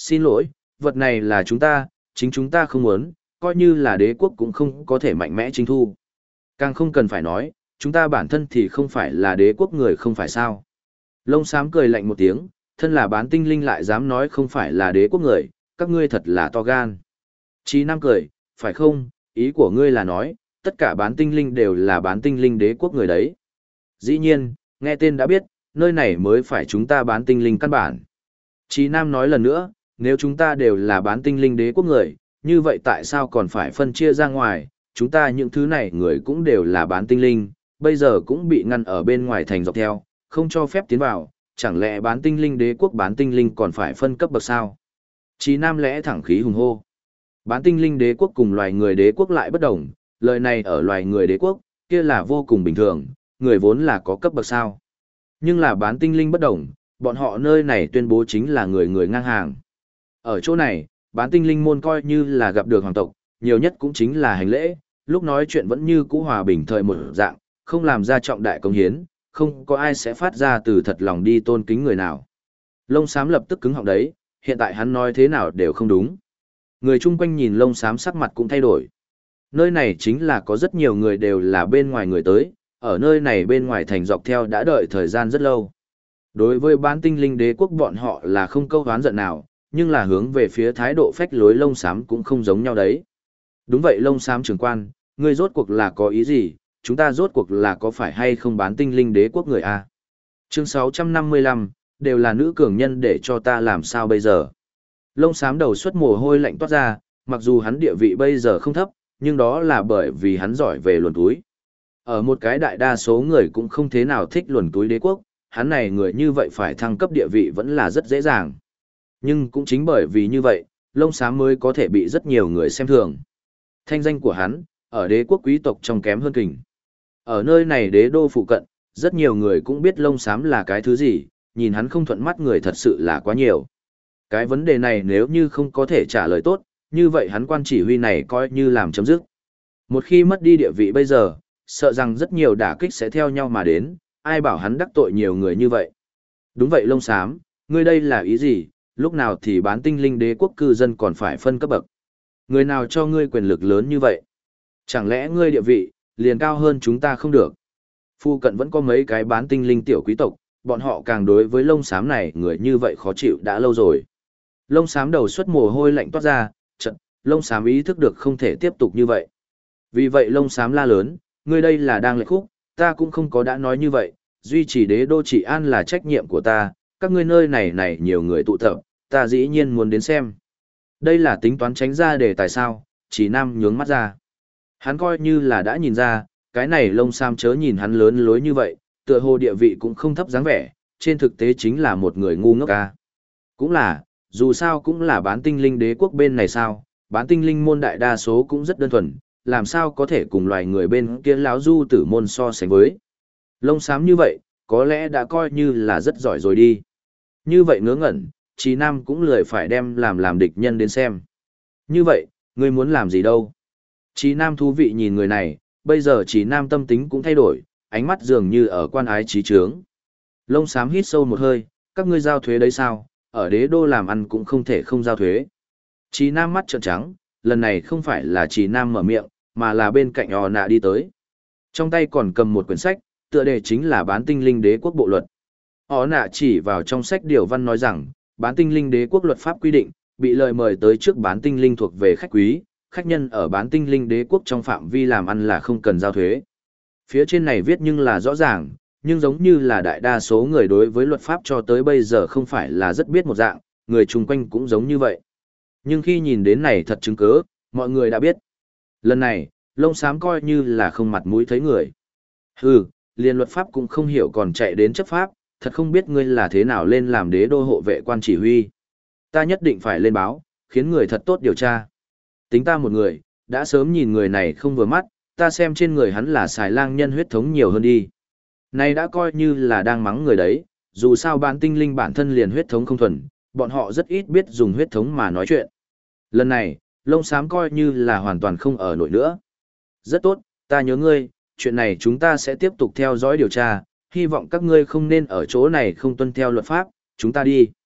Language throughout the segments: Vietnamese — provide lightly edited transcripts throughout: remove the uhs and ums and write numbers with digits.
Xin lỗi, vật này là chúng ta, chính chúng ta không muốn, coi như là đế quốc cũng không có thể mạnh mẽ chính thu. Càng không cần phải nói, chúng ta bản thân thì không phải là đế quốc người không phải sao. Lông xám cười lạnh một tiếng, thân là bán tinh linh lại dám nói không phải là đế quốc người, các ngươi thật là to gan. Chí Nam cười, phải không, ý của ngươi là nói, tất cả bán tinh linh đều là bán tinh linh đế quốc người đấy. Dĩ nhiên, nghe tên đã biết, nơi này mới phải chúng ta bán tinh linh căn bản. Chí Nam nói lần nữa, nếu chúng ta đều là bán tinh linh đế quốc người, như vậy tại sao còn phải phân chia ra ngoài, chúng ta những thứ này người cũng đều là bán tinh linh, bây giờ cũng bị ngăn ở bên ngoài thành dọc theo, không cho phép tiến vào, chẳng lẽ bán tinh linh đế quốc bán tinh linh còn phải phân cấp bậc sao? Chí Nam lẽ thẳng khí hùng hô. Bán tinh linh đế quốc cùng loài người đế quốc lại bất đồng, lời này ở loài người đế quốc, kia là vô cùng bình thường, người vốn là có cấp bậc sao. Nhưng là bán tinh linh bất đồng, bọn họ nơi này tuyên bố chính là người người ngang hàng. Ở chỗ này, bán tinh linh môn coi như là gặp được hoàng tộc, nhiều nhất cũng chính là hành lễ, lúc nói chuyện vẫn như cũ hòa bình thời một dạng, không làm ra trọng đại công hiến, không có ai sẽ phát ra từ thật lòng đi tôn kính người nào. Lông xám lập tức cứng họng đấy, hiện tại hắn nói thế nào đều không đúng. Người chung quanh nhìn lông xám sắc mặt cũng thay đổi. Nơi này chính là có rất nhiều người đều là bên ngoài người tới, ở nơi này bên ngoài thành dọc theo đã đợi thời gian rất lâu. Đối với bán tinh linh đế quốc bọn họ là không câu hán giận nào, nhưng là hướng về phía thái độ phách lối lông xám cũng không giống nhau đấy. Đúng vậy lông xám trưởng quan, ngươi rốt cuộc là có ý gì, chúng ta rốt cuộc là có phải hay không bán tinh linh đế quốc người a? Chương 655, đều là nữ cường nhân để cho ta làm sao bây giờ? Lông xám đầu xuất mồ hôi lạnh toát ra, mặc dù hắn địa vị bây giờ không thấp, nhưng đó là bởi vì hắn giỏi về luồn túi. Ở một cái đại đa số người cũng không thế nào thích luồn túi đế quốc, hắn này người như vậy phải thăng cấp địa vị vẫn là rất dễ dàng. Nhưng cũng chính bởi vì như vậy, lông xám mới có thể bị rất nhiều người xem thường. Thanh danh của hắn, ở đế quốc quý tộc trong kém hơn kình. Ở nơi này đế đô phụ cận, rất nhiều người cũng biết lông xám là cái thứ gì, nhìn hắn không thuận mắt người thật sự là quá nhiều. Cái vấn đề này nếu như không có thể trả lời tốt, như vậy hắn quan chỉ huy này coi như làm chấm dứt. Một khi mất đi địa vị bây giờ, sợ rằng rất nhiều đả kích sẽ theo nhau mà đến, ai bảo hắn đắc tội nhiều người như vậy. Đúng vậy lông xám, ngươi đây là ý gì, lúc nào thì bán tinh linh đế quốc cư dân còn phải phân cấp bậc. Người nào cho ngươi quyền lực lớn như vậy? Chẳng lẽ ngươi địa vị, liền cao hơn chúng ta không được? Phu cận vẫn có mấy cái bán tinh linh tiểu quý tộc, bọn họ càng đối với lông xám này người như vậy khó chịu đã lâu rồi. Lông xám đầu xuất mồ hôi lạnh toát ra, chợt, lông xám ý thức được không thể tiếp tục như vậy. Vì vậy lông xám la lớn, ngươi đây là đang lệch khúc, ta cũng không có đã nói như vậy, duy trì đế đô trị an là trách nhiệm của ta, các ngươi nơi này nhiều người tụ tập, ta dĩ nhiên muốn đến xem. Đây là tính toán tránh ra đề tài sao, chỉ Nam nhướng mắt ra. Hắn coi như là đã nhìn ra, cái này lông xám chớ nhìn hắn lớn lối như vậy, tựa hồ địa vị cũng không thấp dáng vẻ, trên thực tế chính là một người ngu ngốc ca. Cũng là, dù sao cũng là bán tinh linh đế quốc bên này sao, bán tinh linh môn đại đa số cũng rất đơn thuần, làm sao có thể cùng loài người bên kia lão du tử môn so sánh với. Lông xám như vậy, có lẽ đã coi như là rất giỏi rồi đi. Như vậy ngớ ngẩn, Chí Nam cũng lười phải đem làm địch nhân đến xem. Như vậy, ngươi muốn làm gì đâu? Chí Nam thú vị nhìn người này, bây giờ Chí Nam tâm tính cũng thay đổi, ánh mắt dường như ở quan ái trí trướng. Lông xám hít sâu một hơi, các ngươi giao thuế đấy sao? Ở đế đô làm ăn cũng không thể không giao thuế. Chí Nam mắt trợn trắng, lần này không phải là Chí Nam mở miệng, mà là bên cạnh ò nạ đi tới. Trong tay còn cầm một quyển sách, tựa đề chính là bán tinh linh đế quốc bộ luật. Ò nạ chỉ vào trong sách điều văn nói rằng, bán tinh linh đế quốc luật pháp quy định, bị lời mời tới trước bán tinh linh thuộc về khách quý, khách nhân ở bán tinh linh đế quốc trong phạm vi làm ăn là không cần giao thuế. Phía trên này viết nhưng là rõ ràng, nhưng giống như là đại đa số người đối với luật pháp cho tới bây giờ không phải là rất biết một dạng, người chung quanh cũng giống như vậy. Nhưng khi nhìn đến này thật chứng cớ, mọi người đã biết. Lần này, lông xám coi như là không mặt mũi thấy người. Hừ, liền luật pháp cũng không hiểu còn chạy đến chấp pháp, thật không biết ngươi là thế nào lên làm đế đô hộ vệ quan chỉ huy. Ta nhất định phải lên báo, khiến người thật tốt điều tra. Tính ta một người, đã sớm nhìn người này không vừa mắt, ta xem trên người hắn là xài lang nhân huyết thống nhiều hơn đi. Này đã coi như là đang mắng người đấy, dù sao bán tinh linh bản thân liền huyết thống không thuần, bọn họ rất ít biết dùng huyết thống mà nói chuyện. Lần này, lông xám coi như là hoàn toàn không ở nổi nữa. Rất tốt, ta nhớ ngươi, chuyện này chúng ta sẽ tiếp tục theo dõi điều tra, hy vọng các ngươi không nên ở chỗ này không tuân theo luật pháp, chúng ta đi.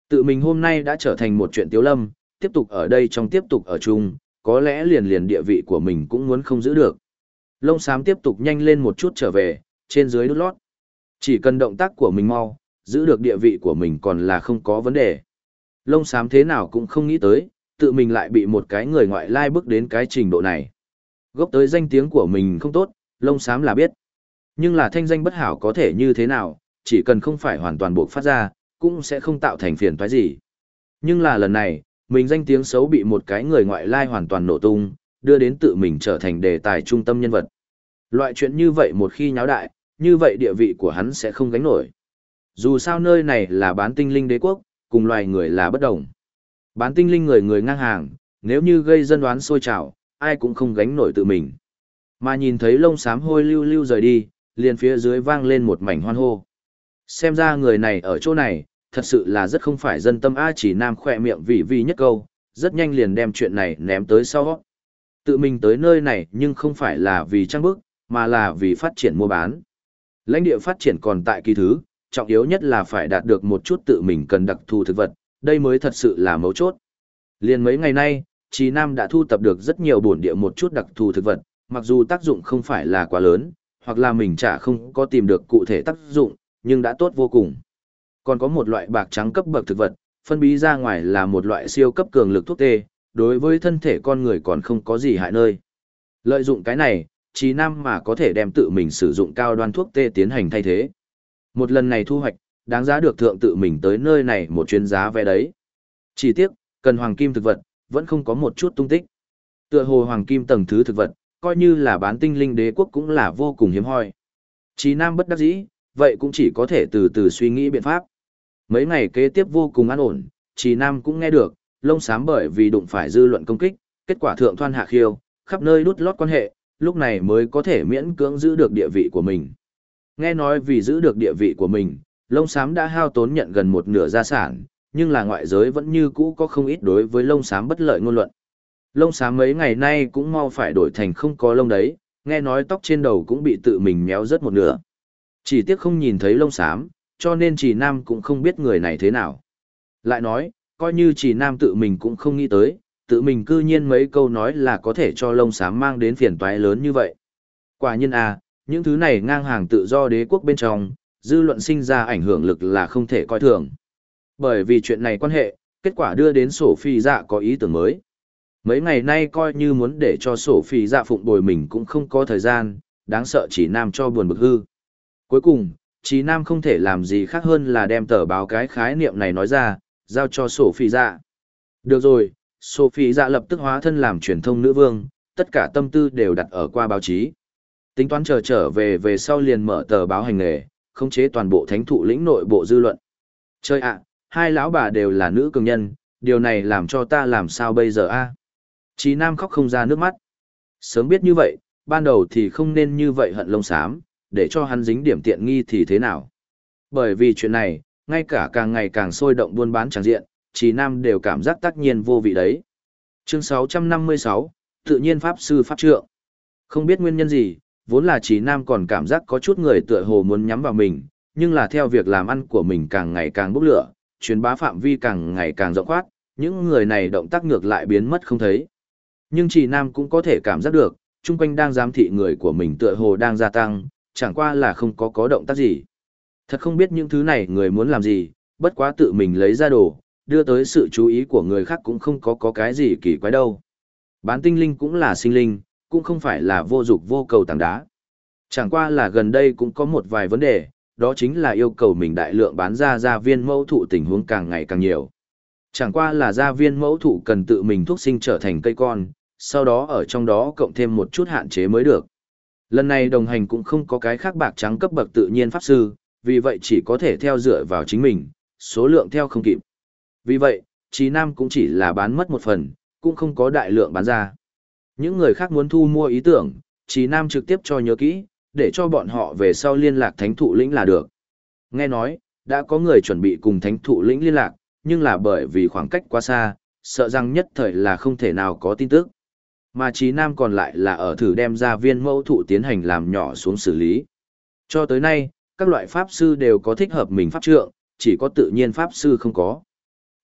Tự mình hôm nay đã trở thành một chuyện tiếu lâm, tiếp tục ở đây trong tiếp tục ở chung, có lẽ liền liền địa vị của mình cũng muốn không giữ được. Lông xám tiếp tục nhanh lên một chút trở về, trên dưới đút lót. Chỉ cần động tác của mình mau, giữ được địa vị của mình còn là không có vấn đề. Lông xám thế nào cũng không nghĩ tới, tự mình lại bị một cái người ngoại lai bước đến cái trình độ này. Gốc tới danh tiếng của mình không tốt, lông xám là biết. Nhưng là thanh danh bất hảo có thể như thế nào, chỉ cần không phải hoàn toàn buộc phát ra, cũng sẽ không tạo thành phiền toái gì. Nhưng là lần này, mình danh tiếng xấu bị một cái người ngoại lai hoàn toàn nổ tung, đưa đến tự mình trở thành đề tài trung tâm nhân vật. Loại chuyện như vậy một khi nháo đại, như vậy địa vị của hắn sẽ không gánh nổi. Dù sao nơi này là bán tinh linh đế quốc, cùng loài người là bất đồng. Bán tinh linh người người ngang hàng, nếu như gây dân đoán sôi trào, ai cũng không gánh nổi tự mình. Mà nhìn thấy lông xám hôi lưu lưu rời đi, liền phía dưới vang lên một mảnh hoan hô. Xem ra người này ở chỗ này, thật sự là rất không phải dân tâm A chỉ nam khỏe miệng vì nhất câu, rất nhanh liền đem chuyện này ném tới sau. Tự mình tới nơi này nhưng không phải là vì trang bức, mà là vì phát triển mua bán. Lãnh địa phát triển còn tại kỳ thứ, trọng yếu nhất là phải đạt được một chút tự mình cần đặc thù thực vật, đây mới thật sự là mấu chốt. Liền mấy ngày nay, Trì Nam đã thu tập được rất nhiều bổn địa một chút đặc thù thực vật, mặc dù tác dụng không phải là quá lớn, hoặc là mình chả không có tìm được cụ thể tác dụng, nhưng đã tốt vô cùng. Còn có một loại bạc trắng cấp bậc thực vật, phân bí ra ngoài là một loại siêu cấp cường lực thuốc tê, đối với thân thể con người còn không có gì hại nơi. Lợi dụng cái này, Trì Nam mà có thể đem tự mình sử dụng cao đoan thuốc tê tiến hành thay thế. Một lần này thu hoạch, đáng giá được thượng tự mình tới nơi này một chuyến giá vé đấy. Chỉ tiếc, cần hoàng kim thực vật, vẫn không có một chút tung tích. Tựa hồ hoàng kim tầng thứ thực vật, coi như là bán tinh linh đế quốc cũng là vô cùng hiếm hoi. Trì Nam bất đắc dĩ, vậy cũng chỉ có thể từ từ suy nghĩ biện pháp. Mấy ngày kế tiếp vô cùng an ổn, Trì Nam cũng nghe được, lông xám bởi vì đụng phải dư luận công kích, kết quả thượng thoan hạ khiêu, khắp nơi đút lót quan hệ, lúc này mới có thể miễn cưỡng giữ được địa vị của mình. Nghe nói vì giữ được địa vị của mình, lông xám đã hao tốn nhận gần một nửa gia sản, nhưng là ngoại giới vẫn như cũ có không ít đối với lông xám bất lợi ngôn luận. Lông xám mấy ngày nay cũng mau phải đổi thành không có lông đấy, nghe nói tóc trên đầu cũng bị tự mình méo rớt một nửa. Chỉ tiếc không nhìn thấy lông xám, cho nên Trì Nam cũng không biết người này thế nào. Lại nói, coi như Trì Nam tự mình cũng không nghĩ tới, tự mình cư nhiên mấy câu nói là có thể cho lông xám mang đến phiền toái lớn như vậy. Quả nhiên à, những thứ này ngang hàng tự do đế quốc bên trong, dư luận sinh ra ảnh hưởng lực là không thể coi thường. Bởi vì chuyện này quan hệ, kết quả đưa đến sổ phi dạ có ý tưởng mới. Mấy ngày nay coi như muốn để cho sổ phi dạ phụng bồi mình cũng không có thời gian, đáng sợ Chỉ Nam cho buồn bực hư. Cuối cùng, Chỉ Nam không thể làm gì khác hơn là đem tờ báo cái khái niệm này nói ra, giao cho sổ phi dạ. Được rồi, sổ phi dạ lập tức hóa thân làm truyền thông nữ vương, tất cả tâm tư đều đặt ở qua báo chí. Tính toán trở về sau liền mở tờ báo hành nghề, khống chế toàn bộ thánh thụ lĩnh nội bộ dư luận. Chơi ạ, hai lão bà đều là nữ cường nhân, điều này làm cho ta làm sao bây giờ a? Chí Nam khóc không ra nước mắt. Sớm biết như vậy, ban đầu thì không nên như vậy hận lông xám, để cho hắn dính điểm tiện nghi thì thế nào. Bởi vì chuyện này, ngay cả càng ngày càng sôi động buôn bán tràng diện, Chí Nam đều cảm giác tất nhiên vô vị đấy. Chương 656, tự nhiên pháp sư pháp trượng. Không biết nguyên nhân gì, vốn là Chí Nam còn cảm giác có chút người tựa hồ muốn nhắm vào mình, nhưng là theo việc làm ăn của mình càng ngày càng bốc lửa, truyền bá phạm vi càng ngày càng rộng khoát, những người này động tác ngược lại biến mất không thấy. Nhưng Chí Nam cũng có thể cảm giác được, chung quanh đang giám thị người của mình tựa hồ đang gia tăng, chẳng qua là không có động tác gì. Thật không biết những thứ này người muốn làm gì, bất quá tự mình lấy ra đồ, đưa tới sự chú ý của người khác cũng không có cái gì kỳ quái đâu. Bán tinh linh cũng là sinh linh, cũng không phải là vô dục vô cầu tảng đá. Chẳng qua là gần đây cũng có một vài vấn đề, đó chính là yêu cầu mình đại lượng bán ra gia viên mẫu thụ tình huống càng ngày càng nhiều. Chẳng qua là gia viên mẫu thụ cần tự mình thuốc sinh trở thành cây con, sau đó ở trong đó cộng thêm một chút hạn chế mới được. Lần này đồng hành cũng không có cái khác bạc trắng cấp bậc tự nhiên pháp sư, vì vậy chỉ có thể theo dựa vào chính mình, số lượng theo không kịp. Vì vậy, Chí Nam cũng chỉ là bán mất một phần, cũng không có đại lượng bán ra. Những người khác muốn thu mua ý tưởng, Chí Nam trực tiếp cho nhớ kỹ, để cho bọn họ về sau liên lạc thánh thụ lĩnh là được. Nghe nói, đã có người chuẩn bị cùng thánh thụ lĩnh liên lạc, nhưng là bởi vì khoảng cách quá xa, sợ rằng nhất thời là không thể nào có tin tức. Mà Chí Nam còn lại là ở thử đem ra viên mẫu thụ tiến hành làm nhỏ xuống xử lý. Cho tới nay, các loại pháp sư đều có thích hợp mình pháp trượng, chỉ có tự nhiên pháp sư không có.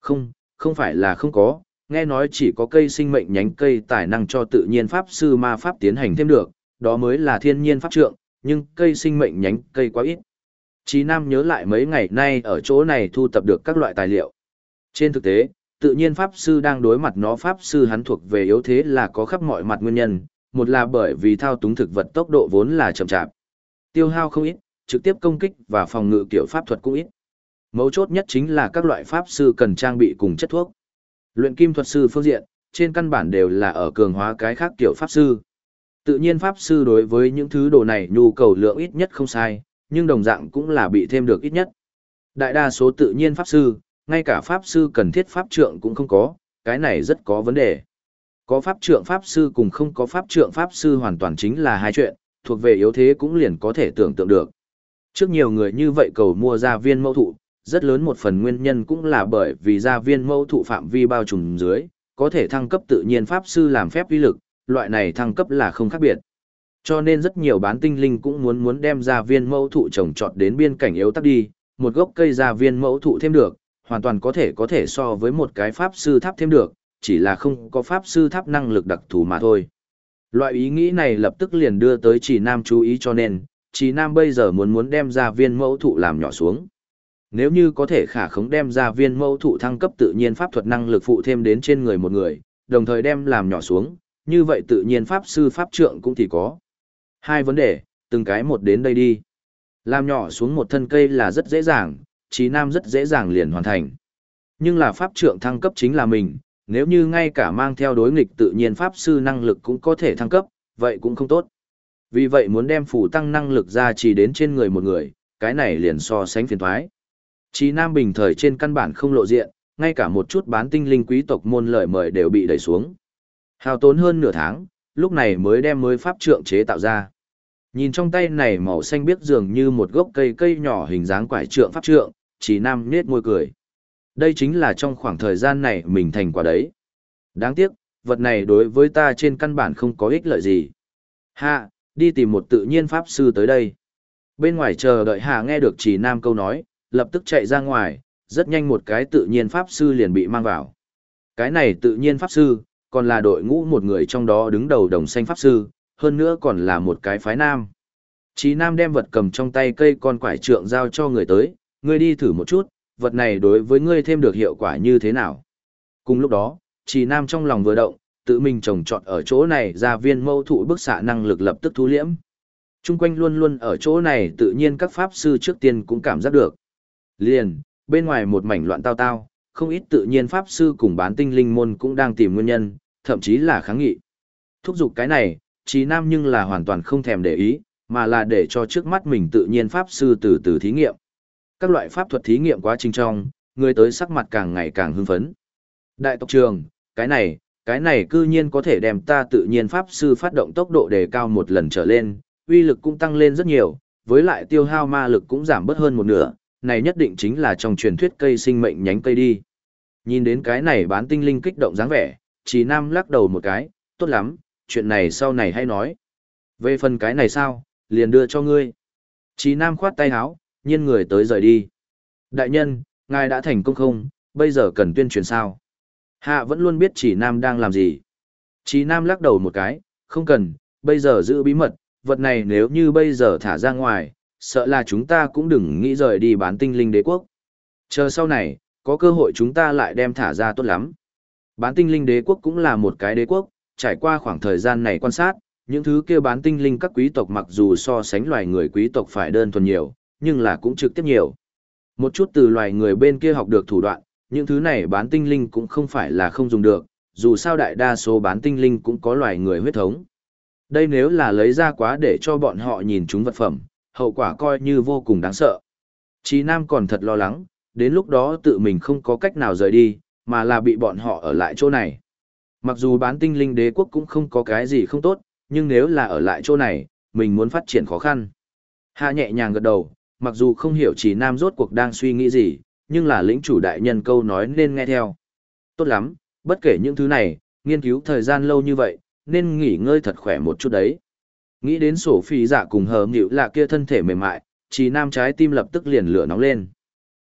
Không, không phải là không có, nghe nói chỉ có cây sinh mệnh nhánh cây tài năng cho tự nhiên pháp sư ma pháp tiến hành thêm được, đó mới là thiên nhiên pháp trượng, nhưng cây sinh mệnh nhánh cây quá ít. Chí Nam nhớ lại mấy ngày nay ở chỗ này thu tập được các loại tài liệu. Trên thực tế, tự nhiên pháp sư đang đối mặt nó pháp sư hắn thuộc về yếu thế là có khắp mọi mặt nguyên nhân, một là bởi vì thao túng thực vật tốc độ vốn là chậm chạp. Tiêu hao không ít, trực tiếp công kích và phòng ngự kiểu pháp thuật cũng ít. Mấu chốt nhất chính là các loại pháp sư cần trang bị cùng chất thuốc. Luyện kim thuật sư phương diện, trên căn bản đều là ở cường hóa cái khác kiểu pháp sư. Tự nhiên pháp sư đối với những thứ đồ này nhu cầu lượng ít nhất không sai, nhưng đồng dạng cũng là bị thêm được ít nhất. Đại đa số tự nhiên pháp sư, ngay cả pháp sư cần thiết pháp trượng cũng không có, cái này rất có vấn đề. Có pháp trượng pháp sư cùng không có pháp trượng pháp sư hoàn toàn chính là hai chuyện, thuộc về yếu thế cũng liền có thể tưởng tượng được. Trước nhiều người như vậy cầu mua gia viên mẫu thụ, rất lớn một phần nguyên nhân cũng là bởi vì gia viên mẫu thụ phạm vi bao trùm dưới, có thể thăng cấp tự nhiên pháp sư làm phép uy lực, loại này thăng cấp là không khác biệt. Cho nên rất nhiều bán tinh linh cũng muốn đem gia viên mẫu thụ trồng trọt đến biên cảnh yếu tắc đi, một gốc cây gia viên mẫu thụ thêm được, hoàn toàn có thể so với một cái pháp sư tháp thêm được, chỉ là không có pháp sư tháp năng lực đặc thù mà thôi. Loại ý nghĩ này lập tức liền đưa tới Trì Nam chú ý cho nên, Trì Nam bây giờ muốn đem gia viên mẫu thụ làm nhỏ xuống. Nếu như có thể khả khống đem gia viên mẫu thụ thăng cấp tự nhiên pháp thuật năng lực phụ thêm đến trên người một người, đồng thời đem làm nhỏ xuống, như vậy tự nhiên pháp sư pháp trượng cũng thì có. Hai vấn đề, từng cái một đến đây đi. Làm nhỏ xuống một thân cây là rất dễ dàng, Trì Nam rất dễ dàng liền hoàn thành. Nhưng là pháp trượng thăng cấp chính là mình, nếu như ngay cả mang theo đối nghịch tự nhiên pháp sư năng lực cũng có thể thăng cấp, vậy cũng không tốt. Vì vậy muốn đem phủ tăng năng lực ra chỉ đến trên người một người, cái này liền so sánh phiền thoái. Trì Nam bình thời trên căn bản không lộ diện, ngay cả một chút bán tinh linh quý tộc môn lời mời đều bị đẩy xuống. Hao tốn hơn nửa tháng, lúc này mới đem mới pháp trượng chế tạo ra. Nhìn trong tay này màu xanh biếc dường như một gốc cây nhỏ hình dáng quải trượng pháp trượng, Trì Nam nết môi cười. Đây chính là trong khoảng thời gian này mình thành quả đấy. Đáng tiếc, vật này đối với ta trên căn bản không có ích lợi gì. Hạ, đi tìm một tự nhiên pháp sư tới đây. Bên ngoài chờ đợi Hạ nghe được Trì Nam câu nói, lập tức chạy ra ngoài, rất nhanh một cái tự nhiên pháp sư liền bị mang vào. Cái này tự nhiên pháp sư, còn là đội ngũ một người trong đó đứng đầu đồng xanh pháp sư, hơn nữa còn là một cái phái nam. Trì Nam đem vật cầm trong tay cây con quải trượng giao cho người tới, ngươi đi thử một chút, vật này đối với ngươi thêm được hiệu quả như thế nào. Cùng lúc đó, Trì Nam trong lòng vừa động, tự mình trồng trọt ở chỗ này ra viên mâu thụ bức xạ năng lực lập tức thu liễm. Trung quanh luôn luôn ở chỗ này tự nhiên các pháp sư trước tiên cũng cảm giác được. Liền, bên ngoài một mảnh loạn tao tao, không ít tự nhiên pháp sư cùng bán tinh linh môn cũng đang tìm nguyên nhân, thậm chí là kháng nghị. Thúc giục cái này, Trì Nam nhưng là hoàn toàn không thèm để ý, mà là để cho trước mắt mình tự nhiên pháp sư từ từ thí nghiệm. Các loại pháp thuật thí nghiệm quá trình trong, người tới sắc mặt càng ngày càng hưng phấn. Đại tộc trường, cái này cư nhiên có thể đem ta tự nhiên pháp sư phát động tốc độ đề cao một lần trở lên, uy lực cũng tăng lên rất nhiều, với lại tiêu hao ma lực cũng giảm bớt hơn một nửa, này nhất định chính là trong truyền thuyết cây sinh mệnh nhánh cây đi. Nhìn đến cái này bán tinh linh kích động dáng vẻ, Trì Nam lắc đầu một cái, tốt lắm, chuyện này sau này hay nói. Về phần cái này sao, liền đưa cho ngươi. Trì Nam khoát tay áo, nhiên người tới rời đi. Đại nhân, ngài đã thành công không, bây giờ cần tuyên truyền sao? Hạ vẫn luôn biết Trì Nam đang làm gì. Trì Nam lắc đầu một cái, không cần, bây giờ giữ bí mật, vật này nếu như bây giờ thả ra ngoài, sợ là chúng ta cũng đừng nghĩ rời đi bán tinh linh đế quốc. Chờ sau này, có cơ hội chúng ta lại đem thả ra tốt lắm. Bán tinh linh đế quốc cũng là một cái đế quốc, trải qua khoảng thời gian này quan sát, những thứ kia bán tinh linh các quý tộc mặc dù so sánh loài người quý tộc phải đơn thuần nhiều, nhưng là cũng trực tiếp nhiều. Một chút từ loài người bên kia học được thủ đoạn, những thứ này bán tinh linh cũng không phải là không dùng được, dù sao đại đa số bán tinh linh cũng có loài người huyết thống. Đây nếu là lấy ra quá để cho bọn họ nhìn chúng vật phẩm, hậu quả coi như vô cùng đáng sợ. Chí Nam còn thật lo lắng, đến lúc đó tự mình không có cách nào rời đi, mà là bị bọn họ ở lại chỗ này. Mặc dù bán tinh linh đế quốc cũng không có cái gì không tốt, nhưng nếu là ở lại chỗ này, mình muốn phát triển khó khăn. Hạ nhẹ nhàng gật đầu, mặc dù không hiểu Chí Nam rốt cuộc đang suy nghĩ gì, nhưng là lĩnh chủ đại nhân câu nói nên nghe theo. Tốt lắm, bất kể những thứ này, nghiên cứu thời gian lâu như vậy, nên nghỉ ngơi thật khỏe một chút đấy. Nghĩ đến sổ phi dạ cùng hờ nghịu lạ kia thân thể mềm mại, Chí Nam trái tim lập tức liền lửa nóng lên.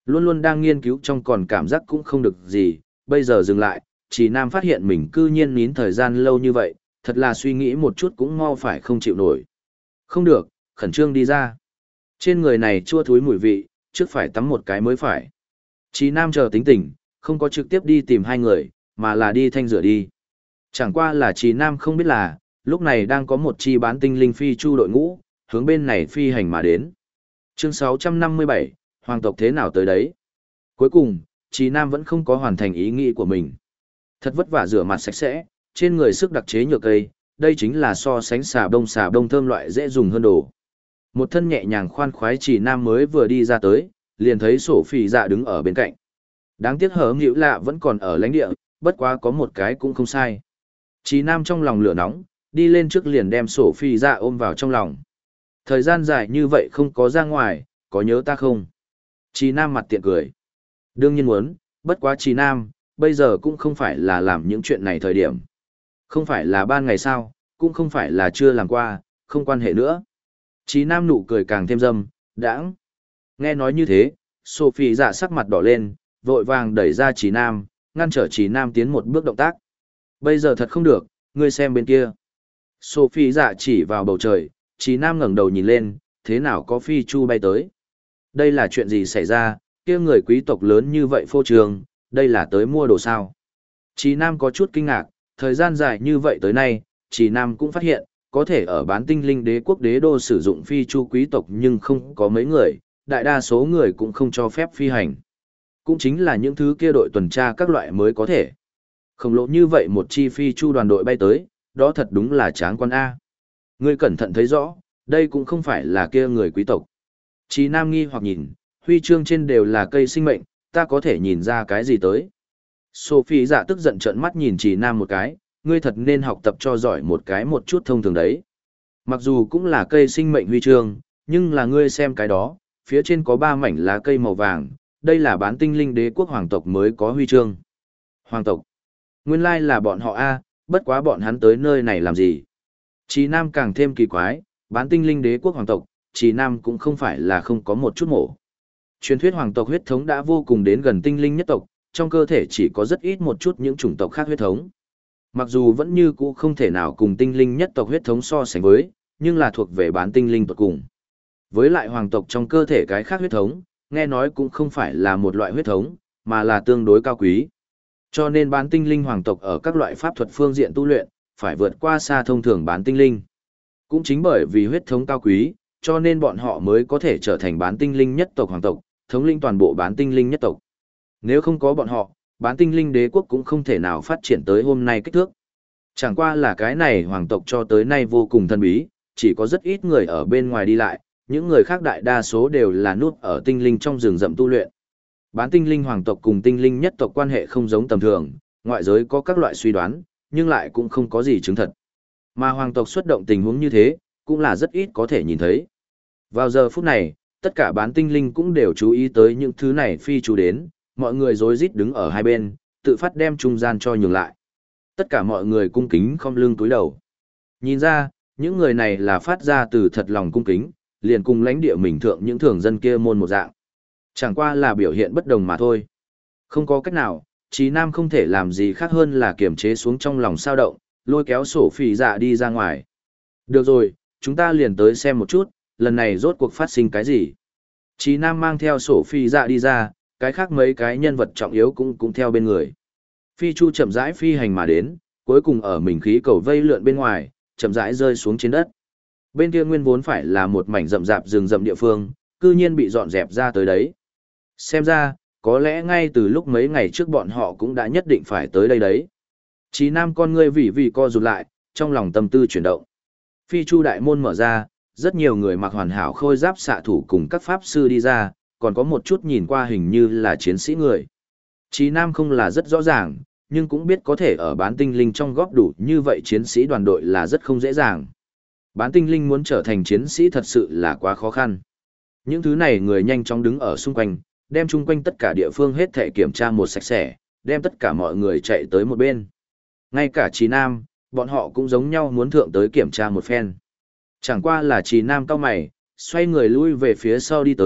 Luôn luôn đang nghiên cứu trong còn cảm giác cũng không được gì, bây giờ dừng lại, Trì Nam phát hiện mình cư nhiên nín thời gian lâu như vậy, thật là suy nghĩ một chút cũng mau phải không chịu nổi. Không được, khẩn trương đi ra. Trên người này chua thúi mùi vị, trước phải tắm một cái mới phải. Trì Nam chờ tính tình, không có trực tiếp đi tìm hai người, mà là đi thanh rửa đi. Chẳng qua là Trì Nam không biết là, lúc này đang có một chi bán tinh linh phi chu đội ngũ, hướng bên này phi hành mà đến. Chương 657, Hoàng tộc thế nào tới đấy? Cuối cùng, Trì Nam vẫn không có hoàn thành ý nghĩ của mình. Thật vất vả rửa mặt sạch sẽ, trên người sức đặc chế nhựa cây, đây chính là so sánh xà bông thơm loại dễ dùng hơn đồ. Một thân nhẹ nhàng khoan khoái Trì Nam mới vừa đi ra tới, liền thấy sổ phỉ dạ đứng ở bên cạnh. Đáng tiếc hở hữu lạ vẫn còn ở lãnh địa, bất quá có một cái cũng không sai. Trì Nam trong lòng lửa nóng, đi lên trước liền đem sổ phỉ dạ ôm vào trong lòng. Thời gian dài như vậy không có ra ngoài, có nhớ ta không? Trì Nam mặt tiện cười. Đương nhiên muốn, bất quá Trì Nam, bây giờ cũng không phải là làm những chuyện này thời điểm. Không phải là ban ngày sao, cũng không phải là chưa làm qua, không quan hệ nữa. Trì Nam nụ cười càng thêm dâm, đãng. Nghe nói như thế, Sophie dạ sắc mặt đỏ lên, vội vàng đẩy ra Trì Nam, ngăn trở Trì Nam tiến một bước động tác. Bây giờ thật không được, ngươi xem bên kia. Sophie dạ chỉ vào bầu trời, Trì Nam ngẩng đầu nhìn lên, thế nào có phi chu bay tới. Đây là chuyện gì xảy ra, kia người quý tộc lớn như vậy phô trường, đây là tới mua đồ sao. Trì Nam có chút kinh ngạc, thời gian dài như vậy tới nay, Trì Nam cũng phát hiện, có thể ở bán tinh linh đế quốc đế đô sử dụng phi chu quý tộc nhưng không có mấy người, đại đa số người cũng không cho phép phi hành. Cũng chính là những thứ kia đội tuần tra các loại mới có thể. Khổng lồ như vậy một chi phi chu đoàn đội bay tới, đó thật đúng là tráng quan A. Ngươi cẩn thận thấy rõ, đây cũng không phải là kia người quý tộc. Trì Nam nghi hoặc nhìn, huy chương trên đều là cây sinh mệnh, ta có thể nhìn ra cái gì tới. Sophie dạ tức giận trợn mắt nhìn Trì Nam một cái, ngươi thật nên học tập cho giỏi một cái một chút thông thường đấy. Mặc dù cũng là cây sinh mệnh huy chương, nhưng là ngươi xem cái đó, phía trên có 3 mảnh lá cây màu vàng, đây là bán tinh linh đế quốc hoàng tộc mới có huy chương. Hoàng tộc? Nguyên lai là bọn họ A, bất quá bọn hắn tới nơi này làm gì? Trì Nam càng thêm kỳ quái, bán tinh linh đế quốc hoàng tộc, Trì Nam cũng không phải là không có một chút mổ. Truyền thuyết hoàng tộc huyết thống đã vô cùng đến gần tinh linh nhất tộc, trong cơ thể chỉ có rất ít một chút những chủng tộc khác huyết thống. Mặc dù vẫn như cũ không thể nào cùng tinh linh nhất tộc huyết thống so sánh với, nhưng là thuộc về bán tinh linh tộc cùng. Với lại hoàng tộc trong cơ thể cái khác huyết thống, nghe nói cũng không phải là một loại huyết thống, mà là tương đối cao quý. Cho nên bán tinh linh hoàng tộc ở các loại pháp thuật phương diện tu luyện, phải vượt qua xa thông thường bán tinh linh. Cũng chính bởi vì huyết thống cao quý, cho nên bọn họ mới có thể trở thành bán tinh linh nhất tộc hoàng tộc, thống lĩnh toàn bộ bán tinh linh nhất tộc. Nếu không có bọn họ, bán tinh linh đế quốc cũng không thể nào phát triển tới hôm nay kích thước. Chẳng qua là cái này hoàng tộc cho tới nay vô cùng thần bí, chỉ có rất ít người ở bên ngoài đi lại, những người khác đại đa số đều là núp ở tinh linh trong rừng rậm tu luyện. Bán tinh linh hoàng tộc cùng tinh linh nhất tộc quan hệ không giống tầm thường, ngoại giới có các loại suy đoán, nhưng lại cũng không có gì chứng thật. Mà hoàng tộc xuất động tình huống như thế, cũng là rất ít có thể nhìn thấy. Vào giờ phút này, tất cả bán tinh linh cũng đều chú ý tới những thứ này phi chú đến, mọi người rối rít đứng ở hai bên, tự phát đem trung gian cho nhường lại. Tất cả mọi người cung kính khom lưng túi đầu. Nhìn ra, những người này là phát ra từ thật lòng cung kính, liền cùng lãnh địa mình thượng những thường dân kia môn một dạng. Chẳng qua là biểu hiện bất đồng mà thôi. Không có cách nào, Trí Nam không thể làm gì khác hơn là kiềm chế xuống trong lòng sao động, lôi kéo sổ phỉ dạ đi ra ngoài. Được rồi, chúng ta liền tới xem một chút, lần này rốt cuộc phát sinh cái gì. Trí Nam mang theo sổ phỉ dạ đi ra, cái khác mấy cái nhân vật trọng yếu cũng theo bên người. Phi Chu chậm rãi phi hành mà đến, cuối cùng ở mình khí cầu vây lượn bên ngoài, chậm rãi rơi xuống trên đất. Bên kia nguyên vốn phải là một mảnh rậm rạp rừng rậm địa phương, cư nhiên bị dọn dẹp ra tới đấy. Xem ra, có lẽ ngay từ lúc mấy ngày trước bọn họ cũng đã nhất định phải tới đây đấy. Chí Nam con ngươi vì co rụt lại, trong lòng tâm tư chuyển động. Phi Chu đại môn mở ra, rất nhiều người mặc hoàn hảo khôi giáp xạ thủ cùng các pháp sư đi ra, còn có một chút nhìn qua hình như là chiến sĩ người. Chí Nam không là rất rõ ràng, nhưng cũng biết có thể ở bán tinh linh trong góp đủ như vậy chiến sĩ đoàn đội là rất không dễ dàng. Bán tinh linh muốn trở thành chiến sĩ thật sự là quá khó khăn. Những thứ này người nhanh chóng đứng ở xung quanh, đem chung quanh tất cả địa phương hết thể kiểm tra một sạch sẽ, đem tất cả mọi người chạy tới một bên. Ngay cả Chí Nam, bọn họ cũng giống nhau muốn thượng tới kiểm tra một phen. Chẳng qua là Chí Nam cao mày, xoay người lui về phía sau đi tới,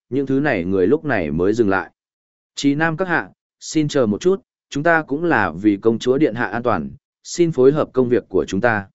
Những thứ này người lúc này mới dừng lại. Chí Nam các hạ, xin chờ một chút, chúng ta cũng là vì công chúa điện hạ an toàn, xin phối hợp công việc của chúng ta.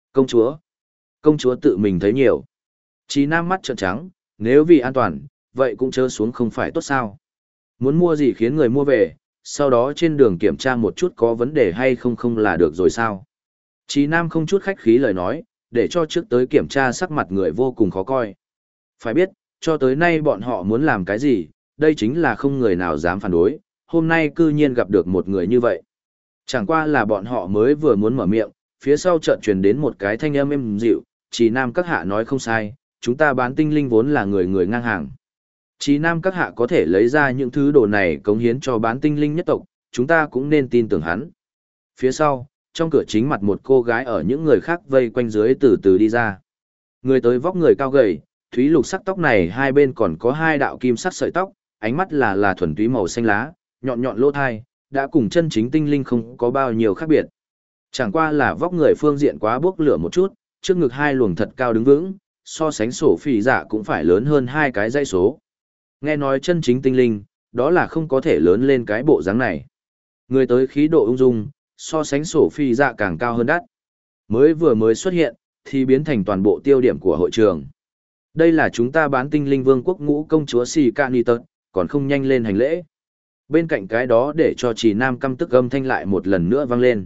Công chúa tự mình thấy nhiều. Chí Nam mắt trợn trắng, nếu vì an toàn, vậy cũng chớ xuống không phải tốt sao. Muốn mua gì khiến người mua về, sau đó trên đường kiểm tra một chút có vấn đề hay không không là được rồi sao. Chí Nam không chút khách khí lời nói, để cho trước tới kiểm tra sắc mặt người vô cùng khó coi. Phải biết, cho tới nay bọn họ muốn làm cái gì, đây chính là không người nào dám phản đối, hôm nay cư nhiên gặp được một người như vậy. Chẳng qua là bọn họ mới vừa muốn mở miệng, phía sau chợt truyền đến một cái thanh âm êm dịu, Chí Nam các hạ nói không sai, chúng ta bán tinh linh vốn là người người ngang hàng. Chí Nam các hạ có thể lấy ra những thứ đồ này cống hiến cho bán tinh linh nhất tộc, chúng ta cũng nên tin tưởng hắn. Phía sau, trong cửa chính mặt một cô gái ở những người khác vây quanh dưới từ từ đi ra. Người tới vóc người cao gầy, thúy lục sắc tóc này hai bên còn có hai đạo kim sắc sợi tóc, ánh mắt là thuần túy màu xanh lá, nhọn nhọn lỗ thai, đã cùng chân chính tinh linh không có bao nhiêu khác biệt. Chẳng qua là vóc người phương diện quá bốc lửa một chút, trước ngực hai luồng thật cao đứng vững, so sánh sổ phỉ giả cũng phải lớn hơn hai cái dãy số. Nghe nói chân chính tinh linh, đó là không có thể lớn lên cái bộ dáng này. Người tới khí độ ung dung, so sánh sổ phi dạ càng cao hơn đắt. Mới xuất hiện, thì biến thành toàn bộ tiêu điểm của hội trường. Đây là chúng ta bán tinh linh vương quốc ngũ công chúa Sì Ca Ni Tật, còn không nhanh lên hành lễ. Bên cạnh cái đó để cho Chí Nam căm tức âm thanh lại một lần nữa vang lên.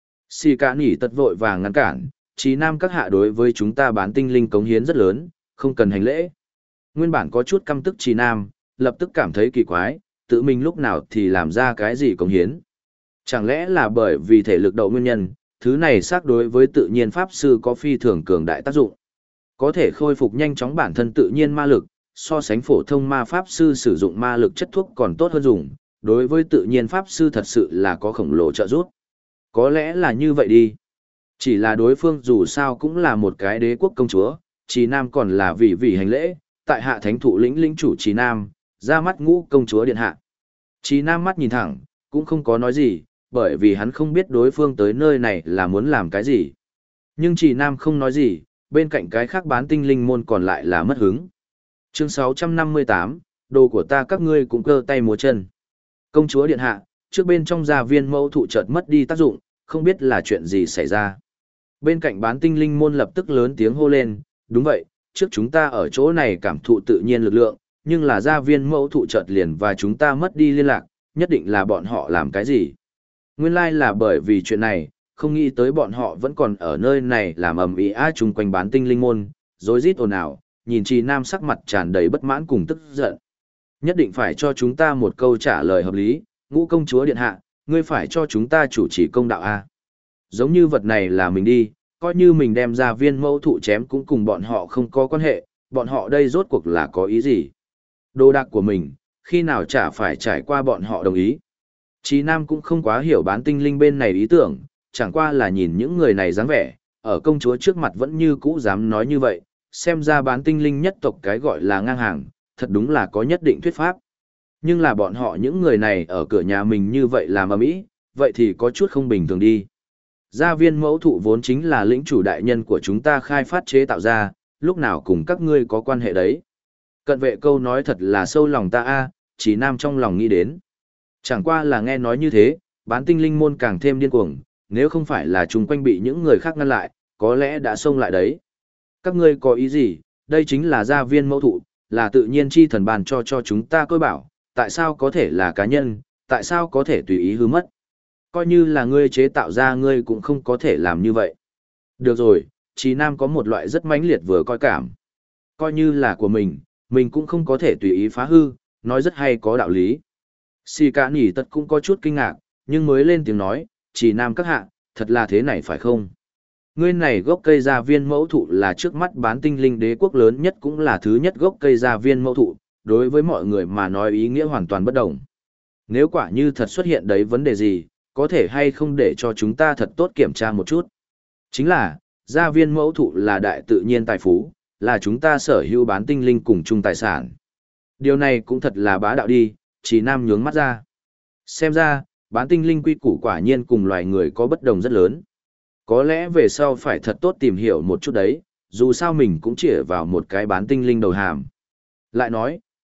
Sì Ca Ni Tật vội vàng ngăn cản, Chí Nam các hạ đối với chúng ta bán tinh linh cống hiến rất lớn, không cần hành lễ. Nguyên bản có chút căm tức Chí Nam, lập tức cảm thấy kỳ quái, tự mình lúc nào thì làm ra cái gì cống hiến. Chẳng lẽ là bởi vì thể lực đậu nguyên nhân, thứ này xác đối với tự nhiên pháp sư có phi thường cường đại tác dụng. Có thể khôi phục nhanh chóng bản thân tự nhiên ma lực, so sánh phổ thông ma pháp sư sử dụng ma lực chất thuốc còn tốt hơn dùng, đối với tự nhiên pháp sư thật sự là có khổng lồ trợ giúp. Có lẽ là như vậy đi. Chỉ là đối phương dù sao cũng là một cái đế quốc công chúa, Chí Nam còn là vì hành lễ, tại hạ thánh thụ lĩnh chủ Chí Nam, ra mắt ngũ công chúa điện hạ. Chí Nam mắt nhìn thẳng, cũng không có nói gì, bởi vì hắn không biết đối phương tới nơi này là muốn làm cái gì. Nhưng Chí Nam không nói gì, bên cạnh cái khác bán tinh linh môn còn lại là mất hứng. Chương 658, đồ của ta các ngươi cũng cơ tay múa chân. Công chúa điện hạ, trước bên trong gia viên mẫu thụ chợt mất đi tác dụng, không biết là chuyện gì xảy ra. Bên cạnh bán tinh linh môn lập tức lớn tiếng hô lên, đúng vậy, trước chúng ta ở chỗ này cảm thụ tự nhiên lực lượng, nhưng là gia viên mẫu thụ chợt liền và chúng ta mất đi liên lạc, nhất định là bọn họ làm cái gì. Nguyên lai là bởi vì chuyện này, không nghĩ tới bọn họ vẫn còn ở nơi này làm ầm ĩ chung quanh bán tinh linh môn, rối rít ồn ào, nhìn Chí Nam sắc mặt tràn đầy bất mãn cùng tức giận. Nhất định phải cho chúng ta một câu trả lời hợp lý, ngũ công chúa điện hạ, ngươi phải cho chúng ta chủ trì công đạo a. Giống như vật này là mình đi, coi như mình đem ra viên mẫu thụ chém cũng cùng bọn họ không có quan hệ, bọn họ đây rốt cuộc là có ý gì. Đồ đạc của mình, khi nào chả phải trải qua bọn họ đồng ý. Chí Nam cũng không quá hiểu bán tinh linh bên này ý tưởng, chẳng qua là nhìn những người này dáng vẻ, ở công chúa trước mặt vẫn như cũ dám nói như vậy, xem ra bán tinh linh nhất tộc cái gọi là ngang hàng, thật đúng là có nhất định thuyết pháp. Nhưng là bọn họ những người này ở cửa nhà mình như vậy làm ầm ĩ, vậy thì có chút không bình thường đi. Gia viên mẫu thụ vốn chính là lĩnh chủ đại nhân của chúng ta khai phát chế tạo ra, lúc nào cùng các ngươi có quan hệ đấy. Cận vệ câu nói thật là sâu lòng ta a, Chí Nam trong lòng nghĩ đến. Chẳng qua là nghe nói như thế, bán tinh linh môn càng thêm điên cuồng, nếu không phải là chung quanh bị những người khác ngăn lại, có lẽ đã xông lại đấy. Các ngươi có ý gì, đây chính là gia viên mẫu thụ, là tự nhiên chi thần bàn cho chúng ta coi bảo, tại sao có thể là cá nhân, tại sao có thể tùy ý hư mất. Coi như là ngươi chế tạo ra ngươi cũng không có thể làm như vậy. Được rồi, Chí Nam có một loại rất mãnh liệt vừa coi cảm. Coi như là của mình cũng không có thể tùy ý phá hư, nói rất hay có đạo lý. Sì Ca Ni Tật cũng có chút kinh ngạc, nhưng mới lên tiếng nói, Chí Nam các hạ, thật là thế này phải không? Ngươi này gốc cây gia viên mẫu thụ là trước mắt bán tinh linh đế quốc lớn nhất cũng là thứ nhất gốc cây gia viên mẫu thụ, đối với mọi người mà nói ý nghĩa hoàn toàn bất đồng. Nếu quả như thật xuất hiện đấy vấn đề gì, có thể hay không để cho chúng ta thật tốt kiểm tra một chút. Chính là, gia viên mẫu thụ là đại tự nhiên tài phú, là chúng ta sở hữu bán tinh linh cùng chung tài sản. Điều này cũng thật là bá đạo đi, Chí Nam nhướng mắt ra. Xem ra, bán tinh linh quy củ quả nhiên cùng loài người có bất đồng rất lớn. Có lẽ về sau phải thật tốt tìm hiểu một chút đấy, dù sao mình cũng chỉ vào một cái bán tinh linh đầu hàm. Lại nói,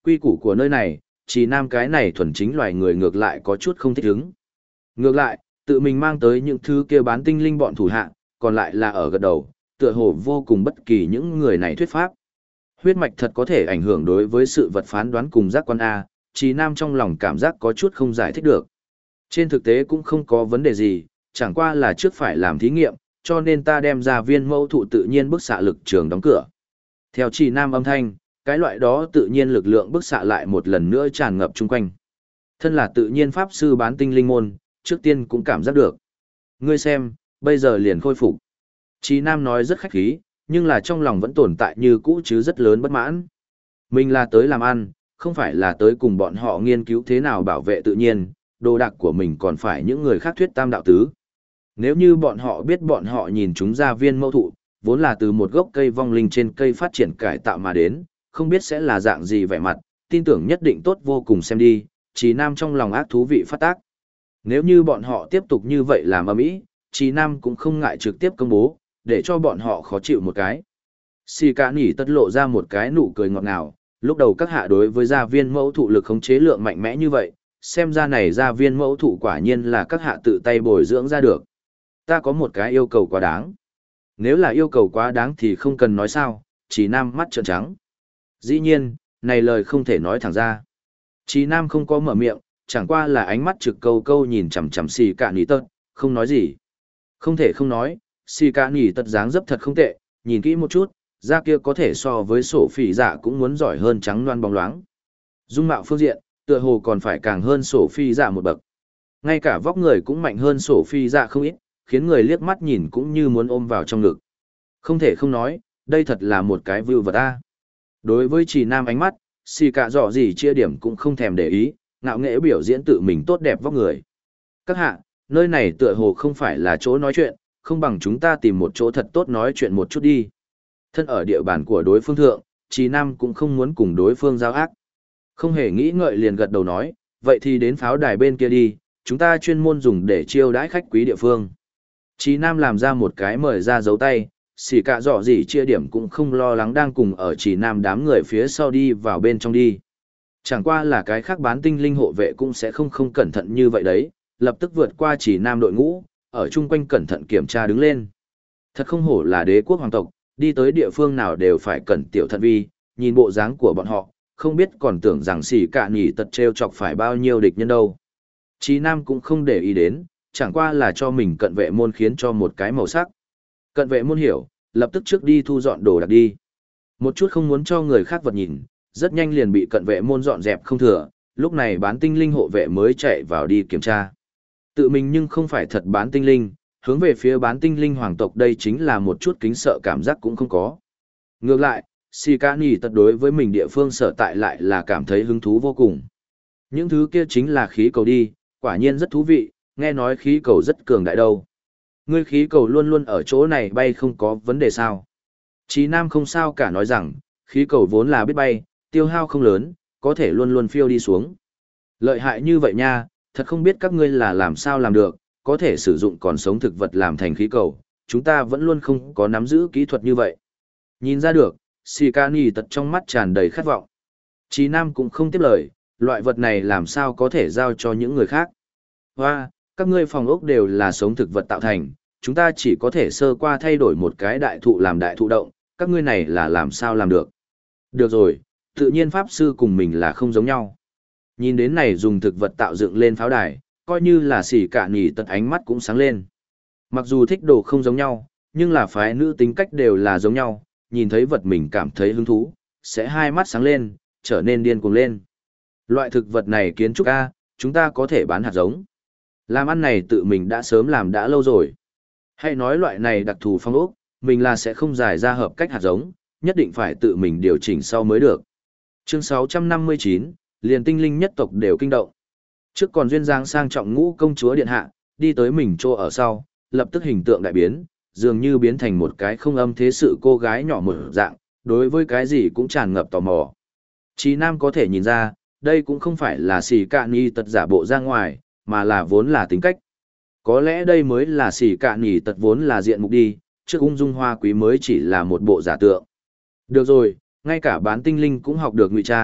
quy củ của nơi này, chỉ nam cái này thuần chính loài người ngược lại có chút không thích ứng. Ngược lại, tự mình mang tới những thứ kia bán tinh linh bọn thủ hạ, còn lại là ở gật đầu, tựa hồ vô cùng bất kỳ những người này thuyết pháp. Huyết mạch thật có thể ảnh hưởng đối với sự vật phán đoán cùng giác quan A, chỉ nam trong lòng cảm giác có chút không giải thích được. Trên thực tế cũng không có vấn đề gì, chẳng qua là trước phải làm thí nghiệm, cho nên ta đem ra viên mẫu thụ tự nhiên bức xạ lực trường đóng cửa. Theo chỉ nam âm thanh, cái loại đó tự nhiên lực lượng bức xạ lại một lần nữa tràn ngập chung quanh. Thân là tự nhiên pháp sư bán tinh linh môn, trước tiên cũng cảm giác được. Ngươi xem, bây giờ liền khôi phục. Chỉ nam nói rất khách khí, nhưng là trong lòng vẫn tồn tại như cũ chứ rất lớn bất mãn. Mình là tới làm ăn, không phải là tới cùng bọn họ nghiên cứu thế nào bảo vệ tự nhiên, đồ đạc của mình còn phải những người khác thuyết tam đạo tứ. Nếu như bọn họ biết bọn họ nhìn chúng ra viên mẫu thụ, vốn là từ một gốc cây vong linh trên cây phát triển cải tạo mà đến, không biết sẽ là dạng gì vẻ mặt, tin tưởng nhất định tốt vô cùng xem đi, Chí Nam trong lòng ác thú vị phát tác. Nếu như bọn họ tiếp tục như vậy làm ầm ĩ, Chí Nam cũng không ngại trực tiếp công bố, để cho bọn họ khó chịu một cái. Xì Cả Nỉ tất lộ ra một cái nụ cười ngọt ngào, lúc đầu các hạ đối với gia viên mẫu thụ lực khống chế lượng mạnh mẽ như vậy, xem ra này gia viên mẫu thụ quả nhiên là các hạ tự tay bồi dưỡng ra được. Ta có một cái yêu cầu quá đáng. Nếu là yêu cầu quá đáng thì không cần nói sao, Chí Nam mắt trợn trắng. Dĩ nhiên, này lời không thể nói thẳng ra. Chí Nam không có mở miệng, chẳng qua là ánh mắt trực câu câu nhìn chằm chằm Xì Cả Nỉ tất, không nói gì. Không thể không nói, Xì Cả Nỉ tất dáng dấp thật không tệ, nhìn kỹ một chút, da kia có thể so với sổ phỉ dạ cũng muốn giỏi hơn trắng loan bóng loáng. Dung mạo phương diện, tựa hồ còn phải càng hơn sổ phi dạ một bậc. Ngay cả vóc người cũng mạnh hơn sổ phi dạ không ít, khiến người liếc mắt nhìn cũng như muốn ôm vào trong ngực. Không thể không nói, đây thật là một cái view vật a. Đối với Chỉ Nam ánh mắt, xì cả dọ gì chia điểm cũng không thèm để ý, ngạo nghễ biểu diễn tự mình tốt đẹp vóc người. Các hạ, nơi này tựa hồ không phải là chỗ nói chuyện, không bằng chúng ta tìm một chỗ thật tốt nói chuyện một chút đi. Thân ở địa bàn của đối phương thượng, Chỉ Nam cũng không muốn cùng đối phương giao ác. Không hề nghĩ ngợi liền gật đầu nói, vậy thì đến pháo đài bên kia đi, chúng ta chuyên môn dùng để chiêu đãi khách quý địa phương. Chí Nam làm ra một cái mời ra dấu tay, xỉ cả dọ gì chia điểm cũng không lo lắng đang cùng ở Chí Nam đám người phía sau đi vào bên trong đi. Chẳng qua là cái khác bán tinh linh hộ vệ cũng sẽ không cẩn thận như vậy đấy, lập tức vượt qua Chí Nam đội ngũ, ở chung quanh cẩn thận kiểm tra đứng lên. Thật không hổ là đế quốc hoàng tộc, đi tới địa phương nào đều phải cẩn tiểu thận vi, nhìn bộ dáng của bọn họ, không biết còn tưởng rằng xỉ cả nhỉ tật treo chọc phải bao nhiêu địch nhân đâu. Chí Nam cũng không để ý đến, chẳng qua là cho mình cận vệ môn khiến cho một cái màu sắc. Cận vệ môn hiểu, lập tức trước đi thu dọn đồ đạc đi. Một chút không muốn cho người khác vật nhìn, rất nhanh liền bị cận vệ môn dọn dẹp không thừa, lúc này bán tinh linh hộ vệ mới chạy vào đi kiểm tra. Tự mình nhưng không phải thật bán tinh linh, hướng về phía bán tinh linh hoàng tộc đây chính là một chút kính sợ cảm giác cũng không có. Ngược lại, Sikani tật đối với mình địa phương sở tại lại là cảm thấy hứng thú vô cùng. Những thứ kia chính là khí cầu đi, quả nhiên rất thú vị, nghe nói khí cầu rất cường đại đâu. Ngươi khí cầu luôn luôn ở chỗ này bay không có vấn đề sao. Chí Nam không sao cả nói rằng, khí cầu vốn là biết bay, tiêu hao không lớn, có thể luôn luôn phiêu đi xuống. Lợi hại như vậy nha, thật không biết các ngươi là làm sao làm được, có thể sử dụng còn sống thực vật làm thành khí cầu, chúng ta vẫn luôn không có nắm giữ kỹ thuật như vậy. Nhìn ra được, Sikani tật trong mắt tràn đầy khát vọng. Chí Nam cũng không tiếp lời, loại vật này làm sao có thể giao cho những người khác. Hoa, các ngươi phòng ốc đều là sống thực vật tạo thành, chúng ta chỉ có thể sơ qua thay đổi một cái đại thụ làm đại thụ động, các ngươi này là làm sao làm được. Được rồi, tự nhiên pháp sư cùng mình là không giống nhau. Nhìn đến này dùng thực vật tạo dựng lên pháo đài, coi như là xỉ cả nhỉ tật ánh mắt cũng sáng lên. Mặc dù thích đồ không giống nhau, nhưng là phái nữ tính cách đều là giống nhau, nhìn thấy vật mình cảm thấy hứng thú, sẽ hai mắt sáng lên, trở nên điên cuồng lên. Loại thực vật này kiến trúc A, chúng ta có thể bán hạt giống. Làm ăn này tự mình đã sớm làm đã lâu rồi. Hay nói loại này đặc thù phong ốc, mình là sẽ không giải ra hợp cách hạt giống, nhất định phải tự mình điều chỉnh sau mới được. Chương 659, liền tinh linh nhất tộc đều kinh động. Trước còn duyên dáng sang trọng ngũ công chúa điện hạ, đi tới mình chỗ ở sau, lập tức hình tượng đại biến, dường như biến thành một cái không âm thế sự cô gái nhỏ mở dạng, đối với cái gì cũng tràn ngập tò mò. Chí Nam có thể nhìn ra, đây cũng không phải là xì cạn nhì tật giả bộ ra ngoài, mà là vốn là tính cách. Có lẽ đây mới là xì cạn nhì tật vốn là diện mục đi, trước ung dung hoa quý mới chỉ là một bộ giả tượng. Được rồi, ngay cả bán tinh linh cũng học được ngụy trang,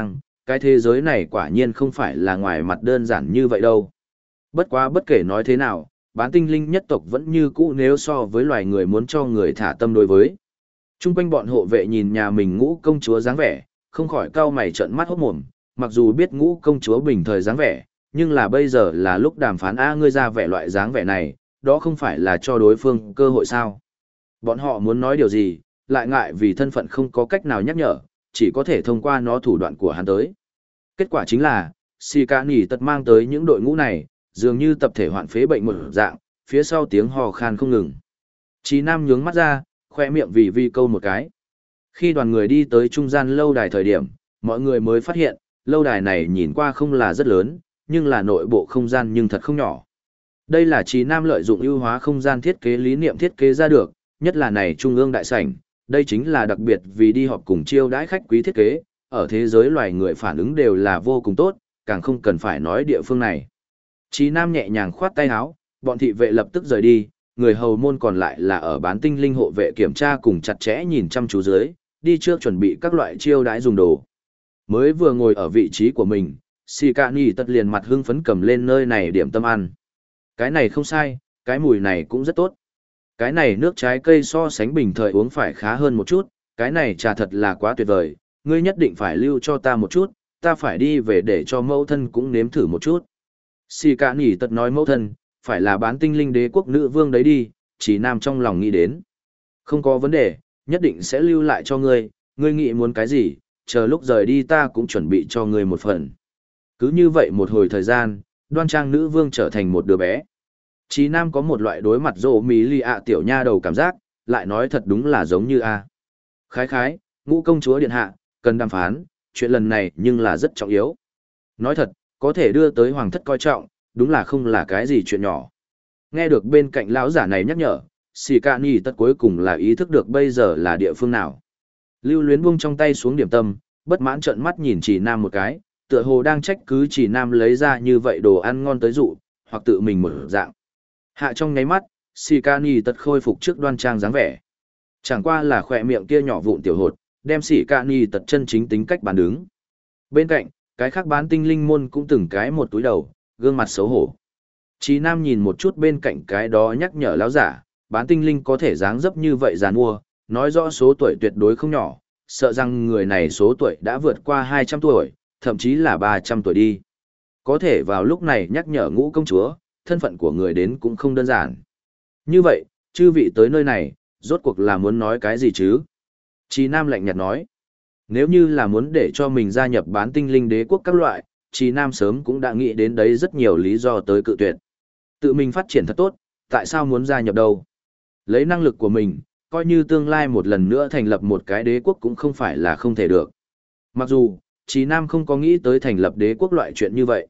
cái thế giới này quả nhiên không phải là ngoài mặt đơn giản như vậy đâu. Bất quá bất kể nói thế nào, bán tinh linh nhất tộc vẫn như cũ nếu so với loài người muốn cho người thả tâm đối với. Trung quanh bọn hộ vệ nhìn nhà mình ngũ công chúa dáng vẻ, không khỏi cau mày trợn mắt hốt mồm, mặc dù biết ngũ công chúa bình thời dáng vẻ, nhưng là bây giờ là lúc đàm phán ngươi ra vẻ loại dáng vẻ này, đó không phải là cho đối phương cơ hội sao. Bọn họ muốn nói điều gì, lại ngại vì thân phận không có cách nào nhắc nhở, chỉ có thể thông qua nó thủ đoạn của hắn tới. Kết quả chính là, Sì Cả Nỉ Tật mang tới những đội ngũ này, dường như tập thể hoạn phế bệnh một dạng, phía sau tiếng hò khan không ngừng. Chí Nam nhướng mắt ra, khoe miệng vì vi câu một cái. Khi đoàn người đi tới trung gian lâu đài thời điểm, mọi người mới phát hiện, lâu đài này nhìn qua không là rất lớn, nhưng là nội bộ không gian nhưng thật không nhỏ. Đây là Chí Nam lợi dụng ưu hóa không gian thiết kế lý niệm thiết kế ra được, nhất là này trung ương đại sảnh, đây chính là đặc biệt vì đi họp cùng chiêu đãi khách quý thiết kế, ở thế giới loài người phản ứng đều là vô cùng tốt, càng không cần phải nói địa phương này. Chí Nam nhẹ nhàng khoát tay áo, bọn thị vệ lập tức rời đi, người hầu môn còn lại là ở bán tinh linh hộ vệ kiểm tra cùng chặt chẽ nhìn chăm chú dưới, đi trước chuẩn bị các loại chiêu đãi dùng đồ. Mới vừa ngồi ở vị trí của mình, Sì Cả Nỉ Tật liền mặt hưng phấn cầm lên nơi này điểm tâm ăn. Cái này không sai, cái mùi này cũng rất tốt. Cái này nước trái cây so sánh bình thời uống phải khá hơn một chút, cái này trà thật là quá tuyệt vời, ngươi nhất định phải lưu cho ta một chút, ta phải đi về để cho mẫu thân cũng nếm thử một chút. Sì Cả Nỉ Tật nói mẫu thân, phải là bán tinh linh đế quốc nữ vương đấy đi, Chí Nam trong lòng nghĩ đến. Không có vấn đề, nhất định sẽ lưu lại cho ngươi, ngươi nghĩ muốn cái gì, chờ lúc rời đi ta cũng chuẩn bị cho ngươi một phần. Cứ như vậy một hồi thời gian, đoan trang nữ vương trở thành một đứa bé. Chí Nam có một loại đối mặt rộ mí lì ạ tiểu nha đầu cảm giác, lại nói thật đúng là giống như a. Khái khái, ngũ công chúa điện hạ, cần đàm phán, chuyện lần này nhưng là rất trọng yếu. Nói thật, có thể đưa tới hoàng thất coi trọng, đúng là không là cái gì chuyện nhỏ. Nghe được bên cạnh lão giả này nhắc nhở, Sì Cả Nỉ Tật cuối cùng là ý thức được bây giờ là địa phương nào. Lưu Luyến buông trong tay xuống điểm tâm, bất mãn trợn mắt nhìn Chỉ Nam một cái, tựa hồ đang trách cứ Chỉ Nam lấy ra như vậy đồ ăn ngon tới dụ, hoặc tự mình mở dạng. Hạ trong nháy mắt, Sì Cả Nỉ Tật khôi phục trước đoan trang dáng vẻ. Chẳng qua là khỏe miệng kia nhỏ vụn tiểu hột, đem Sì Cả Nỉ Tật chân chính tính cách bán đứng. Bên cạnh, cái khác bán tinh linh môn cũng từng cái một túi đầu, gương mặt xấu hổ. Chí Nam nhìn một chút bên cạnh cái đó nhắc nhở lão giả, bán tinh linh có thể dáng dấp như vậy giàn mua, nói rõ số tuổi tuyệt đối không nhỏ, sợ rằng người này số tuổi đã vượt qua 200 tuổi, thậm chí là 300 tuổi đi. Có thể vào lúc này nhắc nhở ngũ công chúa, thân phận của người đến cũng không đơn giản. Như vậy, chư vị tới nơi này, rốt cuộc là muốn nói cái gì chứ? Chí Nam lạnh nhạt nói, nếu như là muốn để cho mình gia nhập bán tinh linh đế quốc các loại, Chí Nam sớm cũng đã nghĩ đến đấy rất nhiều lý do tới cự tuyệt. Tự mình phát triển thật tốt, tại sao muốn gia nhập đâu? Lấy năng lực của mình, coi như tương lai một lần nữa thành lập một cái đế quốc cũng không phải là không thể được. Mặc dù, Chí Nam không có nghĩ tới thành lập đế quốc loại chuyện như vậy.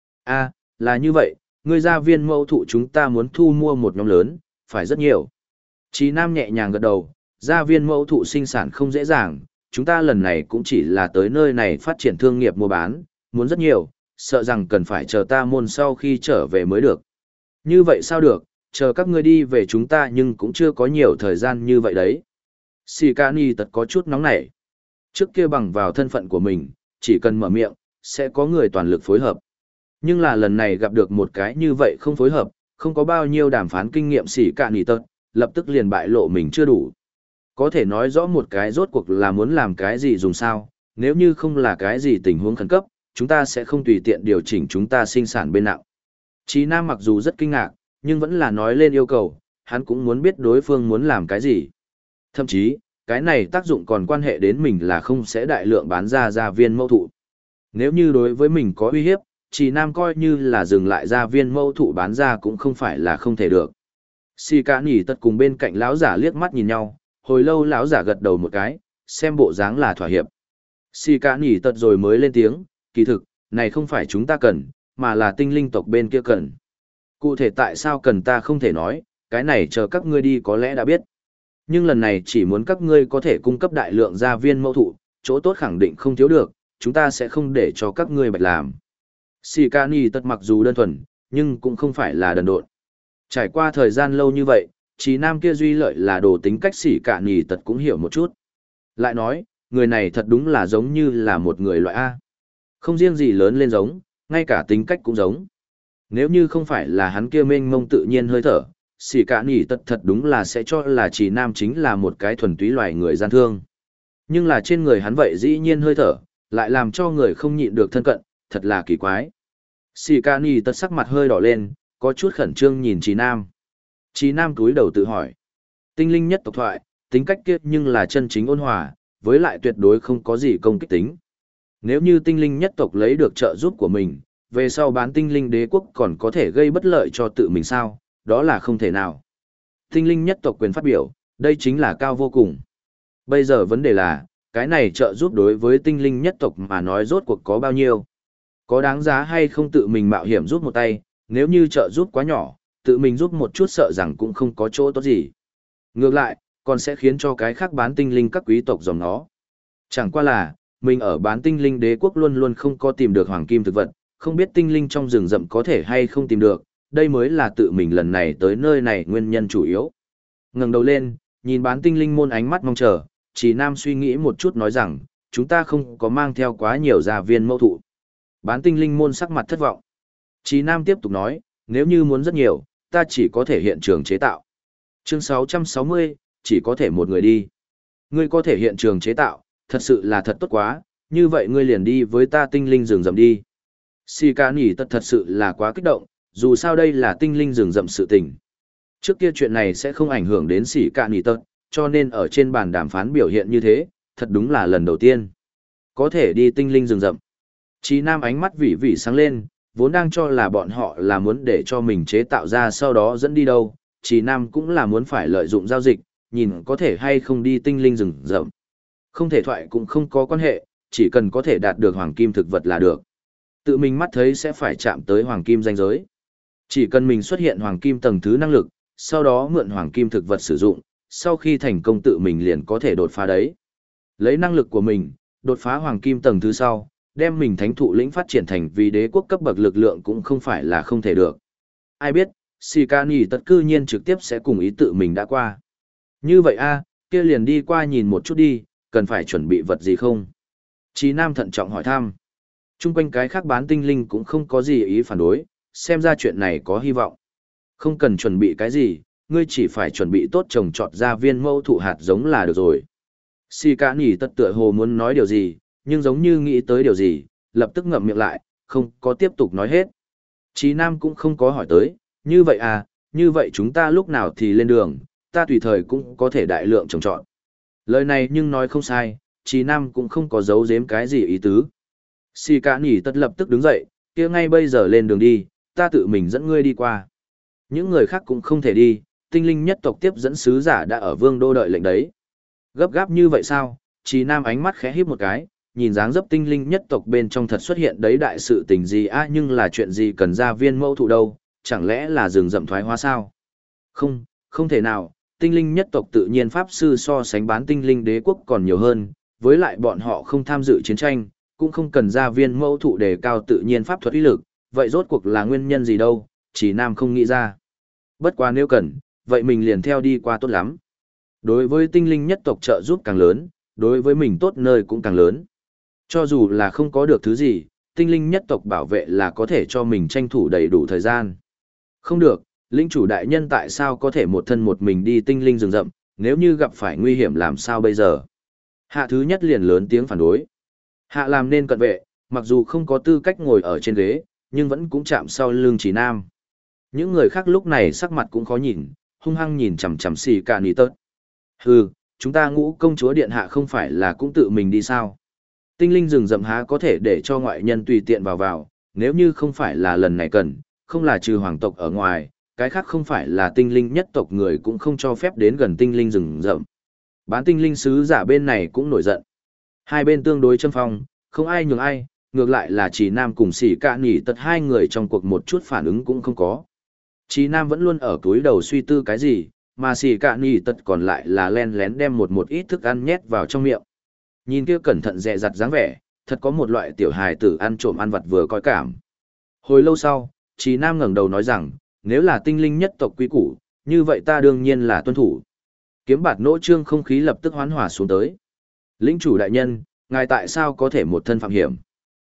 Là như vậy, người gia viên mẫu thụ chúng ta muốn thu mua một nhóm lớn, phải rất nhiều. Chí Nam nhẹ nhàng gật đầu, gia viên mẫu thụ sinh sản không dễ dàng, chúng ta lần này cũng chỉ là tới nơi này phát triển thương nghiệp mua bán, muốn rất nhiều, sợ rằng cần phải chờ ta môn sau khi trở về mới được. Như vậy sao được, chờ các ngươi đi về chúng ta nhưng cũng chưa có nhiều thời gian như vậy đấy. Sì Cả Nỉ Tật có chút nóng nảy. Trước kia bằng vào thân phận của mình, chỉ cần mở miệng, sẽ có người toàn lực phối hợp. Nhưng là lần này gặp được một cái như vậy không phối hợp, không có bao nhiêu đàm phán kinh nghiệm Sì Cả Nỉ Tật, lập tức liền bại lộ mình chưa đủ. Có thể nói rõ một cái rốt cuộc là muốn làm cái gì dùng sao, nếu như không là cái gì tình huống khẩn cấp, chúng ta sẽ không tùy tiện điều chỉnh chúng ta sinh sản bên nặng. Chí Nam mặc dù rất kinh ngạc, nhưng vẫn là nói lên yêu cầu, hắn cũng muốn biết đối phương muốn làm cái gì. Thậm chí, cái này tác dụng còn quan hệ đến mình là không sẽ đại lượng bán ra gia viên mẫu thụ. Nếu như đối với mình có uy hiếp, Chí Nam coi như là dừng lại gia viên mẫu thụ bán ra cũng không phải là không thể được. Sì Cả Nỉ Tật cùng bên cạnh lão giả liếc mắt nhìn nhau, hồi lâu lão giả gật đầu một cái, xem bộ dáng là thỏa hiệp. Sì Cả Nỉ Tật rồi mới lên tiếng, kỳ thực, này không phải chúng ta cần, mà là tinh linh tộc bên kia cần. Cụ thể tại sao cần ta không thể nói, cái này chờ các ngươi đi có lẽ đã biết. Nhưng lần này chỉ muốn các ngươi có thể cung cấp đại lượng gia viên mẫu thụ, chỗ tốt khẳng định không thiếu được, chúng ta sẽ không để cho các ngươi bạch làm. Sì Cả Nỉ Tật mặc dù đơn thuần, nhưng cũng không phải là đần độn. Trải qua thời gian lâu như vậy, Chí Nam kia duy lợi là đồ tính cách Sì Cả Nỉ Tật cũng hiểu một chút. Lại nói, người này thật đúng là giống như là một người loại A. Không riêng gì lớn lên giống, ngay cả tính cách cũng giống. Nếu như không phải là hắn kia mênh mông tự nhiên hơi thở, xỉ cả nỉ tật thật đúng là sẽ cho là chỉ nam chính là một cái thuần túy loài người gian thương. Nhưng là trên người hắn vậy dĩ nhiên hơi thở, lại làm cho người không nhịn được thân cận, thật là kỳ quái. Xỉ cả nỉ tật sắc mặt hơi đỏ lên, có chút khẩn trương nhìn chỉ nam. Chỉ nam cúi đầu tự hỏi. Tinh linh nhất tộc thoại, tính cách kiếp nhưng là chân chính ôn hòa, với lại tuyệt đối không có gì công kích tính. Nếu như tinh linh nhất tộc lấy được trợ giúp của mình, về sau bán tinh linh đế quốc còn có thể gây bất lợi cho tự mình sao, đó là không thể nào. Tinh linh nhất tộc quyền phát biểu, đây chính là cao vô cùng. Bây giờ vấn đề là, cái này trợ giúp đối với tinh linh nhất tộc mà nói rốt cuộc có bao nhiêu? Có đáng giá hay không tự mình mạo hiểm giúp một tay, nếu như trợ giúp quá nhỏ, tự mình giúp một chút sợ rằng cũng không có chỗ tốt gì. Ngược lại, còn sẽ khiến cho cái khác bán tinh linh các quý tộc dòng nó. Chẳng qua là, mình ở bán tinh linh đế quốc luôn luôn không có tìm được hoàng kim thực vật, không biết tinh linh trong rừng rậm có thể hay không tìm được, đây mới là tự mình lần này tới nơi này nguyên nhân chủ yếu. Ngẩng đầu lên, nhìn bán tinh linh môn ánh mắt mong chờ, Chỉ Nam suy nghĩ một chút nói rằng, chúng ta không có mang theo quá nhiều gia viên mẫu thụ. Bán tinh linh môn sắc mặt thất vọng. Chỉ Nam tiếp tục nói, nếu như muốn rất nhiều, ta chỉ có thể hiện trường chế tạo. Chương 660, chỉ có thể một người đi. Ngươi có thể hiện trường chế tạo, thật sự là thật tốt quá, như vậy ngươi liền đi với ta tinh linh rừng rậm đi. Xì ca nỉ tật thật sự là quá kích động, dù sao đây là tinh linh rừng rậm sự tình. Trước kia chuyện này sẽ không ảnh hưởng đến xì ca nỉ tật, cho nên ở trên bàn đàm phán biểu hiện như thế, thật đúng là lần đầu tiên. Có thể đi tinh linh rừng rậm. Chí Nam ánh mắt vỉ vỉ sáng lên, vốn đang cho là bọn họ là muốn để cho mình chế tạo ra sau đó dẫn đi đâu, Chí Nam cũng là muốn phải lợi dụng giao dịch, nhìn có thể hay không đi tinh linh rừng rậm. Không thể thoại cũng không có quan hệ, chỉ cần có thể đạt được hoàng kim thực vật là được. Tự mình mắt thấy sẽ phải chạm tới hoàng kim danh giới. Chỉ cần mình xuất hiện hoàng kim tầng thứ năng lực, sau đó mượn hoàng kim thực vật sử dụng, sau khi thành công tự mình liền có thể đột phá đấy. Lấy năng lực của mình, đột phá hoàng kim tầng thứ sau, đem mình thánh thụ lĩnh phát triển thành vì đế quốc cấp bậc lực lượng cũng không phải là không thể được. Ai biết, Sikani tất cư nhiên trực tiếp sẽ cùng ý tự mình đã qua. Như vậy a, kia liền đi qua nhìn một chút đi, cần phải chuẩn bị vật gì không? Chí Nam thận trọng hỏi thăm. Trung quanh cái khác bán tinh linh cũng không có gì ý phản đối, xem ra chuyện này có hy vọng. Không cần chuẩn bị cái gì, ngươi chỉ phải chuẩn bị tốt trồng trọt ra viên mẫu thụ hạt giống là được rồi. Sikani tất tựa hồ muốn nói điều gì, nhưng giống như nghĩ tới điều gì, lập tức ngậm miệng lại, không có tiếp tục nói hết. Chí Nam cũng không có hỏi tới, như vậy à, như vậy chúng ta lúc nào thì lên đường, ta tùy thời cũng có thể đại lượng trồng trọt. Lời này nhưng nói không sai, Chí Nam cũng không có giấu giếm cái gì ý tứ. Xì cả nỉ tất lập tức đứng dậy, kia ngay bây giờ lên đường đi, ta tự mình dẫn ngươi đi qua. Những người khác cũng không thể đi, tinh linh nhất tộc tiếp dẫn sứ giả đã ở vương đô đợi lệnh đấy. Gấp gáp như vậy sao? Chí Nam ánh mắt khẽ híp một cái, nhìn dáng dấp tinh linh nhất tộc bên trong thật xuất hiện đấy đại sự tình gì a, nhưng là chuyện gì cần ra viên mẫu thụ đâu, chẳng lẽ là rừng rậm thoái hóa sao? Không, không thể nào, tinh linh nhất tộc tự nhiên pháp sư so sánh bán tinh linh đế quốc còn nhiều hơn, với lại bọn họ không tham dự chiến tranh, cũng không cần ra viên mẫu thụ đề cao tự nhiên pháp thuật uy lực, vậy rốt cuộc là nguyên nhân gì đâu, Chỉ Nam không nghĩ ra. Bất quá nếu cần, vậy mình liền theo đi qua tốt lắm. Đối với tinh linh nhất tộc trợ giúp càng lớn, đối với mình tốt nơi cũng càng lớn. Cho dù là không có được thứ gì, tinh linh nhất tộc bảo vệ là có thể cho mình tranh thủ đầy đủ thời gian. Không được, linh chủ đại nhân tại sao có thể một thân một mình đi tinh linh rừng rậm, nếu như gặp phải nguy hiểm làm sao bây giờ? Hạ thứ nhất liền lớn tiếng phản đối. Hạ làm nên cận vệ, mặc dù không có tư cách ngồi ở trên ghế, nhưng vẫn cũng chạm sau lưng Chỉ Nam. Những người khác lúc này sắc mặt cũng khó nhìn, hung hăng nhìn chằm chằm xì cả nỉ tớt. Hừ, chúng ta Ngũ công chúa điện hạ không phải là cũng tự mình đi sao? Tinh linh rừng rậm há có thể để cho ngoại nhân tùy tiện vào, nếu như không phải là lần này cần, không là trừ hoàng tộc ở ngoài, cái khác không phải là tinh linh nhất tộc người cũng không cho phép đến gần tinh linh rừng rậm. Bán tinh linh sứ giả bên này cũng nổi giận. Hai bên tương đối châm phong, không ai nhường ai, ngược lại là Chỉ Nam cùng Sĩ Cạ Nỉ Tật hai người trong cuộc một chút phản ứng cũng không có. Chỉ Nam vẫn luôn ở túi đầu suy tư cái gì, mà Sĩ Cạ Nỉ Tật còn lại là len lén đem một ít thức ăn nhét vào trong miệng. Nhìn kia cẩn thận dè dặt dáng vẻ, thật có một loại tiểu hài tử ăn trộm ăn vặt vừa coi cảm. Hồi lâu sau, Chỉ Nam ngẩng đầu nói rằng, nếu là tinh linh nhất tộc quý củ, như vậy ta đương nhiên là tuân thủ. Kiếm bạt nỗ trương không khí lập tức hoán hỏa xuống tới. Lĩnh chủ đại nhân, ngài tại sao có thể một thân phạm hiểm?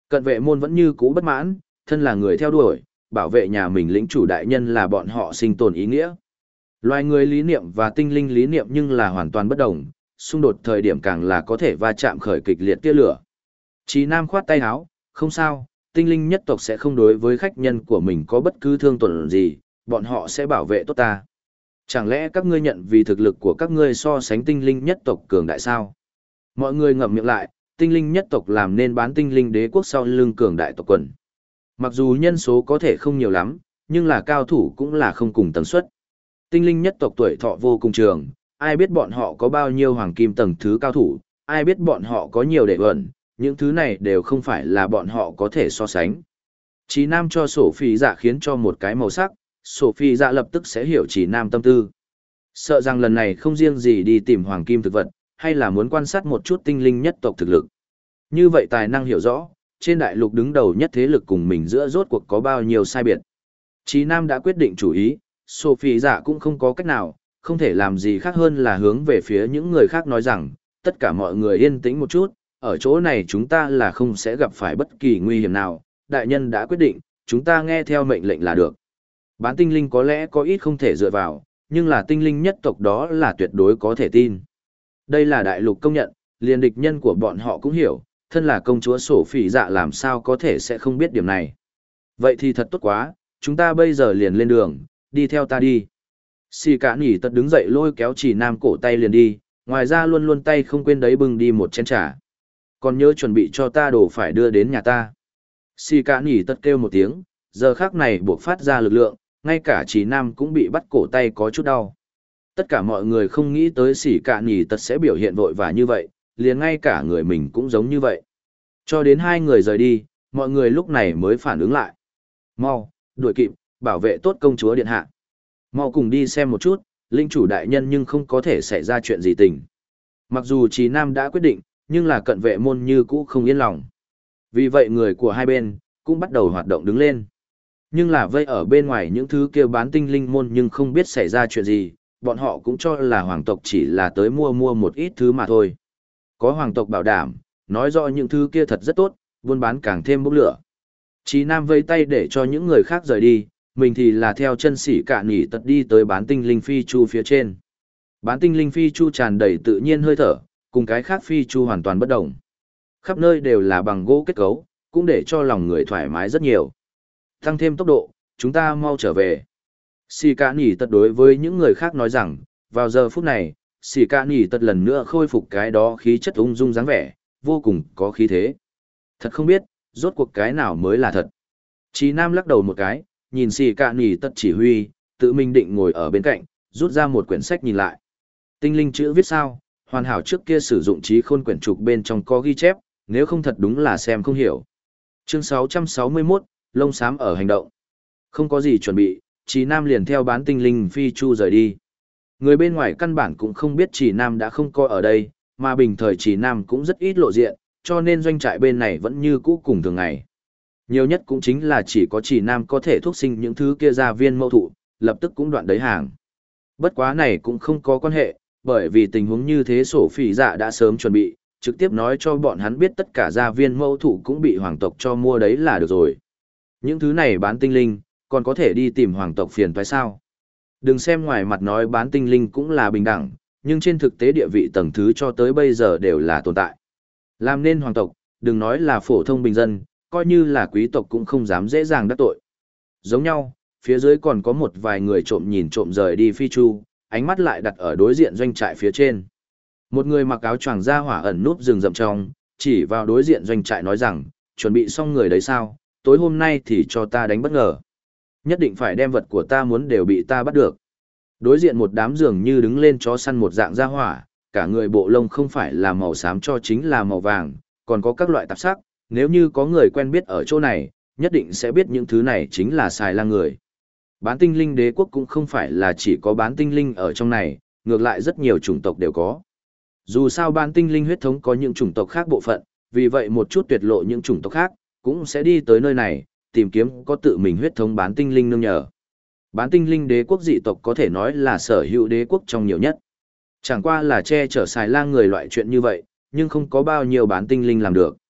Cận vệ môn vẫn như cũ bất mãn, thân là người theo đuổi, bảo vệ nhà mình lĩnh chủ đại nhân là bọn họ sinh tồn ý nghĩa. Loài người lý niệm và tinh linh lý niệm nhưng là hoàn toàn bất đồng, xung đột thời điểm càng là có thể va chạm khởi kịch liệt tia lửa. Chí Nam khoát tay áo, không sao, tinh linh nhất tộc sẽ không đối với khách nhân của mình có bất cứ thương tổn gì, bọn họ sẽ bảo vệ tốt ta. Chẳng lẽ các ngươi nhận vì thực lực của các ngươi so sánh tinh linh nhất tộc cường đại sao? Mọi người ngậm miệng lại, tinh linh nhất tộc làm nên bán tinh linh đế quốc sau lưng cường đại tộc quần. Mặc dù nhân số có thể không nhiều lắm, nhưng là cao thủ cũng là không cùng tần suất. Tinh linh nhất tộc tuổi thọ vô cùng trường, ai biết bọn họ có bao nhiêu hoàng kim tầng thứ cao thủ, ai biết bọn họ có nhiều đệ ẩn, những thứ này đều không phải là bọn họ có thể so sánh. Chí Nam cho sổ phi dạ khiến cho một cái màu sắc, sổ phi dạ lập tức sẽ hiểu Chí Nam tâm tư. Sợ rằng lần này không riêng gì đi tìm hoàng kim thực vật, hay là muốn quan sát một chút tinh linh nhất tộc thực lực. Như vậy tài năng hiểu rõ, trên đại lục đứng đầu nhất thế lực cùng mình giữa rốt cuộc có bao nhiêu sai biệt. Chí Nam đã quyết định chủ ý, Sophie dạ cũng không có cách nào, không thể làm gì khác hơn là hướng về phía những người khác nói rằng, tất cả mọi người yên tĩnh một chút, ở chỗ này chúng ta là không sẽ gặp phải bất kỳ nguy hiểm nào, đại nhân đã quyết định, chúng ta nghe theo mệnh lệnh là được. Bán tinh linh có lẽ có ít không thể dựa vào, nhưng là tinh linh nhất tộc đó là tuyệt đối có thể tin. Đây là đại lục công nhận, liền địch nhân của bọn họ cũng hiểu, thân là công chúa Sophie dạ làm sao có thể sẽ không biết điểm này. Vậy thì thật tốt quá, chúng ta bây giờ liền lên đường, đi theo ta đi. Xì cả nỉ tật đứng dậy lôi kéo Chỉ Nam cổ tay liền đi, ngoài ra luôn luôn tay không quên đấy bưng đi một chén trà. Còn nhớ chuẩn bị cho ta đồ phải đưa đến nhà ta. Xì cả nỉ tật kêu một tiếng, giờ khắc này buộc phát ra lực lượng, ngay cả Chỉ Nam cũng bị bắt cổ tay có chút đau. Tất cả mọi người không nghĩ tới xì cả nỉ tật sẽ biểu hiện vội vã như vậy, liền ngay cả người mình cũng giống như vậy. Cho đến hai người rời đi, mọi người lúc này mới phản ứng lại. Mau, đuổi kịp, bảo vệ tốt công chúa điện hạ. Mau cùng đi xem một chút, linh chủ đại nhân nhưng không có thể xảy ra chuyện gì tình. Mặc dù Chí Nam đã quyết định, nhưng là cận vệ môn như cũ không yên lòng. Vì vậy người của hai bên cũng bắt đầu hoạt động đứng lên. Nhưng là vây ở bên ngoài những thứ kia bán tinh linh môn nhưng không biết xảy ra chuyện gì, bọn họ cũng cho là hoàng tộc chỉ là tới mua một ít thứ mà thôi. Có hoàng tộc bảo đảm, nói rõ những thứ kia thật rất tốt, buôn bán càng thêm bốc lửa. Chí Nam vây tay để cho những người khác rời đi, mình thì là theo chân sỉ cả nỉ tật đi tới bán tinh linh phi chu phía trên. Bán tinh linh phi chu tràn đầy tự nhiên hơi thở, cùng cái khác phi chu hoàn toàn bất đồng. Khắp nơi đều là bằng gỗ kết cấu, cũng để cho lòng người thoải mái rất nhiều. Tăng thêm tốc độ, chúng ta mau trở về. Sỉ cả nỉ tật đối với những người khác nói rằng, vào giờ phút này, sỉ cả nỉ tật lần nữa khôi phục cái đó khí chất ung dung dáng vẻ, vô cùng có khí thế. Thật không biết, rốt cuộc cái nào mới là thật. Chí Nam lắc đầu một cái, nhìn xì cả nỉ tật chỉ huy, tự mình định ngồi ở bên cạnh, rút ra một quyển sách nhìn lại. Tinh linh chữ viết sao, hoàn hảo trước kia sử dụng trí khôn quyển trục bên trong có ghi chép, nếu không thật đúng là xem không hiểu. Chương 661, lông xám ở hành động. Không có gì chuẩn bị, Chí Nam liền theo bán tinh linh phi chu rời đi. Người bên ngoài căn bản cũng không biết Chí Nam đã không coi ở đây, mà bình thời Chí Nam cũng rất ít lộ diện, cho nên doanh trại bên này vẫn như cũ cùng thường ngày. Nhiều nhất cũng chính là chỉ có Chỉ Nam có thể thuốc sinh những thứ kia ra viên mâu thụ, lập tức cũng đoạn đấy hàng. Bất quá này cũng không có quan hệ, bởi vì tình huống như thế sổ phỉ dạ đã sớm chuẩn bị, trực tiếp nói cho bọn hắn biết tất cả gia viên mâu thụ cũng bị hoàng tộc cho mua đấy là được rồi. Những thứ này bán tinh linh, còn có thể đi tìm hoàng tộc phiền toái sao. Đừng xem ngoài mặt nói bán tinh linh cũng là bình đẳng, nhưng trên thực tế địa vị tầng thứ cho tới bây giờ đều là tồn tại. Làm nên hoàng tộc, đừng nói là phổ thông bình dân, coi như là quý tộc cũng không dám dễ dàng đắc tội. Giống nhau, phía dưới còn có một vài người trộm nhìn trộm rời đi phi chu, ánh mắt lại đặt ở đối diện doanh trại phía trên. Một người mặc áo choàng da hỏa ẩn núp rừng rậm trong, chỉ vào đối diện doanh trại nói rằng, chuẩn bị xong người đấy sao, tối hôm nay thì cho ta đánh bất ngờ. Nhất định phải đem vật của ta muốn đều bị ta bắt được. Đối diện một đám dường như đứng lên chó săn một dạng da hỏa, cả người bộ lông không phải là màu xám cho chính là màu vàng, còn có các loại tạp sắc, nếu như có người quen biết ở chỗ này, nhất định sẽ biết những thứ này chính là xài lang người. Bán tinh linh đế quốc cũng không phải là chỉ có bán tinh linh ở trong này, ngược lại rất nhiều chủng tộc đều có. Dù sao bán tinh linh huyết thống có những chủng tộc khác bộ phận, vì vậy một chút tuyệt lộ những chủng tộc khác, cũng sẽ đi tới nơi này, tìm kiếm có tự mình huyết thống bán tinh linh nương nhờ. Bán tinh linh đế quốc dị tộc có thể nói là sở hữu đế quốc trong nhiều nhất. Chẳng qua là che chở xài lang người loại chuyện như vậy, nhưng không có bao nhiêu bán tinh linh làm được.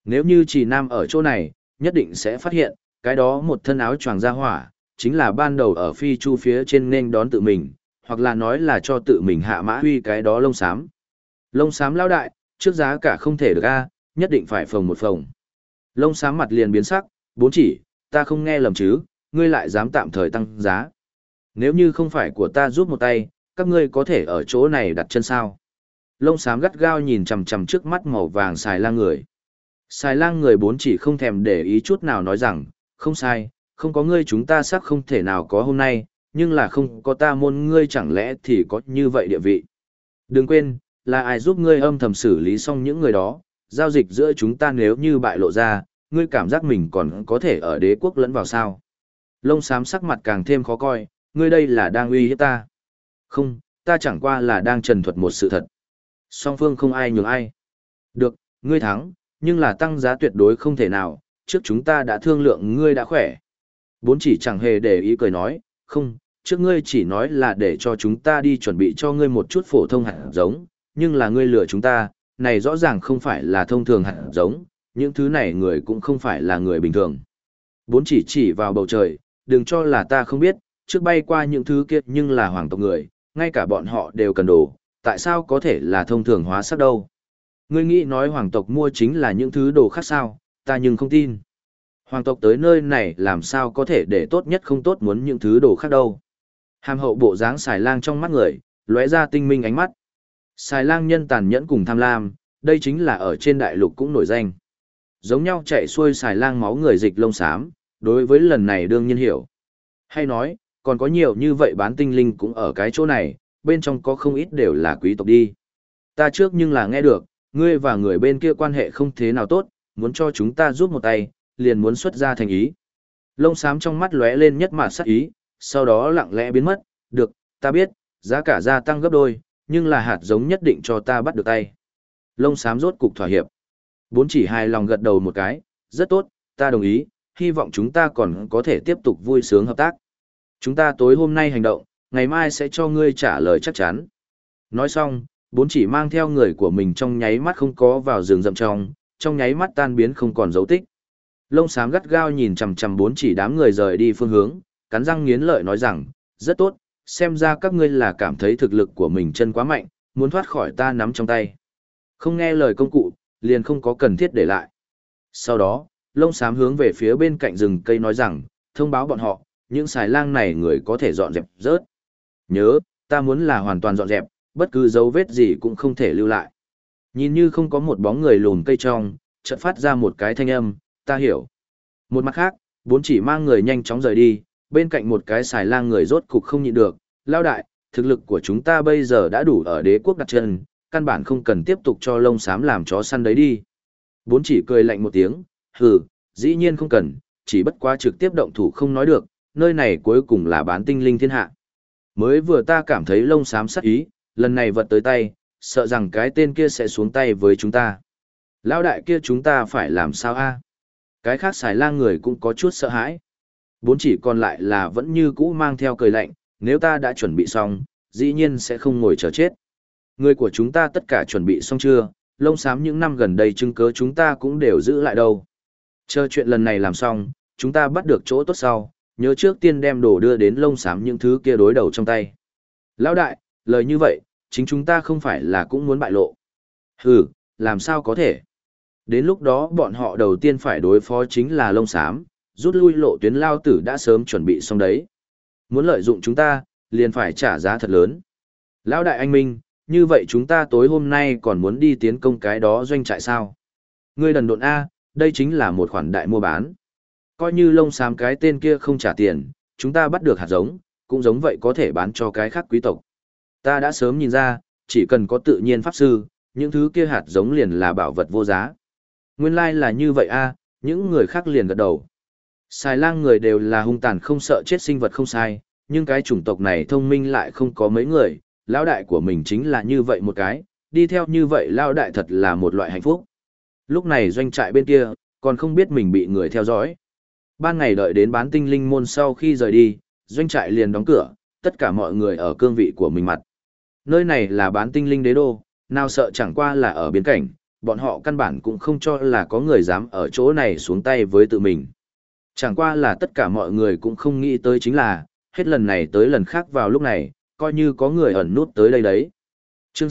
Nếu như chỉ nam ở chỗ này, nhất định sẽ phát hiện, cái đó một thân áo choàng ra hỏa, chính là ban đầu ở phi chu phía trên nên đón tự mình, hoặc là nói là cho tự mình hạ mã huy cái đó lông xám. Lông xám lao đại, trước giá cả không thể được a, nhất định phải phồng một phồng. Lông xám mặt liền biến sắc, bốn chỉ, ta không nghe lầm chứ, ngươi lại dám tạm thời tăng giá. Nếu như không phải của ta giúp một tay, các ngươi có thể ở chỗ này đặt chân sao? Lông xám gắt gao nhìn chằm chằm trước mắt màu vàng xài lang người. Xài lang người bốn chỉ không thèm để ý chút nào nói rằng, không sai, không có ngươi chúng ta xác không thể nào có hôm nay, nhưng là không có ta môn ngươi chẳng lẽ thì có như vậy địa vị. Đừng quên, là ai giúp ngươi âm thầm xử lý xong những người đó, giao dịch giữa chúng ta nếu như bại lộ ra, ngươi cảm giác mình còn có thể ở đế quốc lẫn vào sao. Lông xám sắc mặt càng thêm khó coi, ngươi đây là đang uy hiếp ta. Không, ta chẳng qua là đang trần thuật một sự thật. Song phương không ai nhường ai. Được, ngươi thắng, nhưng là tăng giá tuyệt đối không thể nào, trước chúng ta đã thương lượng ngươi đã khỏe. Bốn chỉ chẳng hề để ý cười nói, không, trước ngươi chỉ nói là để cho chúng ta đi chuẩn bị cho ngươi một chút phổ thông hạt giống, nhưng là ngươi lừa chúng ta, này rõ ràng không phải là thông thường hạt giống, những thứ này người cũng không phải là người bình thường. Bốn chỉ vào bầu trời, đừng cho là ta không biết, trước bay qua những thứ kia nhưng là hoàng tộc người, ngay cả bọn họ đều cần đồ, tại sao có thể là thông thường hóa sắc đâu. Ngươi nghĩ nói hoàng tộc mua chính là những thứ đồ khác sao, ta nhưng không tin. Hoàng tộc tới nơi này làm sao có thể để tốt nhất không tốt muốn những thứ đồ khác đâu. Hàm hậu bộ dáng xài lang trong mắt người, lóe ra tinh minh ánh mắt. Xài lang nhân tàn nhẫn cùng tham lam, đây chính là ở trên đại lục cũng nổi danh. Giống nhau chạy xuôi xài lang máu người dịch lông xám, đối với lần này đương nhiên hiểu. Hay nói, còn có nhiều như vậy bán tinh linh cũng ở cái chỗ này, bên trong có không ít đều là quý tộc đi. Ta trước nhưng là nghe được, ngươi và người bên kia quan hệ không thế nào tốt, muốn cho chúng ta giúp một tay, liền muốn xuất ra thành ý. Lông xám trong mắt lóe lên nhất mà sắc ý, sau đó lặng lẽ biến mất, được, ta biết, giá cả gia tăng gấp đôi, nhưng là hạt giống nhất định cho ta bắt được tay. Lông xám rốt cục thỏa hiệp. Bốn chỉ hài lòng gật đầu một cái, rất tốt, ta đồng ý, hy vọng chúng ta còn có thể tiếp tục vui sướng hợp tác. Chúng ta tối hôm nay hành động, ngày mai sẽ cho ngươi trả lời chắc chắn. Nói xong, bốn chỉ mang theo người của mình trong nháy mắt không có vào rừng rậm trong nháy mắt tan biến không còn dấu tích. Lông xám gắt gao nhìn chằm chằm bốn chỉ đám người rời đi phương hướng, cắn răng nghiến lợi nói rằng, rất tốt, xem ra các ngươi là cảm thấy thực lực của mình chân quá mạnh, muốn thoát khỏi ta nắm trong tay. Không nghe lời công cụ, liền không có cần thiết để lại. Sau đó, lông xám hướng về phía bên cạnh rừng cây nói rằng, thông báo bọn họ, những xài lang này người có thể dọn dẹp rớt. Nhớ, ta muốn là hoàn toàn dọn dẹp, bất cứ dấu vết gì cũng không thể lưu lại. Nhìn như không có một bóng người lùn cây trong, chợt phát ra một cái thanh âm, ta hiểu. Một mặt khác, bốn chỉ mang người nhanh chóng rời đi, bên cạnh một cái xài lang người rốt cục không nhịn được, lao đại, thực lực của chúng ta bây giờ đã đủ ở đế quốc đặt chân, căn bản không cần tiếp tục cho lông xám làm chó săn đấy đi. Bốn chỉ cười lạnh một tiếng, hừ, dĩ nhiên không cần, chỉ bất quá trực tiếp động thủ không nói được, nơi này cuối cùng là bán tinh linh thiên hạ. Mới vừa ta cảm thấy lông xám sắc ý, lần này vật tới tay, sợ rằng cái tên kia sẽ xuống tay với chúng ta. Lão đại kia chúng ta phải làm sao a? Cái khác xài lang người cũng có chút sợ hãi. Bốn chỉ còn lại là vẫn như cũ mang theo cười lạnh, nếu ta đã chuẩn bị xong, dĩ nhiên sẽ không ngồi chờ chết. Người của chúng ta tất cả chuẩn bị xong chưa, lông xám những năm gần đây chứng cớ chúng ta cũng đều giữ lại đâu. Chờ chuyện lần này làm xong, chúng ta bắt được chỗ tốt sau, nhớ trước tiên đem đồ đưa đến lông xám những thứ kia đối đầu trong tay. Lão đại, lời như vậy, chính chúng ta không phải là cũng muốn bại lộ. Hừ, làm sao có thể. Đến lúc đó bọn họ đầu tiên phải đối phó chính là lông xám, rút lui lộ tuyến lao tử đã sớm chuẩn bị xong đấy. Muốn lợi dụng chúng ta, liền phải trả giá thật lớn. Lão đại anh Minh, như vậy chúng ta tối hôm nay còn muốn đi tiến công cái đó doanh trại sao? Ngươi đần độn A, đây chính là một khoản đại mua bán. Coi như lông xám cái tên kia không trả tiền, chúng ta bắt được hạt giống, cũng giống vậy có thể bán cho cái khác quý tộc. Ta đã sớm nhìn ra, chỉ cần có tự nhiên pháp sư, những thứ kia hạt giống liền là bảo vật vô giá. Nguyên lai là như vậy a, những người khác liền gật đầu. Xài lang người đều là hung tàn không sợ chết sinh vật không sai, nhưng cái chủng tộc này thông minh lại không có mấy người, lão đại của mình chính là như vậy một cái, đi theo như vậy lão đại thật là một loại hạnh phúc. Lúc này doanh trại bên kia, còn không biết mình bị người theo dõi. Ban ngày đợi đến bán tinh linh môn sau khi rời đi, doanh trại liền đóng cửa, tất cả mọi người ở cương vị của mình mặt. Nơi này là bán tinh linh đế đô, nào sợ chẳng qua là ở biên cảnh, bọn họ căn bản cũng không cho là có người dám ở chỗ này xuống tay với tự mình. Chẳng qua là tất cả mọi người cũng không nghĩ tới chính là, hết lần này tới lần khác vào lúc này, coi như có người ẩn nút tới đây đấy. Chương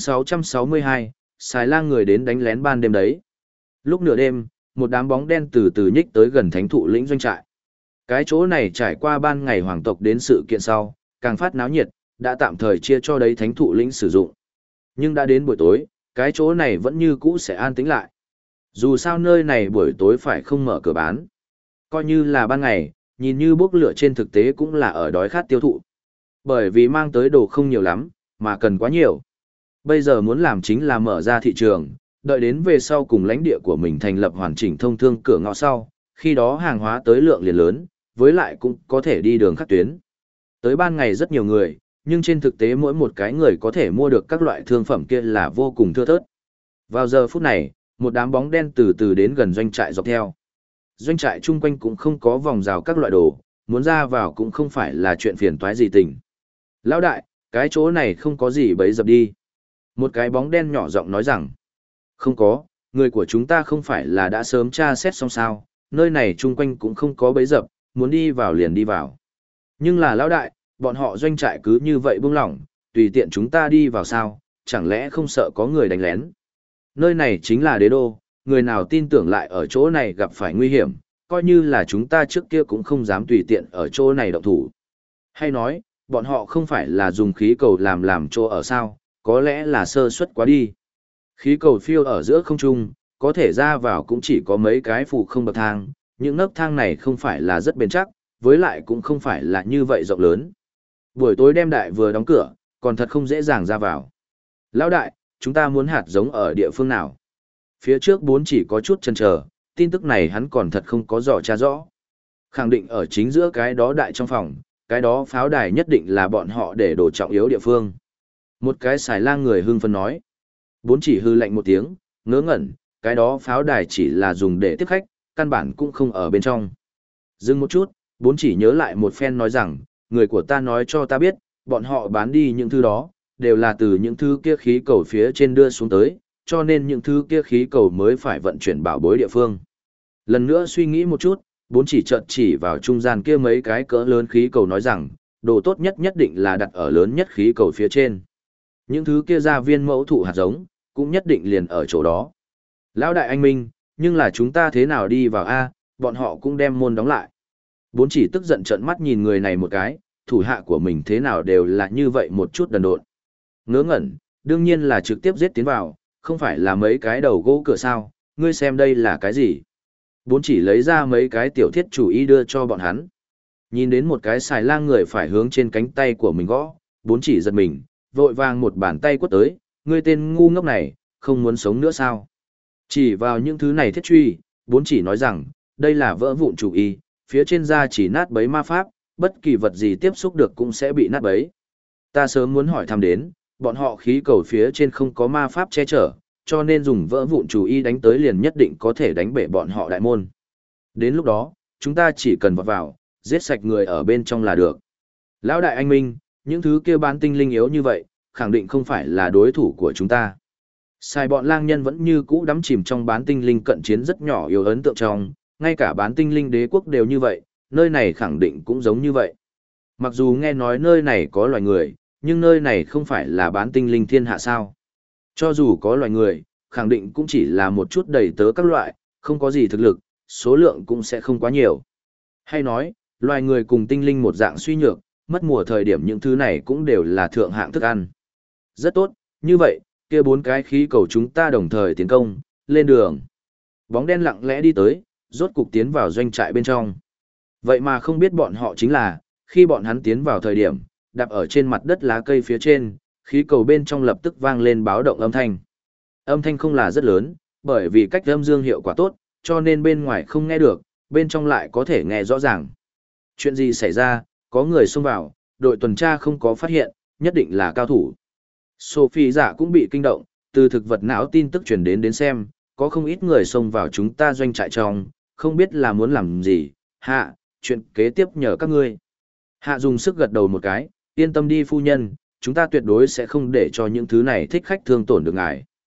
662, xài lang người đến đánh lén ban đêm đấy. Lúc nửa đêm, một đám bóng đen từ từ nhích tới gần thánh thụ lĩnh doanh trại. Cái chỗ này trải qua ban ngày hoàng tộc đến sự kiện sau, càng phát náo nhiệt, đã tạm thời chia cho đấy thánh thụ lĩnh sử dụng. Nhưng đã đến buổi tối, cái chỗ này vẫn như cũ sẽ an tĩnh lại. Dù sao nơi này buổi tối phải không mở cửa bán. Coi như là ban ngày, nhìn như bốc lửa trên thực tế cũng là ở đói khát tiêu thụ. Bởi vì mang tới đồ không nhiều lắm, mà cần quá nhiều. Bây giờ muốn làm chính là mở ra thị trường, đợi đến về sau cùng lãnh địa của mình thành lập hoàn chỉnh thông thương cửa ngõ sau, khi đó hàng hóa tới lượng liền lớn, với lại cũng có thể đi đường khác tuyến. Tới ban ngày rất nhiều người, nhưng trên thực tế mỗi một cái người có thể mua được các loại thương phẩm kia là vô cùng thưa thớt. Vào giờ phút này, một đám bóng đen từ từ đến gần doanh trại dọc theo. Doanh trại chung quanh cũng không có vòng rào các loại đồ, muốn ra vào cũng không phải là chuyện phiền toái gì tình. Lão đại, cái chỗ này không có gì bấy dập đi. Một cái bóng đen nhỏ giọng nói rằng, không có, người của chúng ta không phải là đã sớm tra xét xong sao, nơi này chung quanh cũng không có bấy dập, muốn đi vào liền đi vào. Nhưng là lão đại, bọn họ doanh trại cứ như vậy buông lỏng, tùy tiện chúng ta đi vào sao, chẳng lẽ không sợ có người đánh lén. Nơi này chính là đế đô, người nào tin tưởng lại ở chỗ này gặp phải nguy hiểm, coi như là chúng ta trước kia cũng không dám tùy tiện ở chỗ này động thủ. Hay nói, bọn họ không phải là dùng khí cầu làm chỗ ở sao, có lẽ là sơ suất quá đi. Khí cầu phiêu ở giữa không trung, có thể ra vào cũng chỉ có mấy cái phù không bậc thang, những nấc thang này không phải là rất bền chắc, với lại cũng không phải là như vậy rộng lớn. Buổi tối đêm đại vừa đóng cửa, còn thật không dễ dàng ra vào. Lão đại, chúng ta muốn hạt giống ở địa phương nào? Phía trước bốn chỉ có chút chần chờ, tin tức này hắn còn thật không có dò tra rõ. Khẳng định ở chính giữa cái đó đại trong phòng, cái đó pháo đài nhất định là bọn họ để đồ trọng yếu địa phương. Một cái xài lang người hưng phấn nói. Bốn chỉ hư lạnh một tiếng, ngớ ngẩn, cái đó pháo đài chỉ là dùng để tiếp khách, căn bản cũng không ở bên trong. Dừng một chút, bốn chỉ nhớ lại một phen nói rằng, người của ta nói cho ta biết, bọn họ bán đi những thứ đó, đều là từ những thứ kia khí cầu phía trên đưa xuống tới, cho nên những thứ kia khí cầu mới phải vận chuyển bảo bối địa phương. Lần nữa suy nghĩ một chút, bốn chỉ chợt chỉ vào trung gian kia mấy cái cỡ lớn khí cầu nói rằng, đồ tốt nhất nhất định là đặt ở lớn nhất khí cầu phía trên. Những thứ kia ra viên mẫu thụ hạt giống, cũng nhất định liền ở chỗ đó. Lão đại anh Minh, nhưng là chúng ta thế nào đi vào A, bọn họ cũng đem môn đóng lại. Bốn chỉ tức giận trợn mắt nhìn người này một cái, thủ hạ của mình thế nào đều là như vậy một chút đần độn. Ngớ ngẩn, đương nhiên là trực tiếp giết tiến vào, không phải là mấy cái đầu gỗ cửa sao, ngươi xem đây là cái gì. Bốn chỉ lấy ra mấy cái tiểu thiết chủ ý đưa cho bọn hắn. Nhìn đến một cái xài lang người phải hướng trên cánh tay của mình gõ, bốn chỉ giật mình, vội vàng một bàn tay quất tới, ngươi tên ngu ngốc này, không muốn sống nữa sao. Chỉ vào những thứ này thiết truy, bốn chỉ nói rằng, đây là vỡ vụn chủ ý, phía trên da chỉ nát bấy ma pháp, bất kỳ vật gì tiếp xúc được cũng sẽ bị nát bấy. Ta sớm muốn hỏi thăm đến, bọn họ khí cầu phía trên không có ma pháp che chở, cho nên dùng vỡ vụn chủ ý đánh tới liền nhất định có thể đánh bể bọn họ đại môn. Đến lúc đó, chúng ta chỉ cần vọt vào, giết sạch người ở bên trong là được. Lão đại anh Minh, những thứ kia bán tinh linh yếu như vậy, khẳng định không phải là đối thủ của chúng ta. Sai bọn lang nhân vẫn như cũ đắm chìm trong bán tinh linh cận chiến rất nhỏ yếu ấn tượng trong, ngay cả bán tinh linh đế quốc đều như vậy, nơi này khẳng định cũng giống như vậy. Mặc dù nghe nói nơi này có loài người, nhưng nơi này không phải là bán tinh linh thiên hạ sao. Cho dù có loài người, khẳng định cũng chỉ là một chút đầy tớ các loại, không có gì thực lực, số lượng cũng sẽ không quá nhiều. Hay nói, loài người cùng tinh linh một dạng suy nhược, mất mùa thời điểm những thứ này cũng đều là thượng hạng thức ăn. Rất tốt, như vậy, kia bốn cái khí cầu chúng ta đồng thời tiến công, lên đường. Bóng đen lặng lẽ đi tới, rốt cục tiến vào doanh trại bên trong. Vậy mà không biết bọn họ chính là, khi bọn hắn tiến vào thời điểm, đạp ở trên mặt đất lá cây phía trên, khí cầu bên trong lập tức vang lên báo động âm thanh. Âm thanh không là rất lớn, bởi vì cách âm dương hiệu quả tốt, cho nên bên ngoài không nghe được, bên trong lại có thể nghe rõ ràng. Chuyện gì xảy ra, có người xông vào, đội tuần tra không có phát hiện, nhất định là cao thủ. Sophie giả cũng bị kinh động, từ thực vật não tin tức truyền đến xem, có không ít người xông vào chúng ta doanh trại trong, không biết là muốn làm gì. Hạ, chuyện kế tiếp nhờ các ngươi. Hạ dùng sức gật đầu một cái, yên tâm đi phu nhân, chúng ta tuyệt đối sẽ không để cho những thứ này thích khách thương tổn được ngài.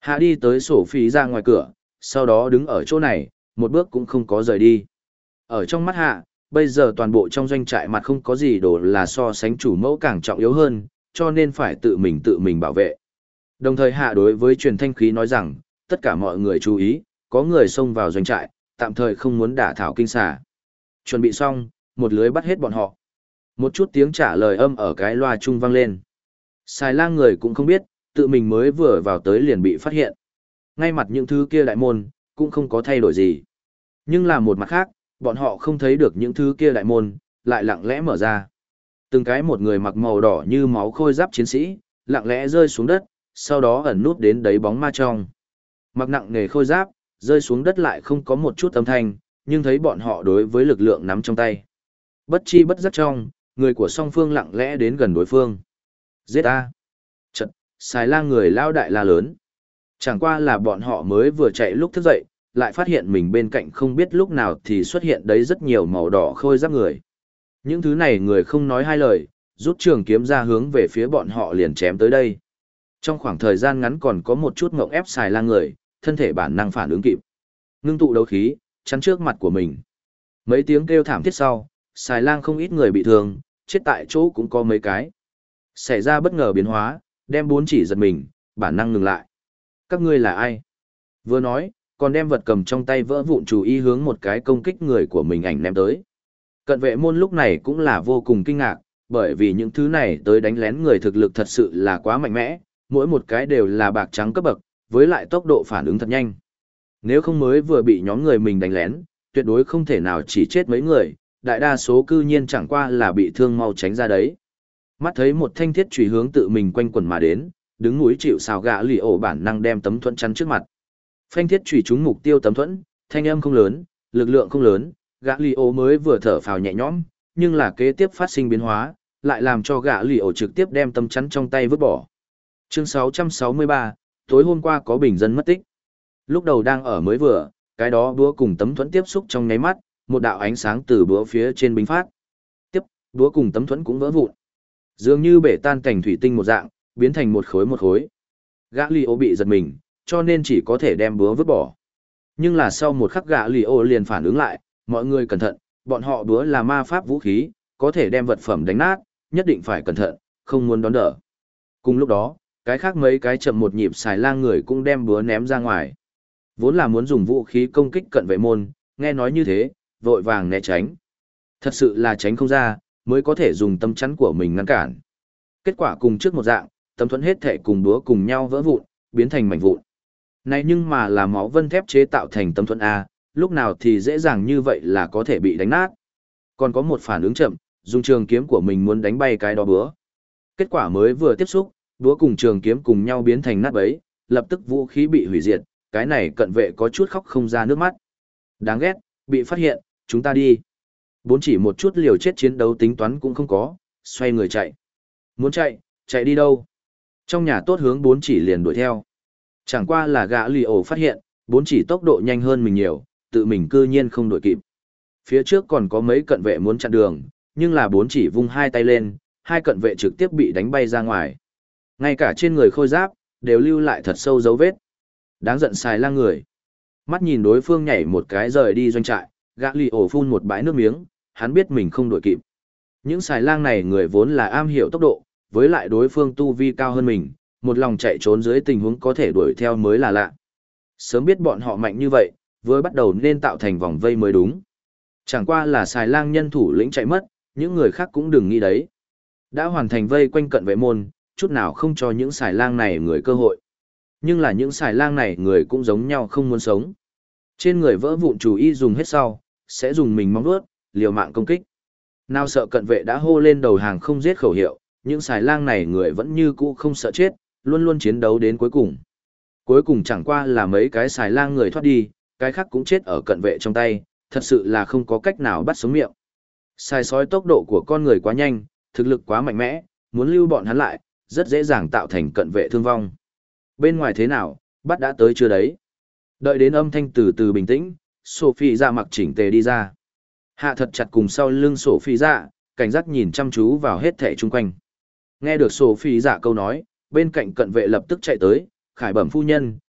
Hạ đi tới sổ phi ra ngoài cửa, sau đó đứng ở chỗ này, một bước cũng không có rời đi. Ở trong mắt Hạ, bây giờ toàn bộ trong doanh trại mặt không có gì đồ là so sánh chủ mẫu càng trọng yếu hơn, cho nên phải tự mình bảo vệ. Đồng thời Hạ đối với truyền thanh khí nói rằng, tất cả mọi người chú ý, có người xông vào doanh trại, tạm thời không muốn đả thảo kinh xà. Chuẩn bị xong, một lưới bắt hết bọn họ. Một chút tiếng trả lời âm ở cái loa trung vang lên. Xài lang người cũng không biết, tự mình mới vừa vào tới liền bị phát hiện. Ngay mặt những thứ kia đại môn, cũng không có thay đổi gì. Nhưng là một mặt khác, bọn họ không thấy được những thứ kia đại môn, lại lặng lẽ mở ra. Từng cái một người mặc màu đỏ như máu khôi giáp chiến sĩ, lặng lẽ rơi xuống đất, sau đó ẩn nút đến đấy bóng ma trong. Mặc nặng nề khôi giáp, rơi xuống đất lại không có một chút âm thanh, nhưng thấy bọn họ đối với lực lượng nắm trong tay. Bất chi bất giác trong, người của song phương lặng lẽ đến gần đối phương. Giết a! Chật, xài lang người lao đại la lớn. Chẳng qua là bọn họ mới vừa chạy lúc thức dậy, lại phát hiện mình bên cạnh không biết lúc nào thì xuất hiện đấy rất nhiều màu đỏ khôi giáp người. Những thứ này người không nói hai lời, rút trường kiếm ra hướng về phía bọn họ liền chém tới đây. Trong khoảng thời gian ngắn còn có một chút ngộng ép xài lang người, thân thể bản năng phản ứng kịp. Ngưng tụ đấu khí, chắn trước mặt của mình. Mấy tiếng kêu thảm thiết sau, xài lang không ít người bị thương, chết tại chỗ cũng có mấy cái. Xảy ra bất ngờ biến hóa, đem bốn chỉ giật mình, bản năng ngừng lại. Các ngươi là ai? Vừa nói, còn đem vật cầm trong tay vỡ vụn chú ý hướng một cái công kích người của mình ảnh ném tới. Cận vệ môn lúc này cũng là vô cùng kinh ngạc, bởi vì những thứ này tới đánh lén người thực lực thật sự là quá mạnh mẽ, mỗi một cái đều là bạc trắng cấp bậc, với lại tốc độ phản ứng thật nhanh. Nếu không mới vừa bị nhóm người mình đánh lén, tuyệt đối không thể nào chỉ chết mấy người, đại đa số cư nhiên chẳng qua là bị thương mau tránh ra đấy. Mắt thấy một thanh thiết chùy hướng tự mình quanh quẩn mà đến, đứng núi chịu sào gã lì ổ bản năng đem tấm thuẫn chắn trước mặt. Phanh thiết chùy trúng mục tiêu tấm thuẫn, thanh âm không lớn, lực lượng không lớn, gã lì ổ mới vừa thở phào nhẹ nhõm, nhưng là kế tiếp phát sinh biến hóa, lại làm cho gã lì ổ trực tiếp đem tấm chắn trong tay vứt bỏ. Chương 663, tối hôm qua có bình dân mất tích. Lúc đầu đang ở mới vừa, cái đó búa cùng tấm thuẫn tiếp xúc trong nháy mắt, một đạo ánh sáng từ búa phía trên bính phát. Tiếp, búa cùng tấm thuẫn cũng vỡ vụn. Dường như bể tan cảnh thủy tinh một dạng, biến thành một khối một khối. Gã lì ô bị giật mình, cho nên chỉ có thể đem búa vứt bỏ. Nhưng là sau một khắc gã lì ô liền phản ứng lại, mọi người cẩn thận, bọn họ búa là ma pháp vũ khí, có thể đem vật phẩm đánh nát, nhất định phải cẩn thận, không muốn đón đỡ. Cùng lúc đó, cái khác mấy cái chậm một nhịp xài lang người cũng đem búa ném ra ngoài. Vốn là muốn dùng vũ khí công kích cận vệ môn, nghe nói như thế, vội vàng né tránh. Thật sự là tránh không ra, mới có thể dùng tấm chắn của mình ngăn cản. Kết quả cùng trước một dạng, tấm thuẫn hết thể cùng búa cùng nhau vỡ vụn, biến thành mảnh vụn. Này nhưng mà là máu vân thép chế tạo thành tấm thuẫn A, lúc nào thì dễ dàng như vậy là có thể bị đánh nát. Còn có một phản ứng chậm, dùng trường kiếm của mình muốn đánh bay cái đó búa. Kết quả mới vừa tiếp xúc, búa cùng trường kiếm cùng nhau biến thành nát bấy, lập tức vũ khí bị hủy diệt, cái này cận vệ có chút khóc không ra nước mắt. Đáng ghét, bị phát hiện, chúng ta đi. Bốn chỉ một chút liều chết chiến đấu tính toán cũng không có, xoay người chạy. Muốn chạy, chạy đi đâu? Trong nhà tốt hướng bốn chỉ liền đuổi theo. Chẳng qua là gã lì ổ phát hiện, bốn chỉ tốc độ nhanh hơn mình nhiều, tự mình cư nhiên không đuổi kịp. Phía trước còn có mấy cận vệ muốn chặn đường, nhưng là bốn chỉ vung hai tay lên, hai cận vệ trực tiếp bị đánh bay ra ngoài. Ngay cả trên người khôi giáp, đều lưu lại thật sâu dấu vết. Đáng giận xài lang người. Mắt nhìn đối phương nhảy một cái rời đi doanh trại, gã lì ổ phun một bãi nước miếng, hắn biết mình không đuổi kịp. Những xài lang này người vốn là am hiểu tốc độ, với lại đối phương tu vi cao hơn mình, một lòng chạy trốn dưới tình huống có thể đuổi theo mới là lạ. Sớm biết bọn họ mạnh như vậy, vừa bắt đầu nên tạo thành vòng vây mới đúng. Chẳng qua là xài lang nhân thủ lĩnh chạy mất, những người khác cũng đừng nghĩ đấy. Đã hoàn thành vây quanh cận vệ môn, chút nào không cho những xài lang này người cơ hội. Nhưng là những xài lang này người cũng giống nhau không muốn sống. Trên người vỡ vụn chủ y dùng hết sau, sẽ dùng mình móng vuốt, liều mạng công kích. Nào sợ cận vệ đã hô lên đầu hàng không giết khẩu hiệu, những xài lang này người vẫn như cũ không sợ chết, luôn luôn chiến đấu đến cuối cùng. Cuối cùng chẳng qua là mấy cái xài lang người thoát đi, cái khác cũng chết ở cận vệ trong tay, thật sự là không có cách nào bắt sống miệng. Xài sói tốc độ của con người quá nhanh, thực lực quá mạnh mẽ, muốn lưu bọn hắn lại, rất dễ dàng tạo thành cận vệ thương vong. Bên ngoài thế nào, bắt đã tới chưa đấy? Đợi đến âm thanh từ từ bình tĩnh, Sophie ra mặc chỉnh tề đi ra. Hạ thật chặt cùng sau lưng Sophie ra, cảnh giác nhìn chăm chú vào hết thảy chung quanh. Nghe được Sophie dạ câu nói, bên cạnh cận vệ lập tức chạy tới, khải bẩm phu nhân,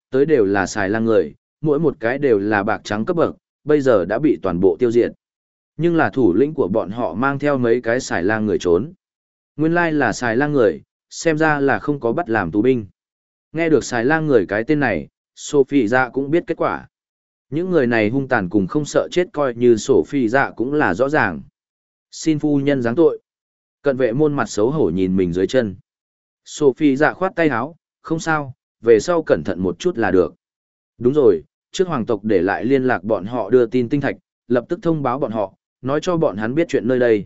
tới đều là xài lang người, mỗi một cái đều là bạc trắng cấp bậc, bây giờ đã bị toàn bộ tiêu diệt. Nhưng là thủ lĩnh của bọn họ mang theo mấy cái xài lang người trốn. Nguyên lai là xài lang người, xem ra là không có bắt làm tù binh. Nghe được xài lang người cái tên này, Sophie dạ cũng biết kết quả. Những người này hung tàn cùng không sợ chết coi như Sophie dạ cũng là rõ ràng. Xin phu nhân giáng tội. Cận vệ môn mặt xấu hổ nhìn mình dưới chân. Sophie dạ khoát tay áo, không sao, về sau cẩn thận một chút là được. Đúng rồi, trước hoàng tộc để lại liên lạc bọn họ đưa tin tinh thạch, lập tức thông báo bọn họ, nói cho bọn hắn biết chuyện nơi đây.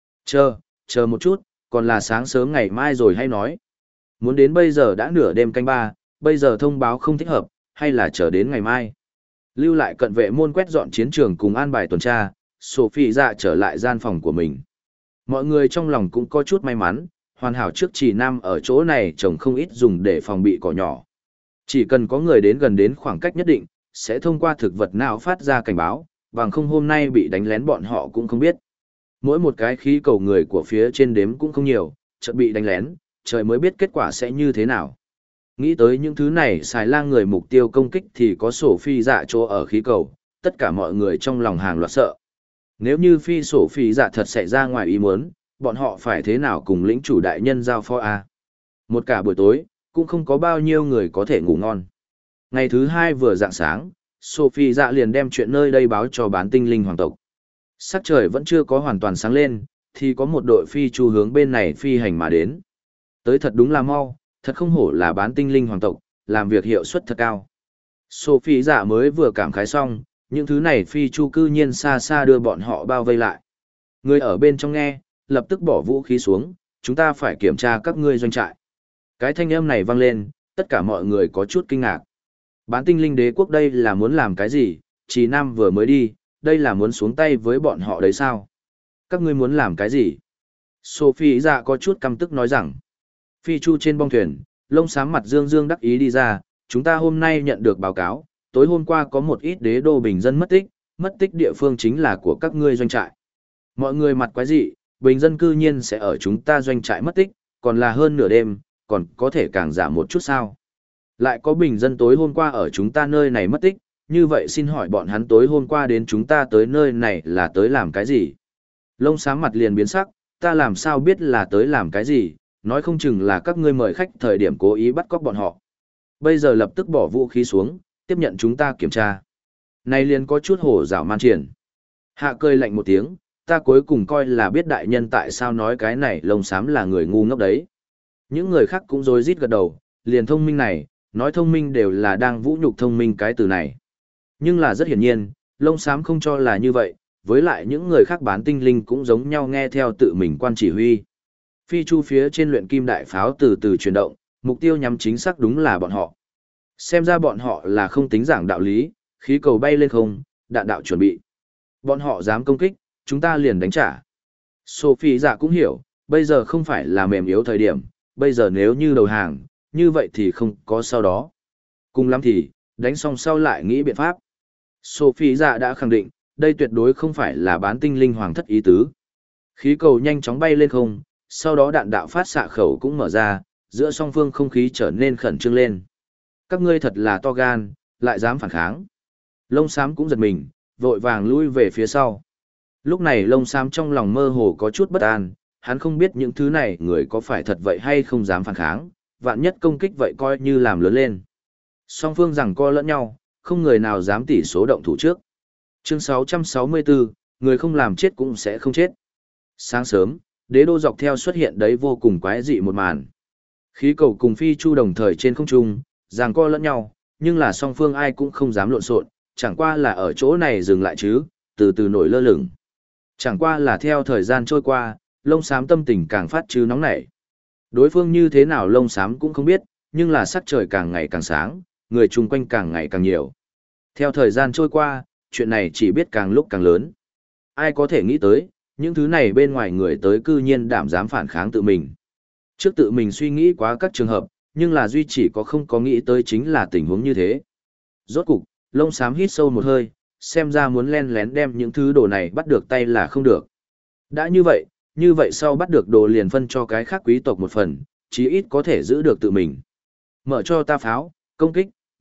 Chờ một chút, còn là sáng sớm ngày mai rồi hay nói. Muốn đến bây giờ đã nửa đêm canh ba, bây giờ thông báo không thích hợp, hay là chờ đến ngày mai. Lưu lại cận vệ môn quét dọn chiến trường cùng an bài tuần tra, Sophie dạ trở lại gian phòng của mình. Mọi người trong lòng cũng có chút may mắn, hoàn hảo trước chỉ nam ở chỗ này trồng không ít dùng để phòng bị cỏ nhỏ. Chỉ cần có người đến gần đến khoảng cách nhất định, sẽ thông qua thực vật nào phát ra cảnh báo, bằng không hôm nay bị đánh lén bọn họ cũng không biết. Mỗi một cái khí cầu người của phía trên đếm cũng không nhiều, chợt bị đánh lén, trời mới biết kết quả sẽ như thế nào. Nghĩ tới những thứ này xài lang người mục tiêu công kích thì có sổ phi dạ chỗ ở khí cầu, tất cả mọi người trong lòng hàng loạt sợ. Nếu như phi sổ phi dạ thật xảy ra ngoài ý muốn, bọn họ phải thế nào cùng lĩnh chủ đại nhân giao phó a? Một cả buổi tối, cũng không có bao nhiêu người có thể ngủ ngon. Ngày thứ hai vừa rạng sáng, Sophie dạ liền đem chuyện nơi đây báo cho bán tinh linh hoàng tộc. Sắc trời vẫn chưa có hoàn toàn sáng lên, thì có một đội phi chu hướng bên này phi hành mà đến. Tới thật đúng là mau, thật không hổ là bán tinh linh hoàng tộc, làm việc hiệu suất thật cao. Sophie dạ mới vừa cảm khái xong, những thứ này phi chu cư nhiên xa xa đưa bọn họ bao vây lại. Người ở bên trong nghe, lập tức bỏ vũ khí xuống, chúng ta phải kiểm tra các ngươi doanh trại. Cái thanh âm này vang lên, tất cả mọi người có chút kinh ngạc. Bán tinh linh đế quốc đây là muốn làm cái gì, Chỉ Nam vừa mới đi, đây là muốn xuống tay với bọn họ đấy sao? Các ngươi muốn làm cái gì? Sophie dạ có chút căm tức nói rằng, phi chu trên bong thuyền, lông xám mặt dương dương đắc ý đi ra, chúng ta hôm nay nhận được báo cáo, tối hôm qua có một ít đế đô bình dân mất tích địa phương chính là của các ngươi doanh trại. Mọi người mặt quái dị, bình dân cư nhiên sẽ ở chúng ta doanh trại mất tích, còn là hơn nửa đêm, còn có thể càng giảm một chút sao? Lại có bình dân tối hôm qua ở chúng ta nơi này mất tích, như vậy xin hỏi bọn hắn tối hôm qua đến chúng ta tới nơi này là tới làm cái gì? Lông xám mặt liền biến sắc, ta làm sao biết là tới làm cái gì, nói không chừng là các ngươi mời khách thời điểm cố ý bắt cóc bọn họ. Bây giờ lập tức bỏ vũ khí xuống, tiếp nhận chúng ta kiểm tra. Này liền có chút hổ dạo man triển. Hạ cười lạnh một tiếng, ta cuối cùng coi là biết đại nhân tại sao nói cái này lông xám là người ngu ngốc đấy. Những người khác cũng rối rít gật đầu, liền thông minh này, nói thông minh đều là đang vũ nhục thông minh cái từ này. Nhưng là rất hiển nhiên, lông xám không cho là như vậy, với lại những người khác bán tinh linh cũng giống nhau nghe theo tự mình quan chỉ huy. Phi chu phía trên luyện kim đại pháo từ từ chuyển động, mục tiêu nhắm chính xác đúng là bọn họ. Xem ra bọn họ là không tính giảng đạo lý, khí cầu bay lên không, đạn đạo chuẩn bị. Bọn họ dám công kích, chúng ta liền đánh trả. Sophie dạ cũng hiểu, bây giờ không phải là mềm yếu thời điểm, bây giờ nếu như đầu hàng, như vậy thì không có sau đó. Cùng lắm thì, đánh xong sau lại nghĩ biện pháp. Sophie dạ đã khẳng định, đây tuyệt đối không phải là bán tinh linh hoàng thất ý tứ. Khí cầu nhanh chóng bay lên không, sau đó đạn đạo phát xạ khẩu cũng mở ra, giữa song phương không khí trở nên khẩn trương lên. Các ngươi thật là to gan, lại dám phản kháng. Lông xám cũng giật mình, vội vàng lui về phía sau. Lúc này lông xám trong lòng mơ hồ có chút bất an, hắn không biết những thứ này người có phải thật vậy hay không dám phản kháng, vạn nhất công kích vậy coi như làm lớn lên. Song phương giằng co lẫn nhau, không người nào dám tỉ số động thủ trước. Chương 664, người không làm chết cũng sẽ không chết. Sáng sớm, đế đô dọc theo xuất hiện đấy vô cùng quái dị một màn. Khí cầu cùng phi chu đồng thời trên không trung, giằng co lẫn nhau, nhưng là song phương ai cũng không dám lộn xộn, chẳng qua là ở chỗ này dừng lại chứ, từ từ nổi lơ lửng. Chẳng qua là theo thời gian trôi qua, lông xám tâm tình càng phát chứ nóng nảy. Đối phương như thế nào lông xám cũng không biết, nhưng là sắc trời càng ngày càng sáng, người chung quanh càng ngày càng nhiều. Theo thời gian trôi qua, chuyện này chỉ biết càng lúc càng lớn. Ai có thể nghĩ tới, những thứ này bên ngoài người tới cư nhiên đảm dám phản kháng tự mình. Trước tự mình suy nghĩ quá các trường hợp, nhưng là duy chỉ có không có nghĩ tới chính là tình huống như thế. Rốt cục, lông xám hít sâu một hơi, xem ra muốn len lén đem những thứ đồ này bắt được tay là không được. Đã như vậy sau bắt được đồ liền phân cho cái khác quý tộc một phần, chí ít có thể giữ được tự mình. Mở cho ta pháo, công kích,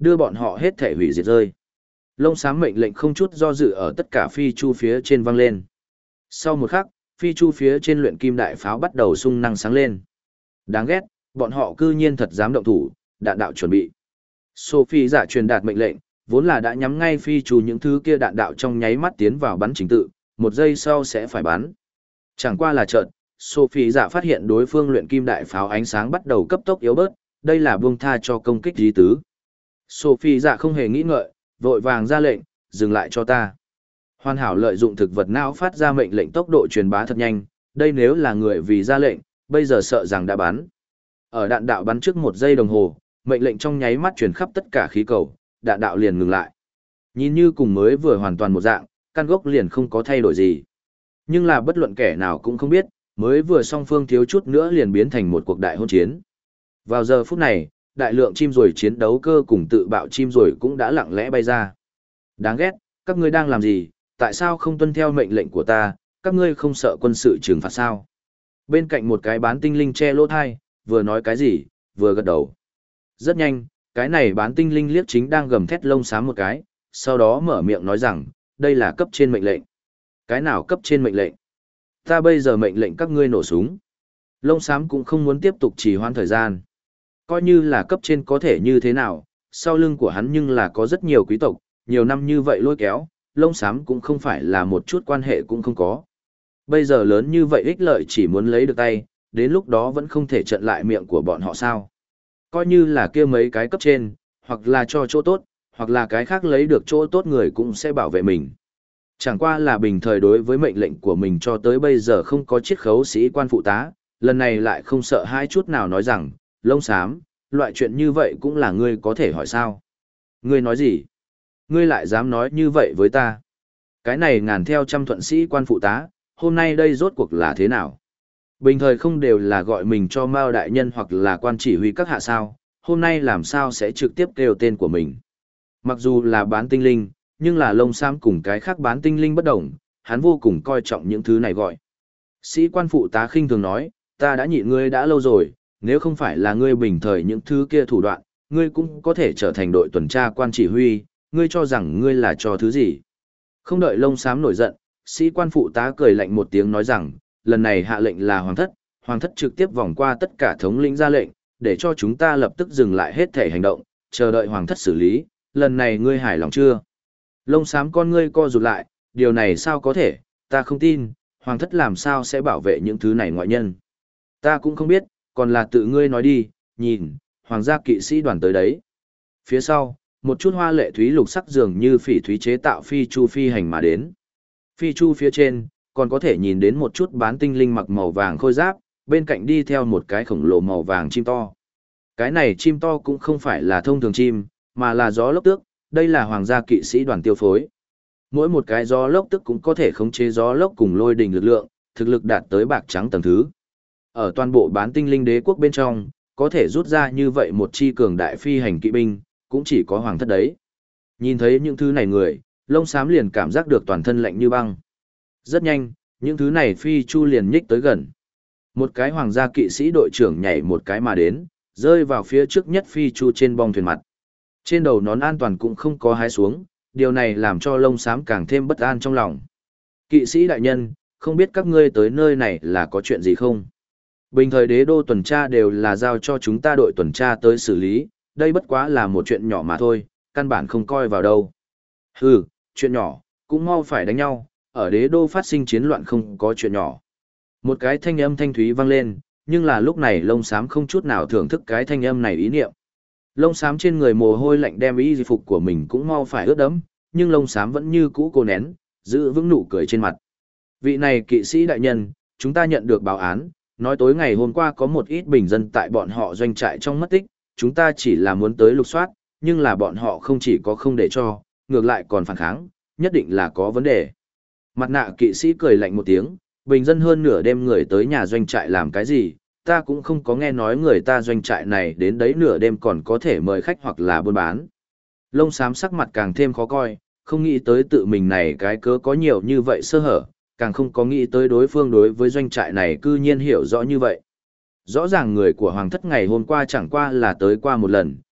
đưa bọn họ hết thể hủy diệt rơi. Lông xám mệnh lệnh không chút do dự ở tất cả phi chu phía trên vang lên. Sau một khắc, phi chu phía trên luyện kim đại pháo bắt đầu sung năng sáng lên. Đáng ghét, bọn họ cư nhiên thật dám động thủ, đạn đạo chuẩn bị. Sophie giả truyền đạt mệnh lệnh, vốn là đã nhắm ngay phi chu những thứ kia đạn đạo trong nháy mắt tiến vào bắn chính tự, một giây sau sẽ phải bắn. Chẳng qua là chợt, Sophie giả phát hiện đối phương luyện kim đại pháo ánh sáng bắt đầu cấp tốc yếu bớt, đây là buông tha cho công kích ý tứ. Sophie giả không hề nghĩ ngợi, vội vàng ra lệnh, dừng lại cho ta. Hoàn hảo lợi dụng thực vật não phát ra mệnh lệnh tốc độ truyền bá thật nhanh, đây nếu là người vì ra lệnh, bây giờ sợ rằng đã bắn. Ở đạn đạo bắn trước 1 giây đồng hồ, mệnh lệnh trong nháy mắt truyền khắp tất cả khí cầu, đạn đạo liền ngừng lại. Nhìn như cùng mới vừa hoàn toàn một dạng, căn gốc liền không có thay đổi gì. Nhưng là bất luận kẻ nào cũng không biết, mới vừa song phương thiếu chút nữa liền biến thành một cuộc đại hôn chiến. Vào giờ phút này, đại lượng chim ruồi chiến đấu cơ cùng tự bạo chim ruồi cũng đã lặng lẽ bay ra. Đáng ghét, các ngươi đang làm gì, tại sao không tuân theo mệnh lệnh của ta, các ngươi không sợ quân sự trừng phạt sao? Bên cạnh một cái bán tinh linh che lỗ thai, vừa nói cái gì, vừa gật đầu. Rất nhanh, cái này bán tinh linh liếc chính đang gầm thét lông xám một cái, sau đó mở miệng nói rằng, đây là cấp trên mệnh lệnh. Cái nào cấp trên mệnh lệnh? Ta bây giờ mệnh lệnh các ngươi nổ súng. Lông xám cũng không muốn tiếp tục trì hoãn thời gian. Coi như là cấp trên có thể như thế nào, sau lưng của hắn nhưng là có rất nhiều quý tộc, nhiều năm như vậy lôi kéo, lông xám cũng không phải là một chút quan hệ cũng không có. Bây giờ lớn như vậy ích lợi chỉ muốn lấy được tay, đến lúc đó vẫn không thể trận lại miệng của bọn họ sao. Coi như là kia mấy cái cấp trên, hoặc là cho chỗ tốt, hoặc là cái khác lấy được chỗ tốt người cũng sẽ bảo vệ mình. Chẳng qua là bình thời đối với mệnh lệnh của mình cho tới bây giờ không có chiết khấu sĩ quan phụ tá, lần này lại không sợ hai chút nào nói rằng, lông xám, loại chuyện như vậy cũng là ngươi có thể hỏi sao. Ngươi nói gì? Ngươi lại dám nói như vậy với ta? Cái này ngàn theo trăm thuận sĩ quan phụ tá, hôm nay đây rốt cuộc là thế nào? Bình thời không đều là gọi mình cho Mao đại nhân hoặc là quan chỉ huy các hạ sao, hôm nay làm sao sẽ trực tiếp kêu tên của mình? Mặc dù là bán tinh linh, nhưng là lông xám cùng cái khác bán tinh linh bất đồng, hắn vô cùng coi trọng những thứ này gọi. Sĩ quan phụ tá khinh thường nói, ta đã nhịn ngươi đã lâu rồi, nếu không phải là ngươi bình thời những thứ kia thủ đoạn, ngươi cũng có thể trở thành đội tuần tra quan chỉ huy, ngươi cho rằng ngươi là cho thứ gì? Không đợi lông xám nổi giận, sĩ quan phụ tá cười lạnh một tiếng nói rằng, lần này hạ lệnh là hoàng thất trực tiếp vòng qua tất cả thống lĩnh ra lệnh, để cho chúng ta lập tức dừng lại hết thể hành động, chờ đợi hoàng thất xử lý, lần này ngươi hài lòng chưa? Lông xám con ngươi co rụt lại, điều này sao có thể, ta không tin, hoàng thất làm sao sẽ bảo vệ những thứ này ngoại nhân. Ta cũng không biết, còn là tự ngươi nói đi, nhìn, hoàng gia kỵ sĩ đoàn tới đấy. Phía sau, một chút hoa lệ thúy lục sắc dường như phỉ thúy chế tạo phi chu phi hành mà đến. Phi chu phía trên, còn có thể nhìn đến một chút bán tinh linh mặc màu vàng khôi giáp, bên cạnh đi theo một cái khổng lồ màu vàng chim to. Cái này chim to cũng không phải là thông thường chim, mà là gió lốc tước, đây là hoàng gia kỵ sĩ đoàn tiêu phối. Mỗi một cái gió lốc tước cũng có thể khống chế gió lốc cùng lôi đình lực lượng, thực lực đạt tới bạc trắng tầng thứ. Ở toàn bộ bán tinh linh đế quốc bên trong, có thể rút ra như vậy một chi cường đại phi hành kỵ binh, cũng chỉ có hoàng thất đấy. Nhìn thấy những thứ này người, lông xám liền cảm giác được toàn thân lạnh như băng. Rất nhanh, những thứ này phi chu liền nhích tới gần. Một cái hoàng gia kỵ sĩ đội trưởng nhảy một cái mà đến, rơi vào phía trước nhất phi chu trên bong thuyền mặt. Trên đầu nón an toàn cũng không có hái xuống, điều này làm cho lông xám càng thêm bất an trong lòng. Kỵ sĩ đại nhân, không biết các ngươi tới nơi này là có chuyện gì không? Bình thời đế đô tuần tra đều là giao cho chúng ta đội tuần tra tới xử lý, đây bất quá là một chuyện nhỏ mà thôi, căn bản không coi vào đâu. Hừ, chuyện nhỏ, cũng mau phải đánh nhau, ở đế đô phát sinh chiến loạn không có chuyện nhỏ. Một cái thanh âm thanh thúy vang lên, nhưng là lúc này lông xám không chút nào thưởng thức cái thanh âm này ý niệm. Lông xám trên người mồ hôi lạnh đem y phục của mình cũng mau phải ướt đẫm, nhưng lông xám vẫn như cũ cố nén, giữ vững nụ cười trên mặt. Vị này kỵ sĩ đại nhân, chúng ta nhận được báo án, nói tối ngày hôm qua có một ít bình dân tại bọn họ doanh trại trong mất tích, chúng ta chỉ là muốn tới lục soát, nhưng là bọn họ không chỉ có không để cho, ngược lại còn phản kháng, nhất định là có vấn đề. Mặt nạ kỵ sĩ cười lạnh một tiếng, bình dân hơn nửa đêm người tới nhà doanh trại làm cái gì, ta cũng không có nghe nói người ta doanh trại này đến đấy nửa đêm còn có thể mời khách hoặc là buôn bán. Lông xám sắc mặt càng thêm khó coi, không nghĩ tới tự mình này cái cớ có nhiều như vậy sơ hở, càng không có nghĩ tới đối phương đối với doanh trại này cư nhiên hiểu rõ như vậy. Rõ ràng người của hoàng thất ngày hôm qua chẳng qua là tới qua một lần,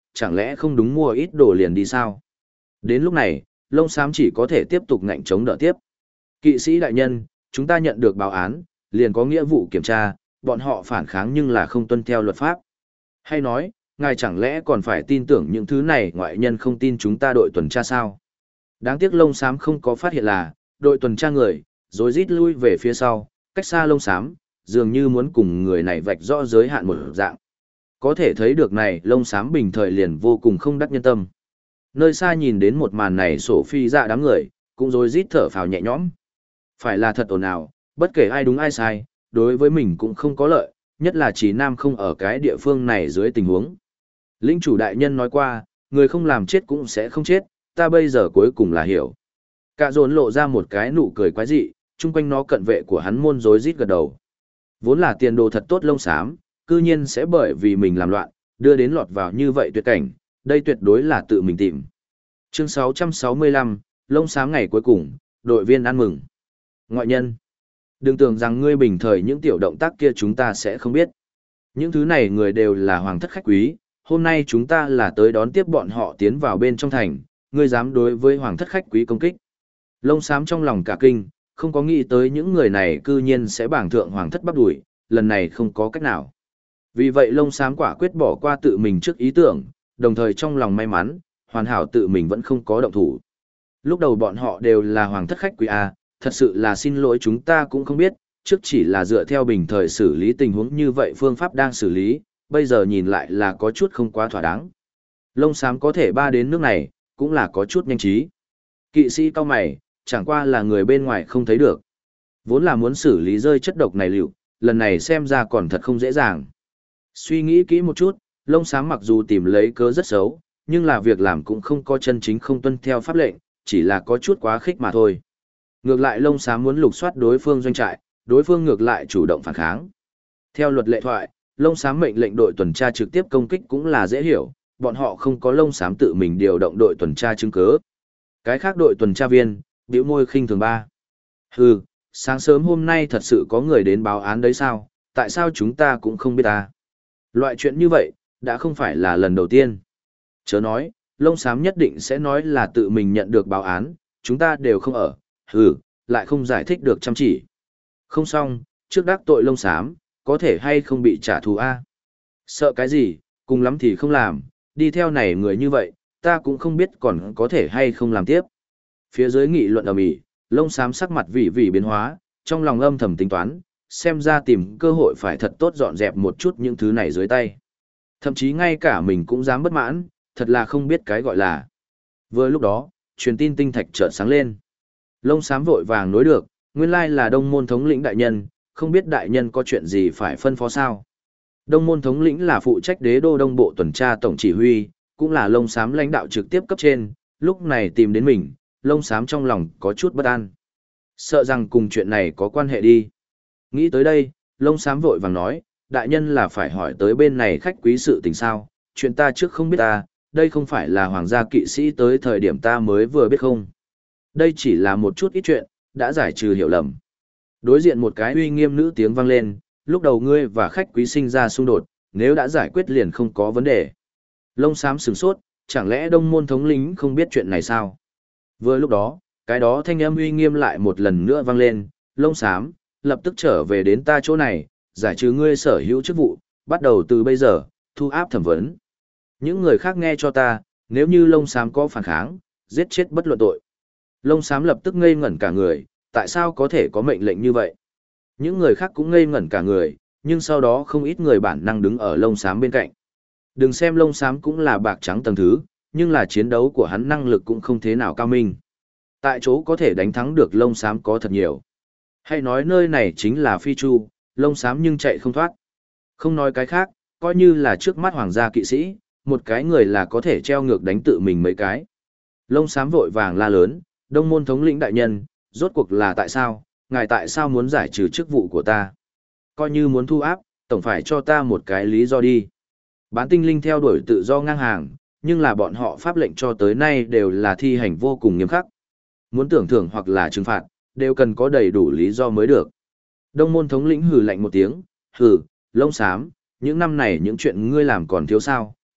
chẳng lẽ không đúng mua ít đồ liền đi sao? Đến lúc này, lông xám chỉ có thể tiếp tục ngạnh chống đỡ tiếp. Kỵ sĩ đại nhân, chúng ta nhận được báo án, liền có nghĩa vụ kiểm tra, bọn họ phản kháng nhưng là không tuân theo luật pháp. Hay nói, ngài chẳng lẽ còn phải tin tưởng những thứ này ngoại nhân không tin chúng ta đội tuần tra sao? Đáng tiếc lông xám không có phát hiện là, đội tuần tra người, rồi rít lui về phía sau, cách xa lông xám, dường như muốn cùng người này vạch rõ giới hạn một dạng. Có thể thấy được này, lông xám bình thời liền vô cùng không đắc nhân tâm. Nơi xa nhìn đến một màn này sổ phi dạ đám người, cũng rồi rít thở phào nhẹ nhõm. Phải là thật ồn ào, bất kể ai đúng ai sai, đối với mình cũng không có lợi, nhất là chỉ nam không ở cái địa phương này dưới tình huống. Lĩnh chủ đại nhân nói qua, người không làm chết cũng sẽ không chết, ta bây giờ cuối cùng là hiểu. Cả dồn lộ ra một cái nụ cười quái dị, chung quanh nó cận vệ của hắn môn rối rít gật đầu. Vốn là tiền đồ thật tốt lông xám, cư nhiên sẽ bởi vì mình làm loạn, đưa đến lọt vào như vậy tuyệt cảnh, đây tuyệt đối là tự mình tìm. Chương 665, lông xám ngày cuối cùng, đội viên ăn mừng. Ngoại nhân, đừng tưởng rằng ngươi bình thời những tiểu động tác kia chúng ta sẽ không biết. Những thứ này người đều là hoàng thất khách quý, hôm nay chúng ta là tới đón tiếp bọn họ tiến vào bên trong thành, ngươi dám đối với hoàng thất khách quý công kích. Lông xám trong lòng cả kinh, không có nghĩ tới những người này cư nhiên sẽ bảng thượng hoàng thất bắt đuổi, lần này không có cách nào. Vì vậy lông xám quả quyết bỏ qua tự mình trước ý tưởng, đồng thời trong lòng may mắn, hoàn hảo tự mình vẫn không có động thủ. Lúc đầu bọn họ đều là hoàng thất khách quý A, thật sự là xin lỗi chúng ta cũng không biết, trước chỉ là dựa theo bình thời xử lý tình huống như vậy phương pháp đang xử lý, bây giờ nhìn lại là có chút không quá thỏa đáng. Lông xám có thể ba đến nước này, cũng là có chút nhanh trí. Kỵ sĩ cao mày, chẳng qua là người bên ngoài không thấy được. Vốn là muốn xử lý rơi chất độc này liệu, lần này xem ra còn thật không dễ dàng. Suy nghĩ kỹ một chút, lông xám mặc dù tìm lấy cớ rất xấu, nhưng là việc làm cũng không có chân chính không tuân theo pháp lệnh, chỉ là có chút quá khích mà thôi. Ngược lại lông xám muốn lục soát đối phương doanh trại, đối phương ngược lại chủ động phản kháng. Theo luật lệ thoại, lông xám mệnh lệnh đội tuần tra trực tiếp công kích cũng là dễ hiểu, bọn họ không có lông xám tự mình điều động đội tuần tra chứng cứ. Cái khác đội tuần tra viên, bĩu môi khinh thường ba. Hừ, sáng sớm hôm nay thật sự có người đến báo án đấy sao, tại sao chúng ta cũng không biết ta. Loại chuyện như vậy, đã không phải là lần đầu tiên. Chớ nói, lông xám nhất định sẽ nói là tự mình nhận được báo án, chúng ta đều không ở, hừ, lại không giải thích được chăm chỉ. Không xong, trước đắc tội lông xám, có thể hay không bị trả thù a? Sợ cái gì, cùng lắm thì không làm, đi theo này người như vậy, ta cũng không biết còn có thể hay không làm tiếp. Phía dưới nghị luận ầm ĩ, lông xám sắc mặt vì biến hóa, trong lòng âm thầm tính toán, xem ra tìm cơ hội phải thật tốt dọn dẹp một chút những thứ này dưới tay. Thậm chí ngay cả mình cũng dám bất mãn, thật là không biết cái gọi là. Vừa lúc đó, truyền tin tinh thạch chợt sáng lên. Lông xám vội vàng nối được, nguyên lai là Đông môn thống lĩnh đại nhân, không biết đại nhân có chuyện gì phải phân phó sao. Đông môn thống lĩnh là phụ trách đế đô đông bộ tuần tra tổng chỉ huy, cũng là lông xám lãnh đạo trực tiếp cấp trên, lúc này tìm đến mình, lông xám trong lòng có chút bất an. Sợ rằng cùng chuyện này có quan hệ đi. Nghĩ tới đây, lông xám vội vàng nói, đại nhân là phải hỏi tới bên này khách quý sự tình sao, chuyện ta trước không biết ta, đây không phải là hoàng gia kỵ sĩ tới thời điểm ta mới vừa biết không. Đây chỉ là một chút ít chuyện, đã giải trừ hiểu lầm. Đối diện một cái uy nghiêm nữ tiếng vang lên, lúc đầu ngươi và khách quý sinh ra xung đột, nếu đã giải quyết liền không có vấn đề. Lông xám sửng sốt, chẳng lẽ đông môn thống lĩnh không biết chuyện này sao? Vừa lúc đó, cái đó thanh âm uy nghiêm lại một lần nữa vang lên, lông xám, lập tức trở về đến ta chỗ này, giải trừ ngươi sở hữu chức vụ, bắt đầu từ bây giờ, thu áp thẩm vấn. Những người khác nghe cho ta, nếu như lông xám có phản kháng, giết chết bất luận tội. Lông xám lập tức ngây ngẩn cả người, tại sao có thể có mệnh lệnh như vậy? Những người khác cũng ngây ngẩn cả người, nhưng sau đó không ít người bản năng đứng ở lông xám bên cạnh. Đừng xem lông xám cũng là bạc trắng tầng thứ, nhưng là chiến đấu của hắn năng lực cũng không thế nào cao minh. Tại chỗ có thể đánh thắng được lông xám có thật nhiều. Hay nói nơi này chính là phi chu, lông xám nhưng chạy không thoát. Không nói cái khác, coi như là trước mắt hoàng gia kỵ sĩ, một cái người là có thể treo ngược đánh tự mình mấy cái. Lông xám vội vàng la lớn, đông môn thống lĩnh đại nhân, rốt cuộc là tại sao, ngài tại sao muốn giải trừ chức vụ của ta? Coi như muốn thu áp, tổng phải cho ta một cái lý do đi. Bán tinh linh theo đuổi tự do ngang hàng, nhưng là bọn họ pháp lệnh cho tới nay đều là thi hành vô cùng nghiêm khắc. Muốn tưởng thưởng hoặc là trừng phạt, đều cần có đầy đủ lý do mới được. Đông môn thống lĩnh hừ lạnh một tiếng, hừ, lông xám, những năm này những chuyện ngươi làm còn thiếu sao,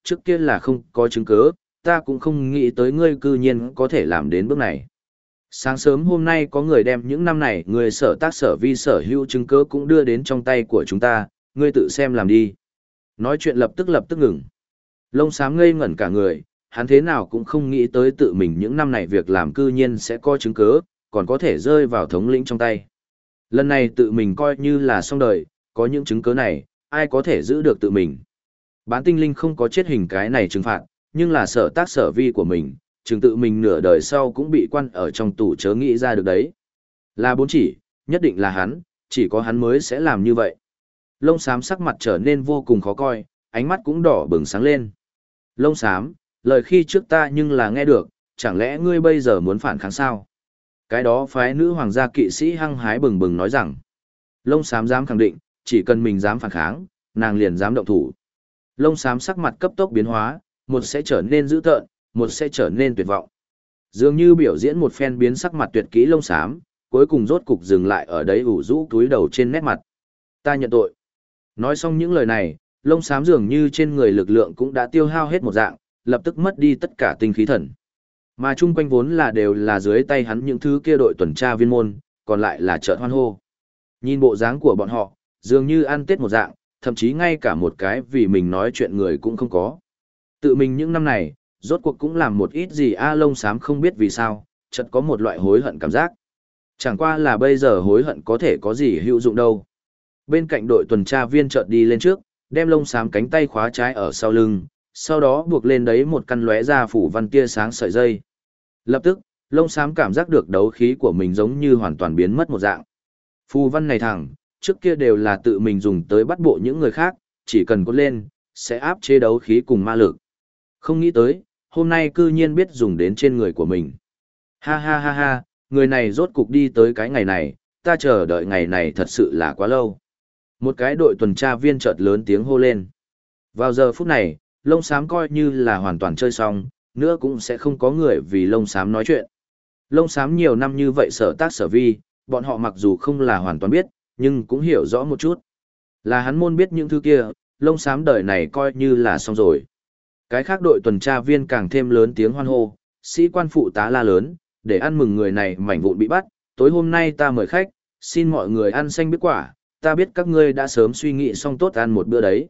trước kia là không có chứng cứ, ta cũng không nghĩ tới ngươi cư nhiên có thể làm đến bước này. Sáng sớm hôm nay có người đem những năm này người sở tác sở vi sở hữu chứng cứ cũng đưa đến trong tay của chúng ta, ngươi tự xem làm đi. Nói chuyện lập tức ngừng. Lông xám ngây ngẩn cả người, hắn thế nào cũng không nghĩ tới tự mình những năm này việc làm cư nhiên sẽ có chứng cứ, còn có thể rơi vào thống lĩnh trong tay. Lần này tự mình coi như là xong đời, có những chứng cứ này, ai có thể giữ được tự mình. Bán tinh linh không có chết hình cái này trừng phạt, nhưng là sở tác sở vi của mình, chừng tự mình nửa đời sau cũng bị quan ở trong tù chớ nghĩ ra được đấy. Là bốn chỉ, nhất định là hắn, chỉ có hắn mới sẽ làm như vậy. Lông xám sắc mặt trở nên vô cùng khó coi, ánh mắt cũng đỏ bừng sáng lên. Lông xám, lời khi trước ta nhưng là nghe được, chẳng lẽ ngươi bây giờ muốn phản kháng sao? Cái đó phái nữ hoàng gia kỵ sĩ hăng hái bừng bừng nói rằng, lông xám dám khẳng định, chỉ cần mình dám phản kháng, nàng liền dám động thủ. Lông xám sắc mặt cấp tốc biến hóa, một sẽ trở nên dữ tợn, một sẽ trở nên tuyệt vọng. Dường như biểu diễn một phen biến sắc mặt tuyệt kỹ lông xám, cuối cùng rốt cục dừng lại ở đấy ủ rũ túi đầu trên nét mặt. Ta nhận tội. Nói xong những lời này, lông xám dường như trên người lực lượng cũng đã tiêu hao hết một dạng, lập tức mất đi tất cả tinh khí thần. Mà chung quanh vốn là đều là dưới tay hắn những thứ kia đội tuần tra viên môn, còn lại là chợt hoan hô. Nhìn bộ dáng của bọn họ, dường như ăn tết một dạng, thậm chí ngay cả một cái vì mình nói chuyện người cũng không có. Tự mình những năm này, rốt cuộc cũng làm một ít gì lông xám không biết vì sao, chợt có một loại hối hận cảm giác. Chẳng qua là bây giờ hối hận có thể có gì hữu dụng đâu. Bên cạnh đội tuần tra viên chợt đi lên trước, đem lông xám cánh tay khóa trái ở sau lưng, sau đó buộc lên đấy một căn lóe ra phủ văn tia sáng sợi dây. Lập tức, lông xám cảm giác được đấu khí của mình giống như hoàn toàn biến mất một dạng. Phù văn này thẳng, trước kia đều là tự mình dùng tới bắt bộ những người khác, chỉ cần cốt lên, sẽ áp chế đấu khí cùng ma lực. Không nghĩ tới, hôm nay cư nhiên biết dùng đến trên người của mình. Ha ha ha ha, người này rốt cục đi tới cái ngày này, ta chờ đợi ngày này thật sự là quá lâu. Một cái đội tuần tra viên chợt lớn tiếng hô lên. Vào giờ phút này, lông xám coi như là hoàn toàn chơi xong, nữa cũng sẽ không có người vì lông xám nói chuyện. Lông xám nhiều năm như vậy sở tác sở vi, bọn họ mặc dù không là hoàn toàn biết, nhưng cũng hiểu rõ một chút. Là hắn môn biết những thứ kia, lông xám đời này coi như là xong rồi. Cái khác đội tuần tra viên càng thêm lớn tiếng hoan hô, sĩ quan phụ tá la lớn, để ăn mừng người này mảnh vụn bị bắt, tối hôm nay ta mời khách, xin mọi người ăn xanh biết quả, ta biết các ngươi đã sớm suy nghĩ xong tốt ăn một bữa đấy.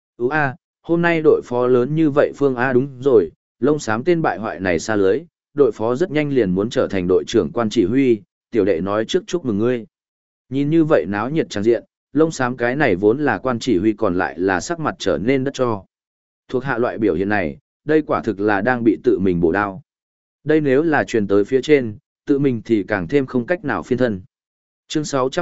Hôm nay đội phó lớn như vậy Phương đúng rồi, lông xám tên bại hoại này xa lưới, đội phó rất nhanh liền muốn trở thành đội trưởng quan chỉ huy, tiểu đệ nói trước chúc mừng ngươi. Nhìn như vậy náo nhiệt tràn diện, lông xám cái này vốn là quan chỉ huy còn lại là sắc mặt trở nên đất cho. Thuộc hạ loại biểu hiện này, đây quả thực là đang bị tự mình bổ đao. Đây nếu là truyền tới phía trên, tự mình thì càng thêm không cách nào phiên thân. Chương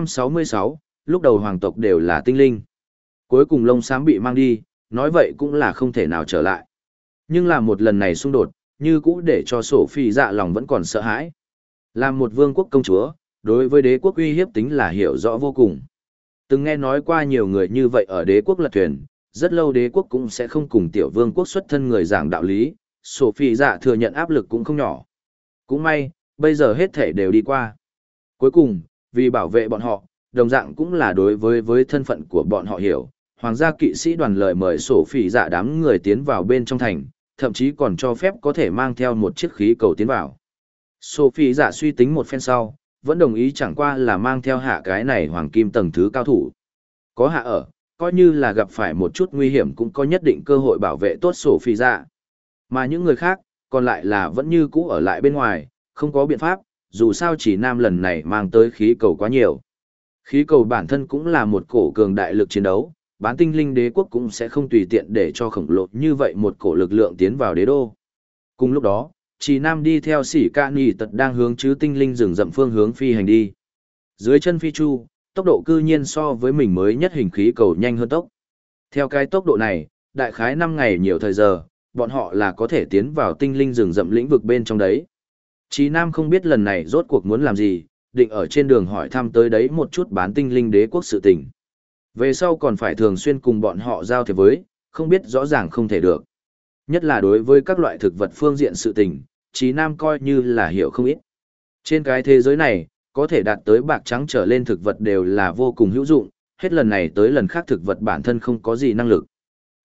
666, lúc đầu hoàng tộc đều là tinh linh. Cuối cùng lông xám bị mang đi, nói vậy cũng là không thể nào trở lại. Nhưng là một lần này xung đột, như cũ để cho sổ phi dạ lòng vẫn còn sợ hãi. Làm một vương quốc công chúa, đối với đế quốc uy hiếp tính là hiểu rõ vô cùng. Từng nghe nói qua nhiều người như vậy ở đế quốc lật thuyền, rất lâu đế quốc cũng sẽ không cùng tiểu vương quốc xuất thân người giảng đạo lý, sổ phi dạ thừa nhận áp lực cũng không nhỏ. Cũng may, bây giờ hết thể đều đi qua. Cuối cùng, vì bảo vệ bọn họ, đồng dạng cũng là đối với thân phận của bọn họ hiểu, hoàng gia kỵ sĩ đoàn lời mời sổ phỉ dạ đám người tiến vào bên trong thành, thậm chí còn cho phép có thể mang theo một chiếc khí cầu tiến vào. Sổ phỉ dạ suy tính một phen sau, vẫn đồng ý chẳng qua là mang theo hạ cái này hoàng kim tầng thứ cao thủ. Có hạ ở, coi như là gặp phải một chút nguy hiểm cũng có nhất định cơ hội bảo vệ tốt sổ phỉ dạ. Mà những người khác, còn lại là vẫn như cũ ở lại bên ngoài, không có biện pháp, dù sao chỉ nam lần này mang tới khí cầu quá nhiều. Khí cầu bản thân cũng là một cổ cường đại lực chiến đấu, bán tinh linh đế quốc cũng sẽ không tùy tiện để cho khổng lồ như vậy một cổ lực lượng tiến vào đế đô. Cùng lúc đó, chỉ nam đi theo sỉ ca nhì tật đang hướng chứ tinh linh rừng rậm phương hướng phi hành đi. Dưới chân phi chu, tốc độ cư nhiên so với mình mới nhất hình khí cầu nhanh hơn tốc. Theo cái tốc độ này, đại khái 5 ngày nhiều thời giờ, bọn họ là có thể tiến vào tinh linh rừng rậm lĩnh vực bên trong đấy. Chí Nam không biết lần này rốt cuộc muốn làm gì, định ở trên đường hỏi thăm tới đấy một chút bán tinh linh đế quốc sự tình. Về sau còn phải thường xuyên cùng bọn họ giao thiệp với, không biết rõ ràng không thể được. Nhất là đối với các loại thực vật phương diện sự tình, Chí Nam coi như là hiểu không ít. Trên cái thế giới này, có thể đạt tới bạc trắng trở lên thực vật đều là vô cùng hữu dụng, hết lần này tới lần khác thực vật bản thân không có gì năng lực.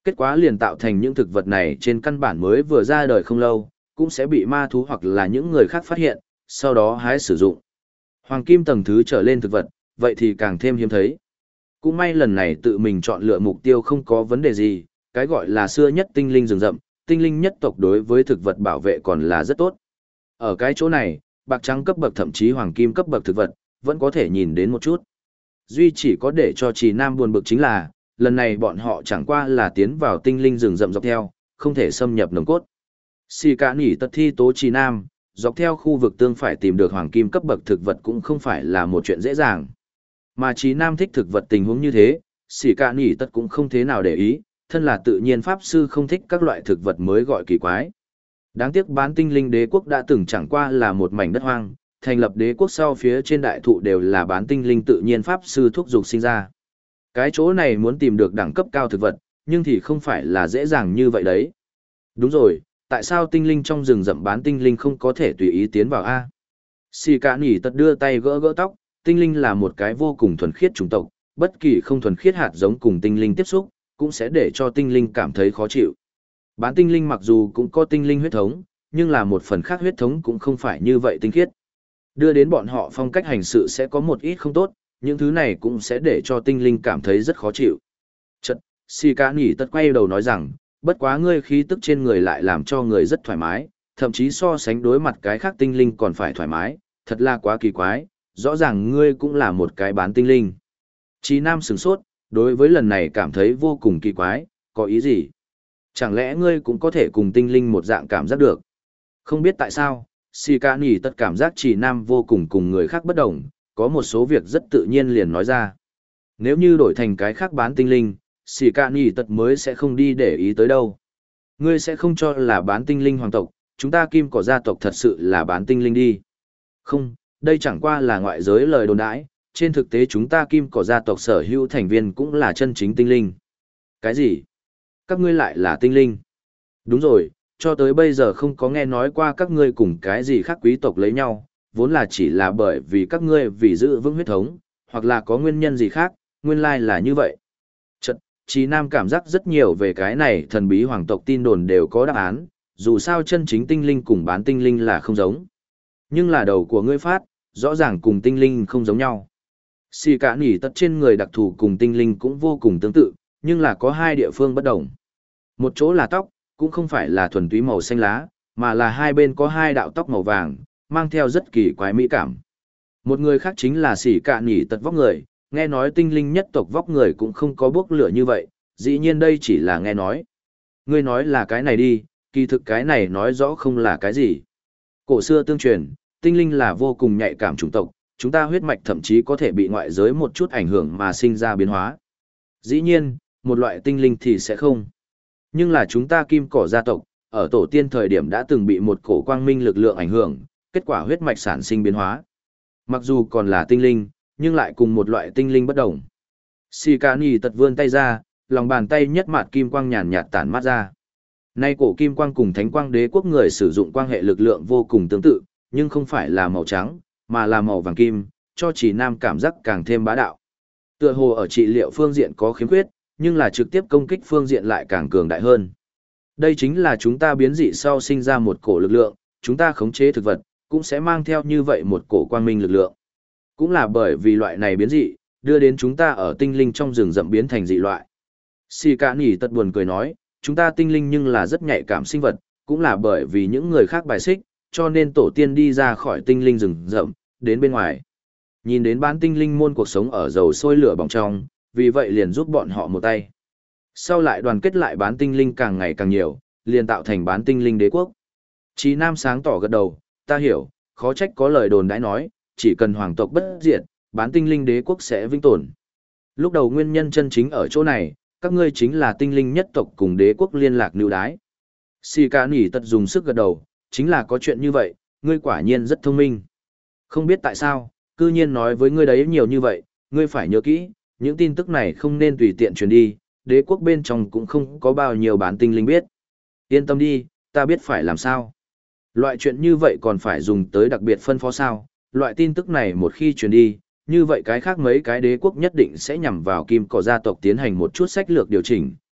Kết quả liền tạo thành những thực vật này trên căn bản mới vừa ra đời không lâu, cũng sẽ bị ma thú hoặc là những người khác phát hiện, sau đó hái sử dụng. Hoàng kim tầng thứ trở lên thực vật, vậy thì càng thêm hiếm thấy. Cũng may lần này tự mình chọn lựa mục tiêu không có vấn đề gì, cái gọi là xưa nhất tinh linh rừng rậm, tinh linh nhất tộc đối với thực vật bảo vệ còn là rất tốt. Ở cái chỗ này, bạc trắng cấp bậc thậm chí hoàng kim cấp bậc thực vật, vẫn có thể nhìn đến một chút. Duy chỉ có để cho Trì Nam buồn bực chính là, lần này bọn họ chẳng qua là tiến vào tinh linh rừng rậm dọc theo, không thể xâm nhập nồng cốt. Xì cả nỉ tật thi tố Trì Nam, dọc theo khu vực tương phải tìm được hoàng kim cấp bậc thực vật cũng không phải là một chuyện dễ dàng. Mà Trì Nam thích thực vật tình huống như thế, xì cả nỉ tật cũng không thế nào để ý, thân là tự nhiên pháp sư không thích các loại thực vật mới gọi kỳ quái. Đáng tiếc bán tinh linh đế quốc đã từng chẳng qua là một mảnh đất hoang, thành lập đế quốc sau phía trên đại thụ đều là bán tinh linh tự nhiên pháp sư thúc dục sinh ra. Cái chỗ này muốn tìm được đẳng cấp cao thực vật, nhưng thì không phải là dễ dàng như vậy đấy. Đúng rồi, tại sao tinh linh trong rừng rậm bán tinh linh không có thể tùy ý tiến vào a? Xì cả nỉ tật đưa tay gỡ gỡ tóc, tinh linh là một cái vô cùng thuần khiết chủng tộc, bất kỳ không thuần khiết hạt giống cùng tinh linh tiếp xúc, cũng sẽ để cho tinh linh cảm thấy khó chịu. Bán tinh linh mặc dù cũng có tinh linh huyết thống, nhưng là một phần khác huyết thống cũng không phải như vậy tinh khiết. Đưa đến bọn họ phong cách hành sự sẽ có một ít không tốt, những thứ này cũng sẽ để cho tinh linh cảm thấy rất khó chịu. Chật, Sì Cả Nỉ Tật quay đầu nói rằng, bất quá ngươi khí tức trên người lại làm cho người rất thoải mái, thậm chí so sánh đối mặt cái khác tinh linh còn phải thoải mái, thật là quá kỳ quái, rõ ràng ngươi cũng là một cái bán tinh linh. Chí Nam sửng sốt, đối với lần này cảm thấy vô cùng kỳ quái, có ý gì? Chẳng lẽ ngươi cũng có thể cùng tinh linh một dạng cảm giác được? Không biết tại sao, Sì Cả Nỉ Tật cảm giác Chí Nam vô cùng cùng người khác bất đồng, có một số việc rất tự nhiên liền nói ra. Nếu như đổi thành cái khác bán tinh linh, Sì Cả Nỉ Tật mới sẽ không đi để ý tới đâu. Ngươi sẽ không cho là bán tinh linh hoàng tộc, chúng ta kim cỏ gia tộc thật sự là bán tinh linh đi. Không, đây chẳng qua là ngoại giới lời đồn đãi, trên thực tế chúng ta kim cỏ gia tộc sở hữu thành viên cũng là chân chính tinh linh. Cái gì? Các ngươi lại là tinh linh? Đúng rồi, cho tới bây giờ không có nghe nói qua các ngươi cùng cái gì khác quý tộc lấy nhau, vốn là chỉ là bởi vì các ngươi vì giữ vững huyết thống, hoặc là có nguyên nhân gì khác, nguyên lai là như vậy. Chật, Chí Nam cảm giác rất nhiều về cái này thần bí hoàng tộc tin đồn đều có đáp án, dù sao chân chính tinh linh cùng bán tinh linh là không giống. Nhưng là đầu của ngươi phát, rõ ràng cùng tinh linh không giống nhau. Sì Cả Nỉ Tật trên người đặc thù cùng tinh linh cũng vô cùng tương tự, nhưng là có hai địa phương bất đồng. Một chỗ là tóc, cũng không phải là thuần túy màu xanh lá, mà là hai bên có hai đạo tóc màu vàng, mang theo rất kỳ quái mỹ cảm. Một người khác chính là Sì Cả Nỉ Tật vóc người, nghe nói tinh linh nhất tộc vóc người cũng không có bốc lửa như vậy, dĩ nhiên đây chỉ là nghe nói. Ngươi nói là cái này đi, kỳ thực cái này nói rõ không là cái gì. Cổ xưa tương truyền, tinh linh là vô cùng nhạy cảm chủng tộc, chúng ta huyết mạch thậm chí có thể bị ngoại giới một chút ảnh hưởng mà sinh ra biến hóa. Dĩ nhiên, một loại tinh linh thì sẽ không. Nhưng là chúng ta kim cỏ gia tộc, ở tổ tiên thời điểm đã từng bị một cổ quang minh lực lượng ảnh hưởng, kết quả huyết mạch sản sinh biến hóa. Mặc dù còn là tinh linh, nhưng lại cùng một loại tinh linh bất đồng. Sì Cả Nỉ Tật vươn tay ra, lòng bàn tay nhất mạt kim quang nhàn nhạt tản mát ra. Nay cổ kim quang cùng thánh quang đế quốc người sử dụng quang hệ lực lượng vô cùng tương tự, nhưng không phải là màu trắng, mà là màu vàng kim, cho Chỉ Nam cảm giác càng thêm bá đạo. Tựa hồ ở trị liệu phương diện có khiếm khuyết, nhưng là trực tiếp công kích phương diện lại càng cường đại hơn. Đây chính là chúng ta biến dị sau sinh ra một cổ lực lượng, chúng ta khống chế thực vật, cũng sẽ mang theo như vậy một cổ quang minh lực lượng. Cũng là bởi vì loại này biến dị, đưa đến chúng ta ở tinh linh trong rừng rậm biến thành dị loại. Sì Cả Nỉ Tật buồn cười nói, chúng ta tinh linh nhưng là rất nhạy cảm sinh vật, cũng là bởi vì những người khác bài xích, cho nên tổ tiên đi ra khỏi tinh linh rừng rậm, đến bên ngoài. Nhìn đến bán tinh linh môn cuộc sống ở dầu sôi lửa bỏng trong, vì vậy liền giúp bọn họ một tay. Sau lại đoàn kết lại bán tinh linh càng ngày càng nhiều, liền tạo thành bán tinh linh đế quốc. Chí Nam sáng tỏ gật đầu, ta hiểu, khó trách có lời đồn đãi nói, chỉ cần hoàng tộc bất diệt, bán tinh linh đế quốc sẽ vĩnh tồn. Lúc đầu nguyên nhân chân chính ở chỗ này, các ngươi chính là tinh linh nhất tộc cùng đế quốc liên lạc lưu đái. Sì Cả Nỉ Tật dùng sức gật đầu, chính là có chuyện như vậy, ngươi quả nhiên rất thông minh. Không biết tại sao, cư nhiên nói với ngươi đấy nhiều như vậy, ngươi phải nhớ kỹ, những tin tức này không nên tùy tiện truyền đi, đế quốc bên trong cũng không có bao nhiêu bán tinh linh biết. Yên tâm đi, ta biết phải làm sao. Loại chuyện như vậy còn phải dùng tới đặc biệt phân phó sao, loại tin tức này một khi truyền đi, như vậy cái khác mấy cái đế quốc nhất định sẽ nhằm vào kim cỏ gia tộc tiến hành một chút sách lược điều chỉnh,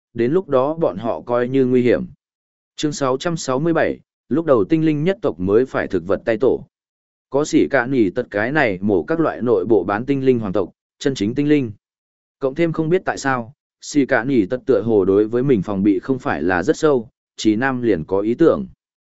đến lúc đó bọn họ coi như nguy hiểm. Chương 667, lúc đầu tinh linh nhất tộc mới phải thực vật tay tổ. Có sỉ cả nỉ tật cái này mổ các loại nội bộ bán tinh linh hoàng tộc, chân chính tinh linh. Cộng thêm không biết tại sao, sỉ cả nỉ tật tựa hồ đối với mình phòng bị không phải là rất sâu, chỉ nam liền có ý tưởng.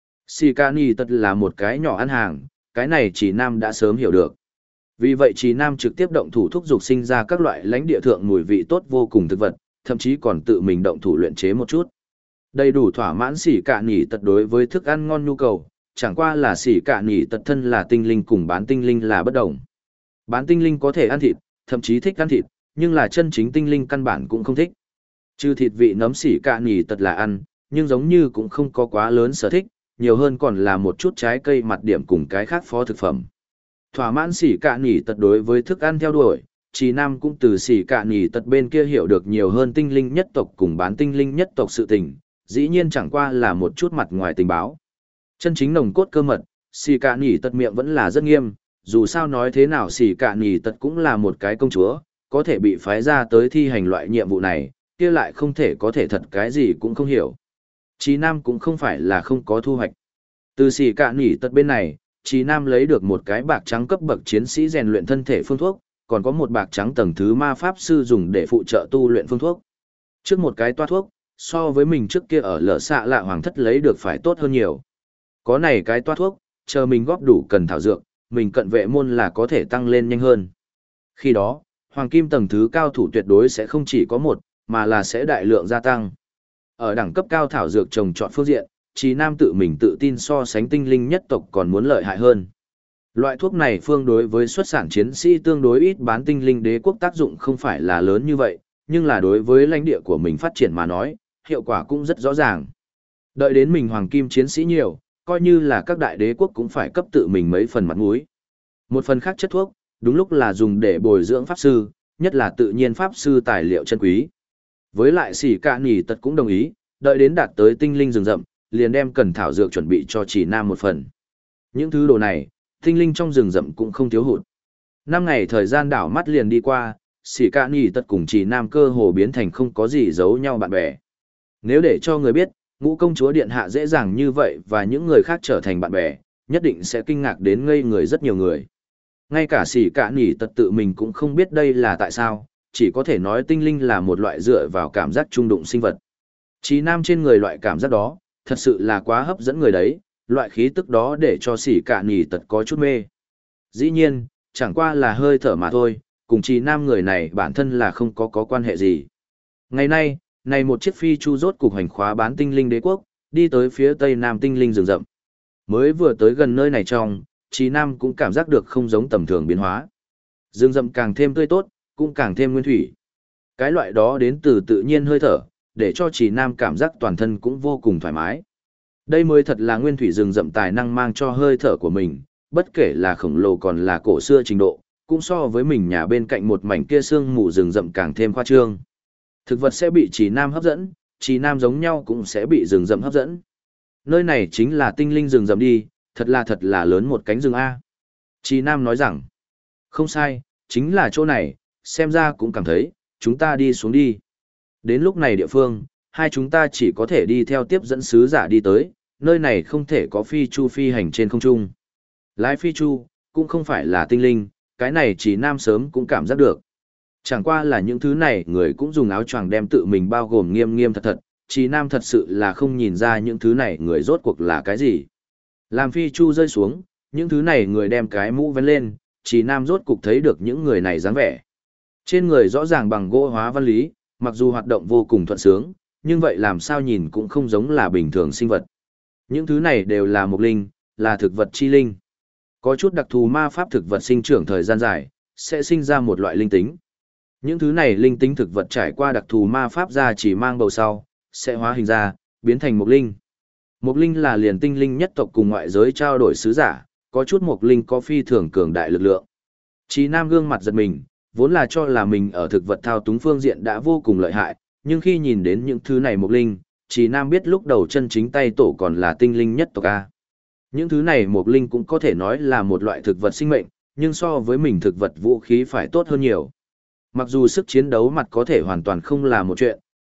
Sỉ cả nỉ tật là một cái nhỏ ăn hàng, cái này chỉ nam đã sớm hiểu được. Vì vậy chỉ nam trực tiếp động thủ thúc dục sinh ra các loại lãnh địa thượng mùi vị tốt vô cùng thực vật, thậm chí còn tự mình động thủ luyện chế một chút. Đầy đủ thỏa mãn sỉ cả nỉ tật đối với thức ăn ngon nhu cầu, chẳng qua là sỉ cả nỉ tật thân là tinh linh cùng bán tinh linh là bất đồng. Bán tinh linh có thể ăn thịt, thậm chí thích ăn thịt, nhưng là chân chính tinh linh căn bản cũng không thích. Trừ thịt vị nấm sỉ cả nỉ tật là ăn, nhưng giống như cũng không có quá lớn sở thích, nhiều hơn còn là một chút trái cây mặt điểm cùng cái khác phó thực phẩm. Thỏa mãn sỉ cả nỉ tật đối với thức ăn theo đuổi, Trì Nam cũng từ sỉ cả nỉ tật bên kia hiểu được nhiều hơn tinh linh nhất tộc cùng bán tinh linh nhất tộc sự tình, dĩ nhiên chẳng qua là một chút mặt ngoài tình báo. Chân chính nồng cốt cơ mật, sỉ cả nỉ tật miệng vẫn là rất nghiêm, dù sao nói thế nào sỉ cả nỉ tật cũng là một cái công chúa, có thể bị phái ra tới thi hành loại nhiệm vụ này, kia lại không thể có thể thật cái gì cũng không hiểu. Trì Nam cũng không phải là không có thu hoạch. Từ sỉ cả nỉ tật bên này, Trì Nam lấy được một cái bạc trắng cấp bậc chiến sĩ rèn luyện thân thể phương thuốc, còn có một bạc trắng tầng thứ ma pháp sư dùng để phụ trợ tu luyện phương thuốc. Trước một cái toa thuốc, so với mình trước kia ở lở xạ lạ hoàng thất lấy được phải tốt hơn nhiều. Có này cái toa thuốc, chờ mình góp đủ cần thảo dược, mình cận vệ môn là có thể tăng lên nhanh hơn. Khi đó, hoàng kim tầng thứ cao thủ tuyệt đối sẽ không chỉ có một, mà là sẽ đại lượng gia tăng. Ở đẳng cấp cao thảo dược trồng chọn phương diện, Trì Nam tự mình tự tin so sánh tinh linh nhất tộc còn muốn lợi hại hơn. Loại thuốc này phương đối với xuất sản chiến sĩ tương đối ít bán tinh linh đế quốc tác dụng không phải là lớn như vậy, nhưng là đối với lãnh địa của mình phát triển mà nói, hiệu quả cũng rất rõ ràng. Đợi đến mình hoàng kim chiến sĩ nhiều, coi như là các đại đế quốc cũng phải cấp tự mình mấy phần mặt mũi. Một phần khác chất thuốc, đúng lúc là dùng để bồi dưỡng pháp sư, nhất là tự nhiên pháp sư tài liệu chân quý. Với lại sỉ cả nỉ tật cũng đồng ý, đợi đến đạt tới tinh linh rừng rậm, liền đem cần thảo dược chuẩn bị cho Trì Nam một phần. Những thứ đồ này, tinh linh trong rừng rậm cũng không thiếu hụt. 5 ngày thời gian đảo mắt liền đi qua, sỉ cả nỉ tật cùng Trì Nam cơ hồ biến thành không có gì giấu nhau bạn bè. Nếu để cho người biết, ngũ công chúa điện hạ dễ dàng như vậy và những người khác trở thành bạn bè, nhất định sẽ kinh ngạc đến ngây người rất nhiều người. Ngay cả sỉ cả nỉ tật tự mình cũng không biết đây là tại sao, chỉ có thể nói tinh linh là một loại dựa vào cảm giác trung đụng sinh vật. Trì Nam trên người loại cảm giác đó, thật sự là quá hấp dẫn người đấy, loại khí tức đó để cho sỉ cả nỉ tật có chút mê. Dĩ nhiên, chẳng qua là hơi thở mà thôi, cùng Trì Nam người này bản thân là không có quan hệ gì. Ngày nay, này một chiếc phi chu rốt cục hành khóa bán tinh linh đế quốc, đi tới phía tây nam tinh linh rừng rậm. Mới vừa tới gần nơi này trong, Trì Nam cũng cảm giác được không giống tầm thường biến hóa. Rừng rậm càng thêm tươi tốt, cũng càng thêm nguyên thủy. Cái loại đó đến từ tự nhiên hơi thở, để cho Trì Nam cảm giác toàn thân cũng vô cùng thoải mái. Đây mới thật là nguyên thủy rừng rậm tài năng mang cho hơi thở của mình, bất kể là khổng lồ còn là cổ xưa trình độ, cũng so với mình nhà bên cạnh một mảnh kia sương mù rừng rậm càng thêm khoa trương. Thực vật sẽ bị Trì Nam hấp dẫn, Trì Nam giống nhau cũng sẽ bị rừng rậm hấp dẫn. Nơi này chính là tinh linh rừng rậm đi, thật là lớn một cánh rừng A. Trì Nam nói rằng, không sai, chính là chỗ này, xem ra cũng cảm thấy, chúng ta đi xuống đi. Đến lúc này địa phương, hai chúng ta chỉ có thể đi theo tiếp dẫn sứ giả đi tới, nơi này không thể có phi chu phi hành trên không trung. Lái phi chu, cũng không phải là tinh linh, cái này Trì Nam sớm cũng cảm giác được. Chẳng qua là những thứ này người cũng dùng áo choàng đem tự mình bao gồm nghiêm nghiêm thật thật, Trì Nam thật sự là không nhìn ra những thứ này người rốt cuộc là cái gì. Làm phi chu rơi xuống, những thứ này người đem cái mũ vén lên, Trì Nam rốt cục thấy được những người này dáng vẻ. Trên người rõ ràng bằng gỗ hóa văn lý, mặc dù hoạt động vô cùng thuận sướng, nhưng vậy làm sao nhìn cũng không giống là bình thường sinh vật. Những thứ này đều là mục linh, là thực vật chi linh. Có chút đặc thù ma pháp thực vật sinh trưởng thời gian dài, sẽ sinh ra một loại linh tính. Những thứ này linh tính thực vật trải qua đặc thù ma pháp ra chỉ mang bầu sau, sẽ hóa hình ra, biến thành mục linh. Mục linh là liền tinh linh nhất tộc cùng ngoại giới trao đổi sứ giả, có chút mục linh có phi thường cường đại lực lượng. Trì Nam gương mặt giật mình, vốn là cho là mình ở thực vật thao túng phương diện đã vô cùng lợi hại, nhưng khi nhìn đến những thứ này mục linh, Trì Nam biết lúc đầu chân chính tay tổ còn là tinh linh nhất tộc A. Những thứ này mục linh cũng có thể nói là một loại thực vật sinh mệnh, nhưng so với mình thực vật vũ khí phải tốt hơn nhiều. Mặc dù sức chiến đấu mặt có thể hoàn toàn không là một chuyện,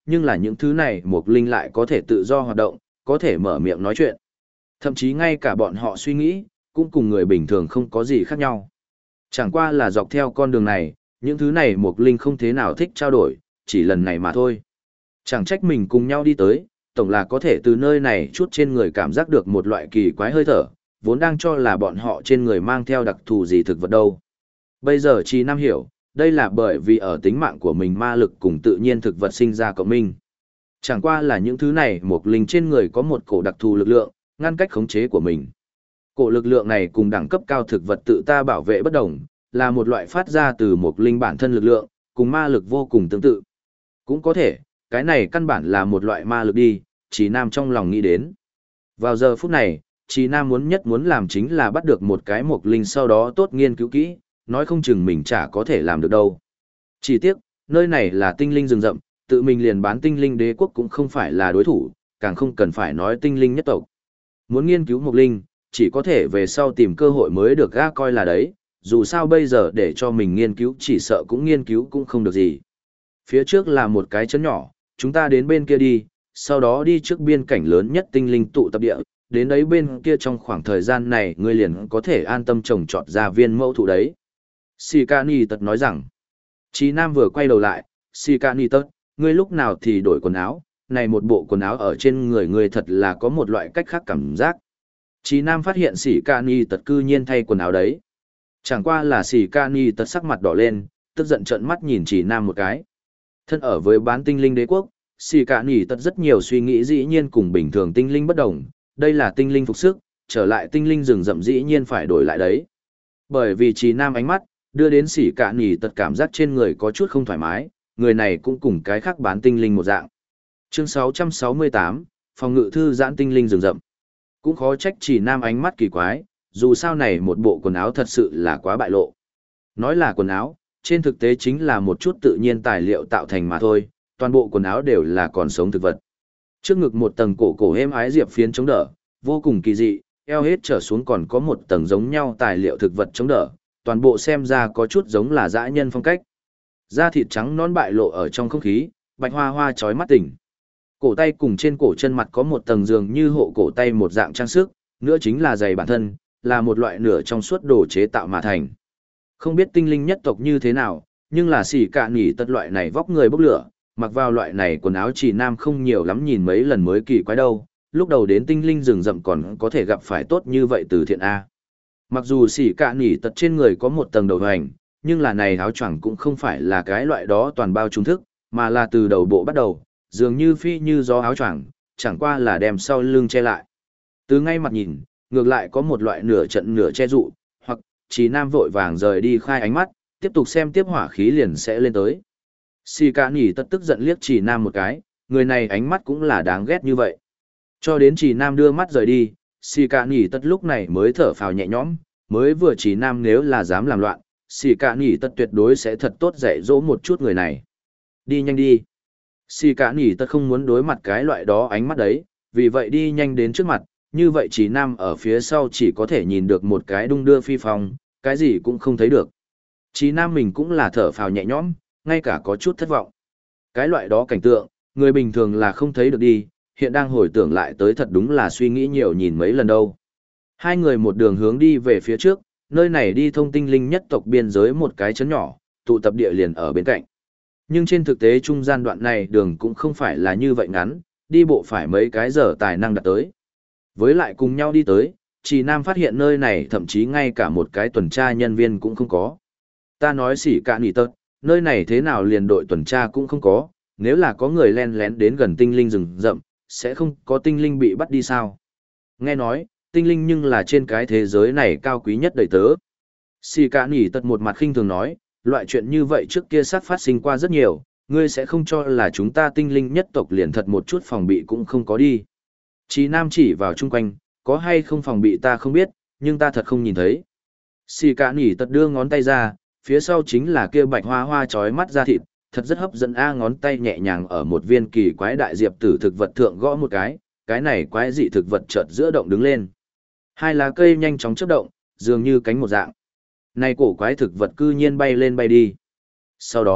nhưng là những thứ này Mộc Linh lại có thể tự do hoạt động, có thể mở miệng nói chuyện. Thậm chí ngay cả bọn họ suy nghĩ, cũng cùng người bình thường không có gì khác nhau. Chẳng qua là dọc theo con đường này, những thứ này Mộc Linh không thế nào thích trao đổi, chỉ lần này mà thôi. Chẳng trách mình cùng nhau đi tới, tổng là có thể từ nơi này chút trên người cảm giác được một loại kỳ quái hơi thở, vốn đang cho là bọn họ trên người mang theo đặc thù gì thực vật đâu. Bây giờ Trí Nam hiểu, đây là bởi vì ở tính mạng của mình ma lực cùng tự nhiên thực vật sinh ra cộng minh. Chẳng qua là những thứ này Mộc Linh trên người có một cổ đặc thù lực lượng, ngăn cách khống chế của mình. Cổ lực lượng này cùng đẳng cấp cao thực vật tự ta bảo vệ bất đồng, là một loại phát ra từ Mộc Linh bản thân lực lượng, cùng ma lực vô cùng tương tự. Cũng có thể, cái này căn bản là một loại ma lực đi, Trí Nam trong lòng nghĩ đến. Vào giờ phút này, Trí Nam muốn làm chính là bắt được một cái Mộc Linh sau đó tốt nghiên cứu kỹ, nói không chừng mình chả có thể làm được đâu. Chỉ tiếc, nơi này là tinh linh rừng rậm, tự mình liền bán tinh linh đế quốc cũng không phải là đối thủ, càng không cần phải nói tinh linh nhất tộc. Muốn nghiên cứu Mộc Linh, chỉ có thể về sau tìm cơ hội mới được ga coi là đấy, dù sao bây giờ để cho mình nghiên cứu chỉ sợ cũng nghiên cứu cũng không được gì. Phía trước là một cái trấn nhỏ, chúng ta đến bên kia đi, sau đó đi trước biên cảnh lớn nhất tinh linh tụ tập địa, đến đấy bên kia trong khoảng thời gian này ngươi liền có thể an tâm trồng trọt ra viên mẫu thụ đấy. Sikani tật nói rằng, Chí Nam vừa quay đầu lại, Sikani tật, ngươi lúc nào thì đổi quần áo, này một bộ quần áo ở trên người ngươi thật là có một loại cách khác cảm giác. Chí Nam phát hiện Sikani tật cư nhiên thay quần áo đấy. Chẳng qua là Sikani tật sắc mặt đỏ lên, tức giận trợn mắt nhìn Chí Nam một cái. Thân ở với bán tinh linh đế quốc, Sikani tật rất nhiều suy nghĩ dĩ nhiên cùng bình thường tinh linh bất đồng, đây là tinh linh phục sức, trở lại tinh linh rừng rậm dĩ nhiên phải đổi lại đấy. Bởi vì Chí Nam ánh mắt, đưa đến Sikani tật cảm giác trên người có chút không thoải mái, người này cũng cùng cái khác bán tinh linh một dạng. Chương 668, phòng ngự thư giãn tinh linh rừng rậm. Cũng khó trách Chí Nam ánh mắt kỳ quái, dù sao này một bộ quần áo thật sự là quá bại lộ. Nói là quần áo, trên thực tế chính là một chút tự nhiên tài liệu tạo thành mà thôi, toàn bộ quần áo đều là còn sống thực vật. Trước ngực một tầng cổ êm ái diệp phiến chống đỡ, vô cùng kỳ dị, eo hết trở xuống còn có một tầng giống nhau tài liệu thực vật chống đỡ, toàn bộ xem ra có chút giống là dã nhân phong cách. Da thịt trắng non bại lộ ở trong không khí, bạch hoa hoa chói mắt tỉnh. Cổ tay cùng trên cổ chân mặt có một tầng dường như hộ cổ tay một dạng trang sức, nữa chính là giày bản thân, là một loại nửa trong suốt đồ chế tạo mà thành. Không biết tinh linh nhất tộc như thế nào, nhưng là xỉ cạn nhỉ tật loại này vóc người bốc lửa, mặc vào loại này quần áo Chỉ Nam không nhiều lắm nhìn mấy lần mới kỳ quái đâu, lúc đầu đến tinh linh rừng rậm còn có thể gặp phải tốt như vậy từ thiện A. Mặc dù xỉ cạn nhỉ tật trên người có một tầng đầu hoành, nhưng là này áo choàng cũng không phải là cái loại đó toàn bao trung thức, mà là từ đầu bộ bắt đầu, dường như phi như gió áo choàng, chẳng qua là đem sau lưng che lại. Từ ngay mặt nhìn, ngược lại có một loại nửa trận nửa che dụ, hoặc Chí Nam vội vàng rời đi khai ánh mắt, tiếp tục xem tiếp hỏa khí liền sẽ lên tới. Xì Cả Nhỉ Tật tức giận liếc Chí Nam một cái, người này ánh mắt cũng là đáng ghét như vậy. Cho đến Chí Nam đưa mắt rời đi, Xì Cả Nhỉ Tật lúc này mới thở phào nhẹ nhõm, mới vừa Chí Nam nếu là dám làm loạn, Xì Cả Nhỉ Tật tuyệt đối sẽ thật tốt dạy dỗ một chút người này. Đi nhanh đi. Xì Cả Nhỉ Tật không muốn đối mặt cái loại đó ánh mắt đấy, vì vậy đi nhanh đến trước mặt, như vậy Chí Nam ở phía sau chỉ có thể nhìn được một cái đung đưa phi phong, cái gì cũng không thấy được. Chí Nam mình cũng là thở phào nhẹ nhõm, ngay cả có chút thất vọng. Cái loại đó cảnh tượng, người bình thường là không thấy được đi, hiện đang hồi tưởng lại tới thật đúng là suy nghĩ nhiều nhìn mấy lần đâu. Hai người một đường hướng đi về phía trước, nơi này đi thông tinh linh nhất tộc biên giới một cái trấn nhỏ, tụ tập địa liền ở bên cạnh. Nhưng trên thực tế trung gian đoạn này đường cũng không phải là như vậy ngắn, đi bộ phải mấy cái giờ tài năng đạt tới. Với lại cùng nhau đi tới, Chí Nam phát hiện nơi này thậm chí ngay cả một cái tuần tra nhân viên cũng không có. Ta nói xỉ cạn nhỉ tật, nơi này thế nào liền đội tuần tra cũng không có, nếu là có người len lén đến gần tinh linh rừng rậm, sẽ không có tinh linh bị bắt đi sao. Nghe nói, tinh linh nhưng là trên cái thế giới này cao quý nhất đầy tớ. Xỉ cạn nhỉ tật một mặt khinh thường nói, loại chuyện như vậy trước kia sát phát sinh qua rất nhiều, ngươi sẽ không cho là chúng ta tinh linh nhất tộc liền thật một chút phòng bị cũng không có đi. Chí Nam chỉ vào chung quanh, có hay không phòng bị ta không biết, nhưng ta thật không nhìn thấy. Xì Cả Nhỉ Tật đưa ngón tay ra, phía sau chính là kia bạch hoa hoa chói mắt da thịt, thật rất hấp dẫn a, ngón tay nhẹ nhàng ở một viên kỳ quái đại diệp tử thực vật thượng gõ một cái này quái dị thực vật chợt giữa động đứng lên. Hai lá cây nhanh chóng chớp động, dường như cánh một dạng. Này cổ quái thực vật cư nhiên bay lên bay đi. Sau đó,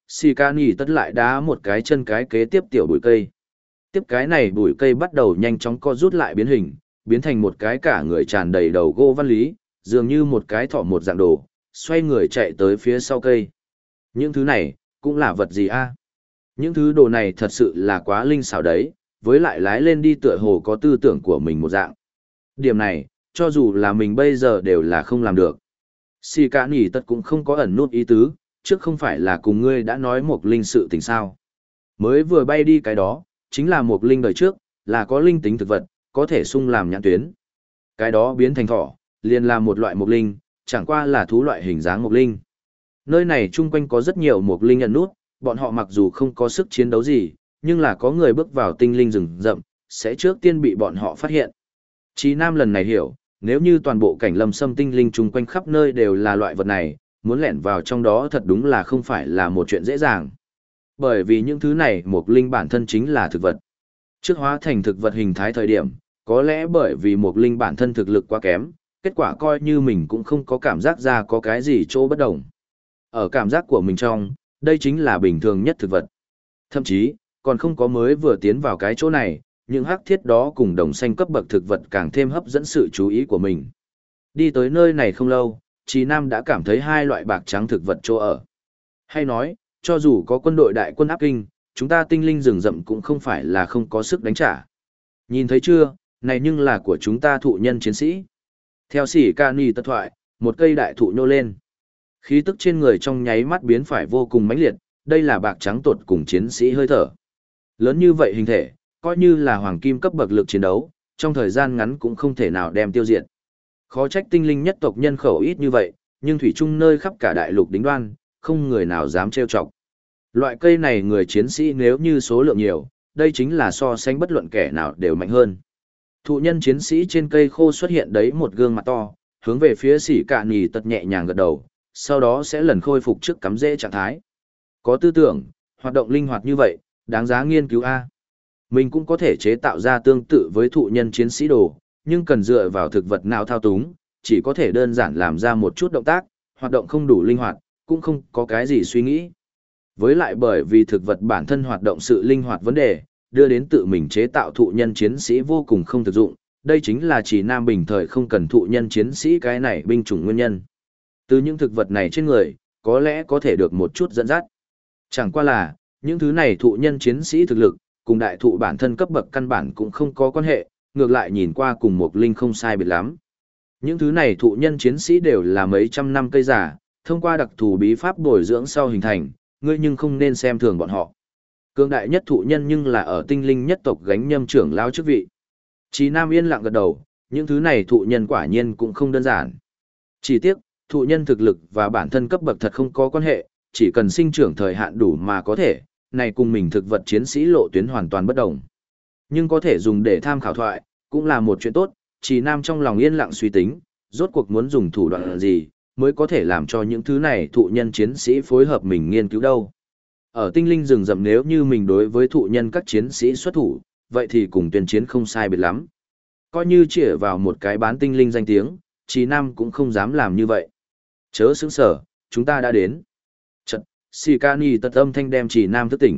Xì ca nhì tất lại đá một cái chân cái kế tiếp tiểu bụi cây. Tiếp cái này bụi cây bắt đầu nhanh chóng co rút lại biến hình, biến thành một cái cả người tràn đầy đầu gỗ văn lý, dường như một cái thỏ một dạng đồ, xoay người chạy tới phía sau cây. Những thứ này, cũng là vật gì a? Những thứ đồ này thật sự là quá linh xảo đấy, với lại lái lên đi tựa hồ có tư tưởng của mình một dạng. Điểm này, cho dù là mình bây giờ đều là không làm được. Xì cả nỉ tật cũng không có ẩn nút ý tứ, trước không phải là cùng ngươi đã nói một linh sự tình sao. Mới vừa bay đi cái đó, chính là một linh đời trước, là có linh tính thực vật, có thể sung làm nhãn tuyến. Cái đó biến thành thỏ, liền là một loại mục linh, chẳng qua là thú loại hình dáng mục linh. Nơi này chung quanh có rất nhiều mục linh ẩn nút, bọn họ mặc dù không có sức chiến đấu gì, nhưng là có người bước vào tinh linh rừng rậm, sẽ trước tiên bị bọn họ phát hiện. Chí Nam lần này hiểu, nếu như toàn bộ cảnh lâm sâm tinh linh chung quanh khắp nơi đều là loại vật này, muốn lẻn vào trong đó thật đúng là không phải là một chuyện dễ dàng. Bởi vì những thứ này mục linh bản thân chính là thực vật. Trước hóa thành thực vật hình thái thời điểm, có lẽ bởi vì mục linh bản thân thực lực quá kém, kết quả coi như mình cũng không có cảm giác ra có cái gì chỗ bất đồng. Ở cảm giác của mình trong, đây chính là bình thường nhất thực vật. Thậm chí, còn không có mới vừa tiến vào cái chỗ này, những hắc thiết đó cùng đồng xanh cấp bậc thực vật càng thêm hấp dẫn sự chú ý của mình. Đi tới nơi này không lâu, Chí Nam đã cảm thấy hai loại bạc trắng thực vật chỗ ở. Hay nói, cho dù có quân đội đại quân áp kinh, chúng ta tinh linh rừng rậm cũng không phải là không có sức đánh trả. Nhìn thấy chưa, này nhưng là của chúng ta thụ nhân chiến sĩ. Theo Sĩ Ca Ni tất thoại, một cây đại thụ nhô lên. Khí tức trên người trong nháy mắt biến phải vô cùng mãnh liệt, đây là bạc trắng tột cùng chiến sĩ hơi thở. Lớn như vậy hình thể, coi như là hoàng kim cấp bậc lực chiến đấu, trong thời gian ngắn cũng không thể nào đem tiêu diệt. Khó trách tinh linh nhất tộc nhân khẩu ít như vậy, nhưng thủy chung nơi khắp cả đại lục đính đoan, không người nào dám trêu chọc. Loại cây này người chiến sĩ nếu như số lượng nhiều, đây chính là so sánh bất luận kẻ nào đều mạnh hơn. Thụ nhân chiến sĩ trên cây khô xuất hiện đấy một gương mặt to, hướng về phía Sĩ Cả Nỉ tật nhẹ nhàng gật đầu, sau đó sẽ lần khôi phục trước cắm rễ trạng thái. Có tư tưởng, hoạt động linh hoạt như vậy, đáng giá nghiên cứu a. Mình cũng có thể chế tạo ra tương tự với thụ nhân chiến sĩ đồ, nhưng cần dựa vào thực vật nào thao túng, chỉ có thể đơn giản làm ra một chút động tác, hoạt động không đủ linh hoạt, cũng không có cái gì suy nghĩ. Với lại bởi vì thực vật bản thân hoạt động sự linh hoạt vấn đề, đưa đến tự mình chế tạo thụ nhân chiến sĩ vô cùng không thực dụng, đây chính là chỉ Nam bình thời không cần thụ nhân chiến sĩ cái này binh chủng nguyên nhân. Từ những thực vật này trên người, có lẽ có thể được một chút dẫn dắt. Chẳng qua là, những thứ này thụ nhân chiến sĩ thực lực, cùng đại thụ bản thân cấp bậc căn bản cũng không có quan hệ, ngược lại nhìn qua cùng một linh không sai biệt lắm. Những thứ này thụ nhân chiến sĩ đều là mấy trăm năm cây già, thông qua đặc thù bí pháp bồi dưỡng sau hình thành, ngươi nhưng không nên xem thường bọn họ. Cường đại nhất thụ nhân nhưng là ở tinh linh nhất tộc gánh nhâm trưởng lao chức vị. Chí Nam yên lặng gật đầu, những thứ này thụ nhân quả nhiên cũng không đơn giản. Chỉ tiếc, thụ nhân thực lực và bản thân cấp bậc thật không có quan hệ, chỉ cần sinh trưởng thời hạn đủ mà có thể, này cùng mình thực vật chiến sĩ lộ tuyến hoàn toàn bất đồng. Nhưng có thể dùng để tham khảo thoại, cũng là một chuyện tốt, Chí Nam trong lòng yên lặng suy tính, rốt cuộc muốn dùng thủ đoạn gì, mới có thể làm cho những thứ này thụ nhân chiến sĩ phối hợp mình nghiên cứu đâu. Ở tinh linh rừng rậm nếu như mình đối với thụ nhân các chiến sĩ xuất thủ, vậy thì cùng tuyên chiến không sai biệt lắm. Coi như chỉ vào một cái bán tinh linh danh tiếng, Chí Nam cũng không dám làm như vậy. Chớ sững sở, chúng ta đã đến. Chật, Sikani tật âm thanh đem Chí Nam thức tỉnh.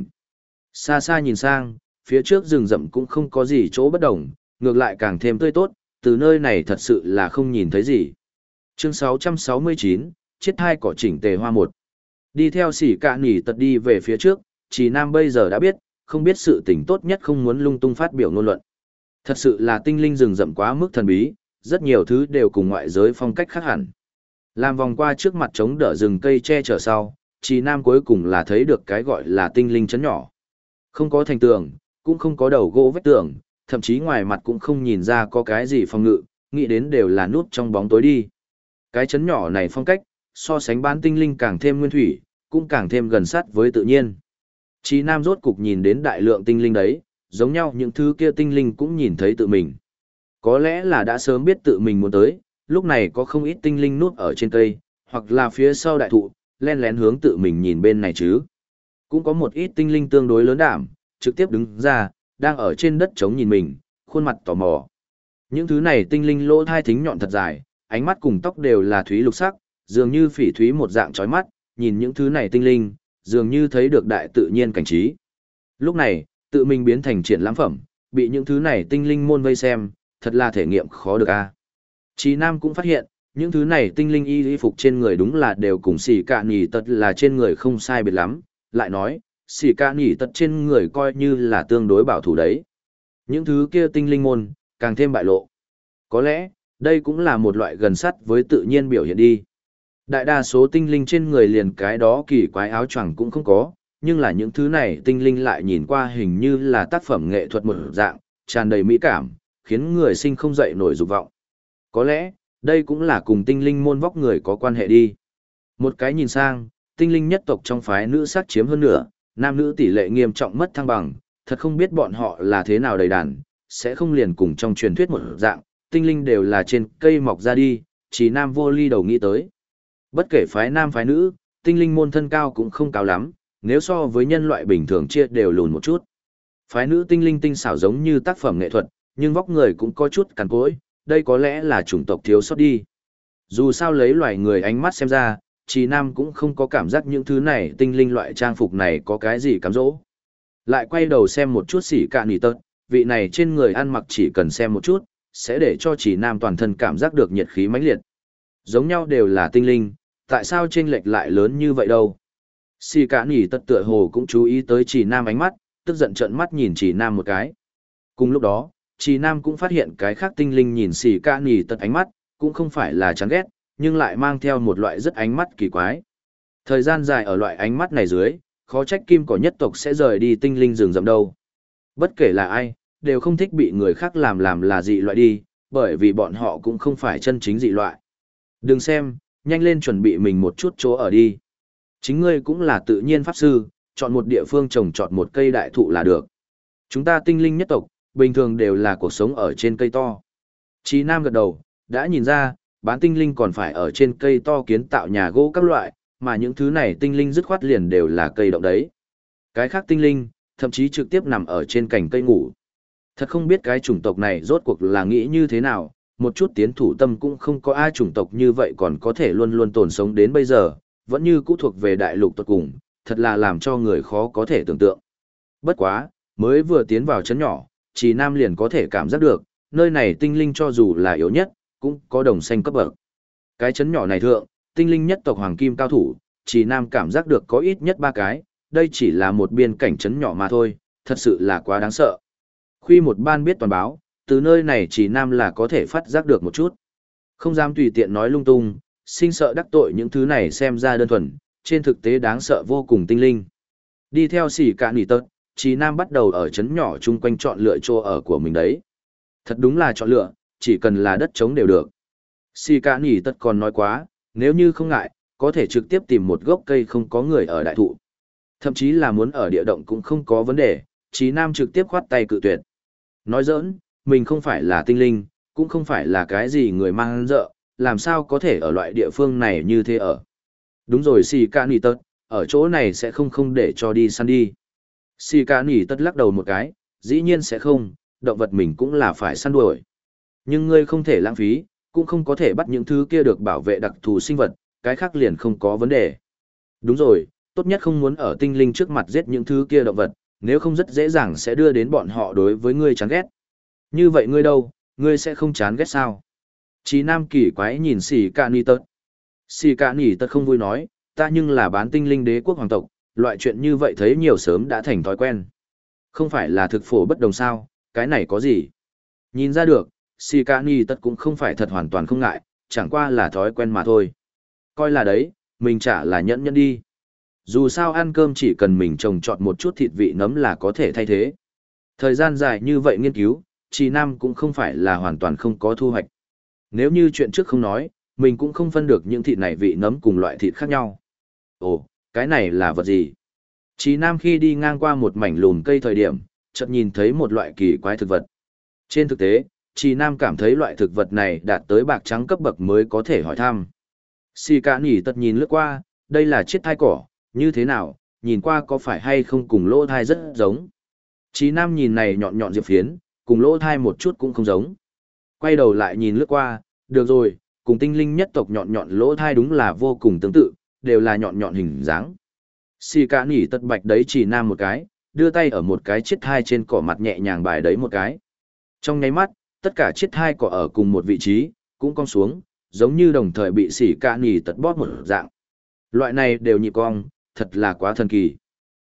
Xa xa nhìn sang, phía trước rừng rậm cũng không có gì chỗ bất đồng, ngược lại càng thêm tươi tốt, từ nơi này thật sự là không nhìn thấy gì. Chương 669, chiết hai cỏ chỉnh tề hoa một. Đi theo Sikani tật đi về phía trước, Chí Nam bây giờ đã biết, không biết sự tình tốt nhất không muốn lung tung phát biểu ngôn luận. Thật sự là tinh linh rừng rậm quá mức thần bí, rất nhiều thứ đều cùng ngoại giới phong cách khác hẳn. Làm vòng qua trước mặt chống đỡ rừng cây che chở sau, Chí Nam cuối cùng là thấy được cái gọi là tinh linh trấn nhỏ. Không có thành tường, cũng không có đầu gỗ vách tường, thậm chí ngoài mặt cũng không nhìn ra có cái gì phòng ngự, nghĩ đến đều là nút trong bóng tối đi. Cái trấn nhỏ này phong cách, so sánh bán tinh linh càng thêm nguyên thủy, cũng càng thêm gần sát với tự nhiên. Chí Nam rốt cục nhìn đến đại lượng tinh linh đấy, giống nhau những thứ kia tinh linh cũng nhìn thấy tự mình. Có lẽ là đã sớm biết tự mình muốn tới, lúc này có không ít tinh linh núp ở trên cây, hoặc là phía sau đại thụ, len lén hướng tự mình nhìn bên này chứ. Cũng có một ít tinh linh tương đối lớn đảm, trực tiếp đứng ra, đang ở trên đất trống nhìn mình, khuôn mặt tò mò. Những thứ này tinh linh lỗ thai thính nhọn thật dài, ánh mắt cùng tóc đều là thúy lục sắc, dường như phỉ thúy một dạng chói mắt, nhìn những thứ này tinh linh, dường như thấy được đại tự nhiên cảnh trí. Lúc này, tự mình biến thành triển lãm phẩm, bị những thứ này tinh linh môn vây xem, thật là thể nghiệm khó được a. Chí Nam cũng phát hiện, những thứ này tinh linh y phục trên người đúng là đều cùng xỉ cả nhỉ tật là trên người không sai biệt lắm, lại nói, xỉ cả nhỉ tật trên người coi như là tương đối bảo thủ đấy. Những thứ kia tinh linh môn, càng thêm bại lộ. Có lẽ, đây cũng là một loại gần sắt với tự nhiên biểu hiện đi. Đại đa số tinh linh trên người liền cái đó kỳ quái áo choàng cũng không có, nhưng là những thứ này tinh linh lại nhìn qua hình như là tác phẩm nghệ thuật một dạng, tràn đầy mỹ cảm, khiến người sinh không dậy nổi dục vọng. Có lẽ, đây cũng là cùng tinh linh môn vóc người có quan hệ đi. Một cái nhìn sang, tinh linh nhất tộc trong phái nữ sắc chiếm hơn nửa, nam nữ tỷ lệ nghiêm trọng mất thăng bằng, thật không biết bọn họ là thế nào đầy đàn, sẽ không liền cùng trong truyền thuyết một dạng, tinh linh đều là trên cây mọc ra đi, chỉ nam vô ly đầu nghĩ tới. Bất kể phái nam phái nữ, tinh linh môn thân cao cũng không cao lắm, nếu so với nhân loại bình thường chia đều lùn một chút. Phái nữ tinh linh tinh xảo giống như tác phẩm nghệ thuật, nhưng vóc người cũng có chút cằn cỗi, đây có lẽ là chủng tộc thiếu sót đi. Dù sao lấy loài người ánh mắt xem ra, Trì Nam cũng không có cảm giác những thứ này tinh linh loại trang phục này có cái gì cám dỗ. Lại quay đầu xem một chút xỉ cạn nỉ tật, vị này trên người ăn mặc chỉ cần xem một chút, sẽ để cho Trì Nam toàn thân cảm giác được nhiệt khí mãnh liệt. Giống nhau đều là tinh linh, tại sao chênh lệch lại lớn như vậy đâu? Xỉ cạn nỉ tật tựa hồ cũng chú ý tới Trì Nam ánh mắt, tức giận trợn mắt nhìn Trì Nam một cái. Cùng lúc đó, Trì Nam cũng phát hiện cái khác tinh linh nhìn xỉ cạn nỉ tật ánh mắt, cũng không phải là chán ghét, nhưng lại mang theo một loại rất ánh mắt kỳ quái. Thời gian dài ở loại ánh mắt này dưới, khó trách kim cỏ nhất tộc sẽ rời đi tinh linh rừng rậm đâu. Bất kể là ai, đều không thích bị người khác làm là dị loại đi, bởi vì bọn họ cũng không phải chân chính dị loại. Đừng xem, nhanh lên chuẩn bị mình một chút chỗ ở đi. Chính ngươi cũng là tự nhiên pháp sư, chọn một địa phương trồng trọt một cây đại thụ là được. Chúng ta tinh linh nhất tộc, bình thường đều là cuộc sống ở trên cây to. Chí Nam gật đầu, đã nhìn ra, bán tinh linh còn phải ở trên cây to kiến tạo nhà gỗ các loại, mà những thứ này tinh linh dứt khoát liền đều là cây động đấy. Cái khác tinh linh, thậm chí trực tiếp nằm ở trên cành cây ngủ. Thật không biết cái chủng tộc này rốt cuộc là nghĩ như thế nào, một chút tiến thủ tâm cũng không có ai chủng tộc như vậy còn có thể luôn luôn tồn sống đến bây giờ, vẫn như cũ thuộc về đại lục tuột cùng, thật là làm cho người khó có thể tưởng tượng. Bất quá, mới vừa tiến vào chấn nhỏ, Trì Nam liền có thể cảm giác được, nơi này tinh linh cho dù là yếu nhất, cũng có đồng xanh cấp bậc. Cái chấn nhỏ này thượng, tinh linh nhất tộc hoàng kim cao thủ, Trì Nam cảm giác được có ít nhất 3 cái, đây chỉ là một biên cảnh chấn nhỏ mà thôi, thật sự là quá đáng sợ. Khuy một ban biết toàn báo, từ nơi này Trì Nam là có thể phát giác được một chút. Không dám tùy tiện nói lung tung, sinh sợ đắc tội những thứ này xem ra đơn thuần, trên thực tế đáng sợ vô cùng tinh linh. Đi theo xỉ cạn nỉ tật, Trì Nam bắt đầu ở chấn nhỏ chung quanh chọn lựa chỗ ở của mình đấy. Thật đúng là chọn lựa, chỉ cần là đất trống đều được. Xỉ cạn nỉ tật còn nói quá, nếu như không ngại, có thể trực tiếp tìm một gốc cây không có người ở đại thụ. Thậm chí là muốn ở địa động cũng không có vấn đề, Trì Nam trực tiếp khoát tay cự tuyệt. Nói giỡn, mình không phải là tinh linh, cũng không phải là cái gì người mang dợ, làm sao có thể ở loại địa phương này như thế ở. Đúng rồi xì ca nỉ tật, ở chỗ này sẽ không để cho đi săn đi. Xì ca nỉ tật lắc đầu một cái, dĩ nhiên sẽ không, động vật mình cũng là phải săn đuổi. Nhưng ngươi không thể lãng phí, cũng không có thể bắt những thứ kia được bảo vệ đặc thù sinh vật, cái khác liền không có vấn đề. Đúng rồi, tốt nhất không muốn ở tinh linh trước mặt giết những thứ kia động vật, nếu không rất dễ dàng sẽ đưa đến bọn họ đối với ngươi chán ghét. Như vậy ngươi đâu, ngươi sẽ không chán ghét sao? Chí Nam kỳ quái nhìn xì ca nỉ tật. Xì ca nỉ tật không vui nói, ta nhưng là bán tinh linh đế quốc hoàng tộc, loại chuyện như vậy thấy nhiều sớm đã thành thói quen. Không phải là thực phổ bất đồng sao, cái này có gì? Nhìn ra được, xì ca nỉ tật cũng không phải thật hoàn toàn không ngại, chẳng qua là thói quen mà thôi. Coi là đấy, mình chả là nhẫn nhẫn đi. Dù sao ăn cơm chỉ cần mình trồng trọt một chút thịt vị nấm là có thể thay thế. Thời gian dài như vậy nghiên cứu, Trì Nam cũng không phải là hoàn toàn không có thu hoạch. Nếu như chuyện trước không nói, mình cũng không phân được những thịt này vị nấm cùng loại thịt khác nhau. Ồ, cái này là vật gì? Trì Nam khi đi ngang qua một mảnh lùn cây thời điểm, chợt nhìn thấy một loại kỳ quái thực vật. Trên thực tế, Trì Nam cảm thấy loại thực vật này đạt tới bạc trắng cấp bậc mới có thể hỏi thăm. Xì cả nỉ tật nhìn lướt qua, đây là chiếc thai cỏ, như thế nào, nhìn qua có phải hay không cùng lỗ thai rất giống. Trì Nam nhìn này nhọn nhọn diệp phiến, cùng lỗ thai một chút cũng không giống. Quay đầu lại nhìn lướt qua, được rồi, cùng tinh linh nhất tộc nhọn nhọn lỗ thai đúng là vô cùng tương tự, đều là nhọn nhọn hình dáng. Xì cả nỉ tật bạch đấy chỉ nam một cái, đưa tay ở một cái chiếc thai trên cỏ mặt nhẹ nhàng bài đấy một cái. Trong nháy mắt, tất cả chiếc thai cỏ ở cùng một vị trí, cũng cong xuống, giống như đồng thời bị xì cả nỉ tật bóp một dạng. Loại này đều nhịp cong, thật là quá thần kỳ.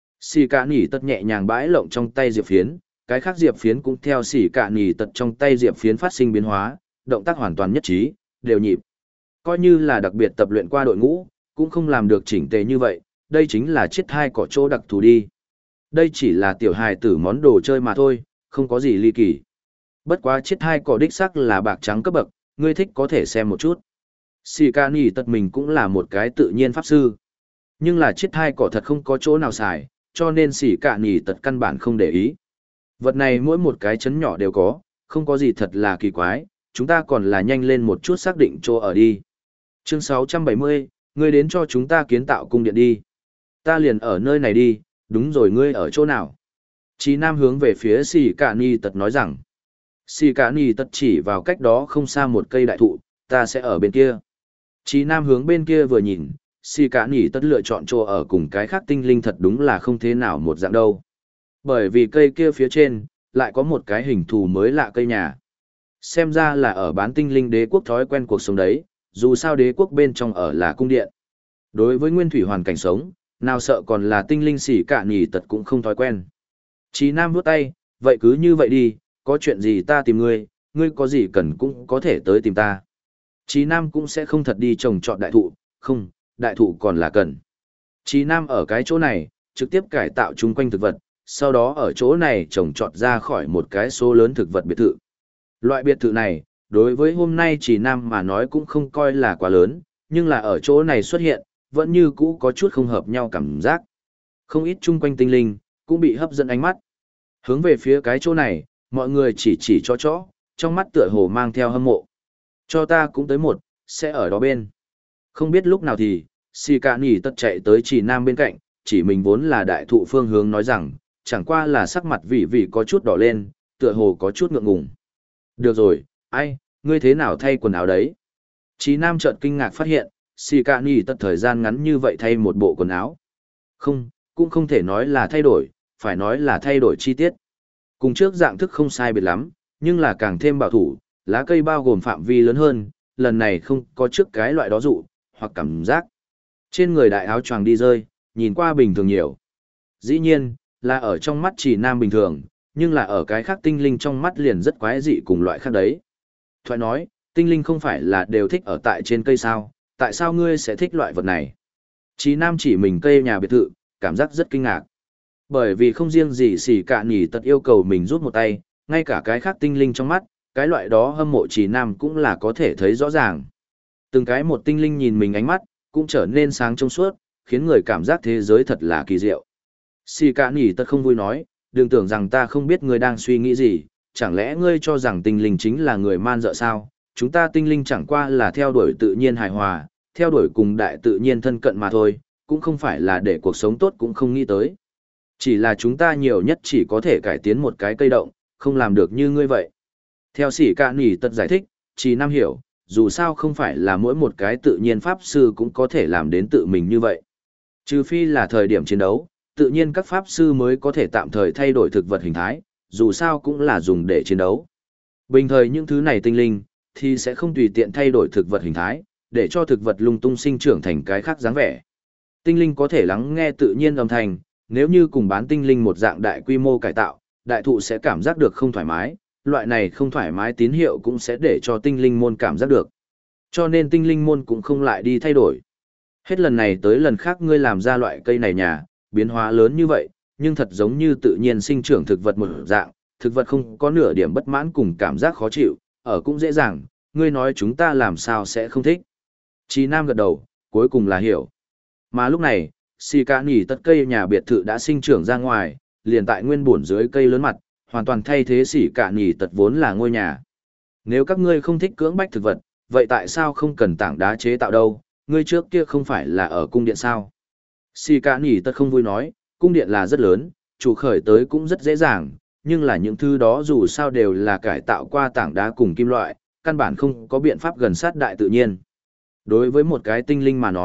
Xì cả nỉ tật nhẹ nhàng bãi lộng trong tay diệp phiến, cái khác diệp phiến cũng theo xì cả nỉ tật trong tay diệp phiến phát sinh biến hóa, động tác hoàn toàn nhất trí, đều nhịp. Coi như là đặc biệt tập luyện qua đội ngũ, cũng không làm được chỉnh tề như vậy, đây chính là chiếc thai cỏ chỗ đặc thù đi. Đây chỉ là tiểu hài tử món đồ chơi mà thôi, không có gì ly kỳ. Bất quá chiếc thai cỏ đích sắc là bạc trắng cấp bậc, ngươi thích có thể xem một chút. Xì ca nỉ tật mình cũng là một cái tự nhiên pháp sư. Nhưng là chiếc thai cỏ thật không có chỗ nào xài, cho nên xì ca nỉ tật căn bản không để ý. Vật này mỗi một cái chấn nhỏ đều có, không có gì thật là kỳ quái, chúng ta còn là nhanh lên một chút xác định chỗ ở đi. Chương 670, ngươi đến cho chúng ta kiến tạo cung điện đi. Ta liền ở nơi này đi, đúng rồi, ngươi ở chỗ nào? Chí Nam hướng về phía Xì Cả Ni Tật nói rằng. Xì Cả Ni Tật chỉ vào cách đó không xa một cây đại thụ, ta sẽ ở bên kia. Chí Nam hướng bên kia vừa nhìn, Xì Cả Ni Tật lựa chọn chỗ ở cùng cái khác tinh linh thật đúng là không thế nào một dạng đâu. Bởi vì cây kia phía trên, lại có một cái hình thù mới lạ cây nhà. Xem ra là ở bán tinh linh đế quốc thói quen cuộc sống đấy, dù sao đế quốc bên trong ở là cung điện. Đối với nguyên thủy hoàn cảnh sống, nào sợ còn là tinh linh Xì Cả Ni Tật cũng không thói quen. Chí Nam vuốt tay, vậy cứ như vậy đi, có chuyện gì ta tìm ngươi, ngươi có gì cần cũng có thể tới tìm ta. Chí Nam cũng sẽ không thật đi trồng trọt đại thụ, không, đại thụ còn là cần. Chí Nam ở cái chỗ này, trực tiếp cải tạo chung quanh thực vật, sau đó ở chỗ này trồng trọt ra khỏi một cái số lớn thực vật biệt thự. Loại biệt thự này, đối với hôm nay Chí Nam mà nói cũng không coi là quá lớn, nhưng là ở chỗ này xuất hiện, vẫn như cũ có chút không hợp nhau cảm giác. Không ít chung quanh tinh linh, cũng bị hấp dẫn ánh mắt. Hướng về phía cái chỗ này, mọi người chỉ cho chó, trong mắt tựa hồ mang theo hâm mộ. Cho ta cũng tới một, sẽ ở đó bên. Không biết lúc nào thì, Xì Cả Nỉ Tật chạy tới Chỉ Nam bên cạnh, chỉ mình vốn là đại thụ phương hướng nói rằng, chẳng qua là sắc mặt vị có chút đỏ lên, tựa hồ có chút ngượng ngùng. Được rồi, ai, ngươi thế nào thay quần áo đấy? Chỉ Nam chợt kinh ngạc phát hiện, Xì Cả Nỉ Tật thời gian ngắn như vậy thay một bộ quần áo. Không, cũng không thể nói là thay đổi, phải nói là thay đổi chi tiết. Cùng trước dạng thức không sai biệt lắm, nhưng là càng thêm bảo thủ, lá cây bao gồm phạm vi lớn hơn, lần này không có trước cái loại đó dụ, hoặc cảm giác. Trên người đại áo choàng đi rơi, nhìn qua bình thường nhiều. Dĩ nhiên, là ở trong mắt Chỉ Nam bình thường, nhưng là ở cái khác tinh linh trong mắt liền rất quái dị cùng loại khác đấy. Thoại nói, tinh linh không phải là đều thích ở tại trên cây sao, tại sao ngươi sẽ thích loại vật này? Chỉ Nam chỉ mình cây nhà biệt thự, cảm giác rất kinh ngạc. Bởi vì không riêng gì Xì Cả Nỉ Tật yêu cầu mình rút một tay, ngay cả cái khác tinh linh trong mắt, cái loại đó hâm mộ Chỉ Nam cũng là có thể thấy rõ ràng. Từng cái một tinh linh nhìn mình ánh mắt, cũng trở nên sáng trong suốt, khiến người cảm giác thế giới thật là kỳ diệu. Xì Cả Nỉ Tật không vui nói, đừng tưởng rằng ta không biết ngươi đang suy nghĩ gì, chẳng lẽ ngươi cho rằng tinh linh chính là người man dợ sao? Chúng ta tinh linh chẳng qua là theo đuổi tự nhiên hài hòa, theo đuổi cùng đại tự nhiên thân cận mà thôi, cũng không phải là để cuộc sống tốt cũng không nghĩ tới. Chỉ là chúng ta nhiều nhất chỉ có thể cải tiến một cái cây động, không làm được như ngươi vậy. Theo Xì Cả Nỉ Tật giải thích, Chỉ Nam hiểu, dù sao không phải là mỗi một cái tự nhiên pháp sư cũng có thể làm đến tự mình như vậy. Trừ phi là thời điểm chiến đấu, tự nhiên các pháp sư mới có thể tạm thời thay đổi thực vật hình thái, dù sao cũng là dùng để chiến đấu. Bình thời những thứ này tinh linh, thì sẽ không tùy tiện thay đổi thực vật hình thái, để cho thực vật lung tung sinh trưởng thành cái khác dáng vẻ. Tinh linh có thể lắng nghe tự nhiên âm thanh, nếu như cùng bán tinh linh một dạng đại quy mô cải tạo, đại thụ sẽ cảm giác được không thoải mái, loại này không thoải mái tín hiệu cũng sẽ để cho tinh linh môn cảm giác được. Cho nên tinh linh môn cũng không lại đi thay đổi. Hết lần này tới lần khác ngươi làm ra loại cây này nhà, biến hóa lớn như vậy, nhưng thật giống như tự nhiên sinh trưởng thực vật một dạng, thực vật không có nửa điểm bất mãn cùng cảm giác khó chịu, ở cũng dễ dàng, ngươi nói chúng ta làm sao sẽ không thích. Chí Nam gật đầu, cuối cùng là hiểu. Mà lúc này, Xì Cả Nỉ Tật cây nhà biệt thự đã sinh trưởng ra ngoài, liền tại nguyên bổn dưới cây lớn mặt, hoàn toàn thay thế Xì Cả Nỉ Tật vốn là ngôi nhà. Nếu các ngươi không thích cưỡng bách thực vật, vậy tại sao không cần tảng đá chế tạo đâu, ngươi trước kia không phải là ở cung điện sao? Xì Cả Nỉ Tật không vui nói, cung điện là rất lớn, chủ khởi tới cũng rất dễ dàng, nhưng là những thứ đó dù sao đều là cải tạo qua tảng đá cùng kim loại, căn bản không có biện pháp gần sát đại tự nhiên. Đối với một cái tinh linh mà nói,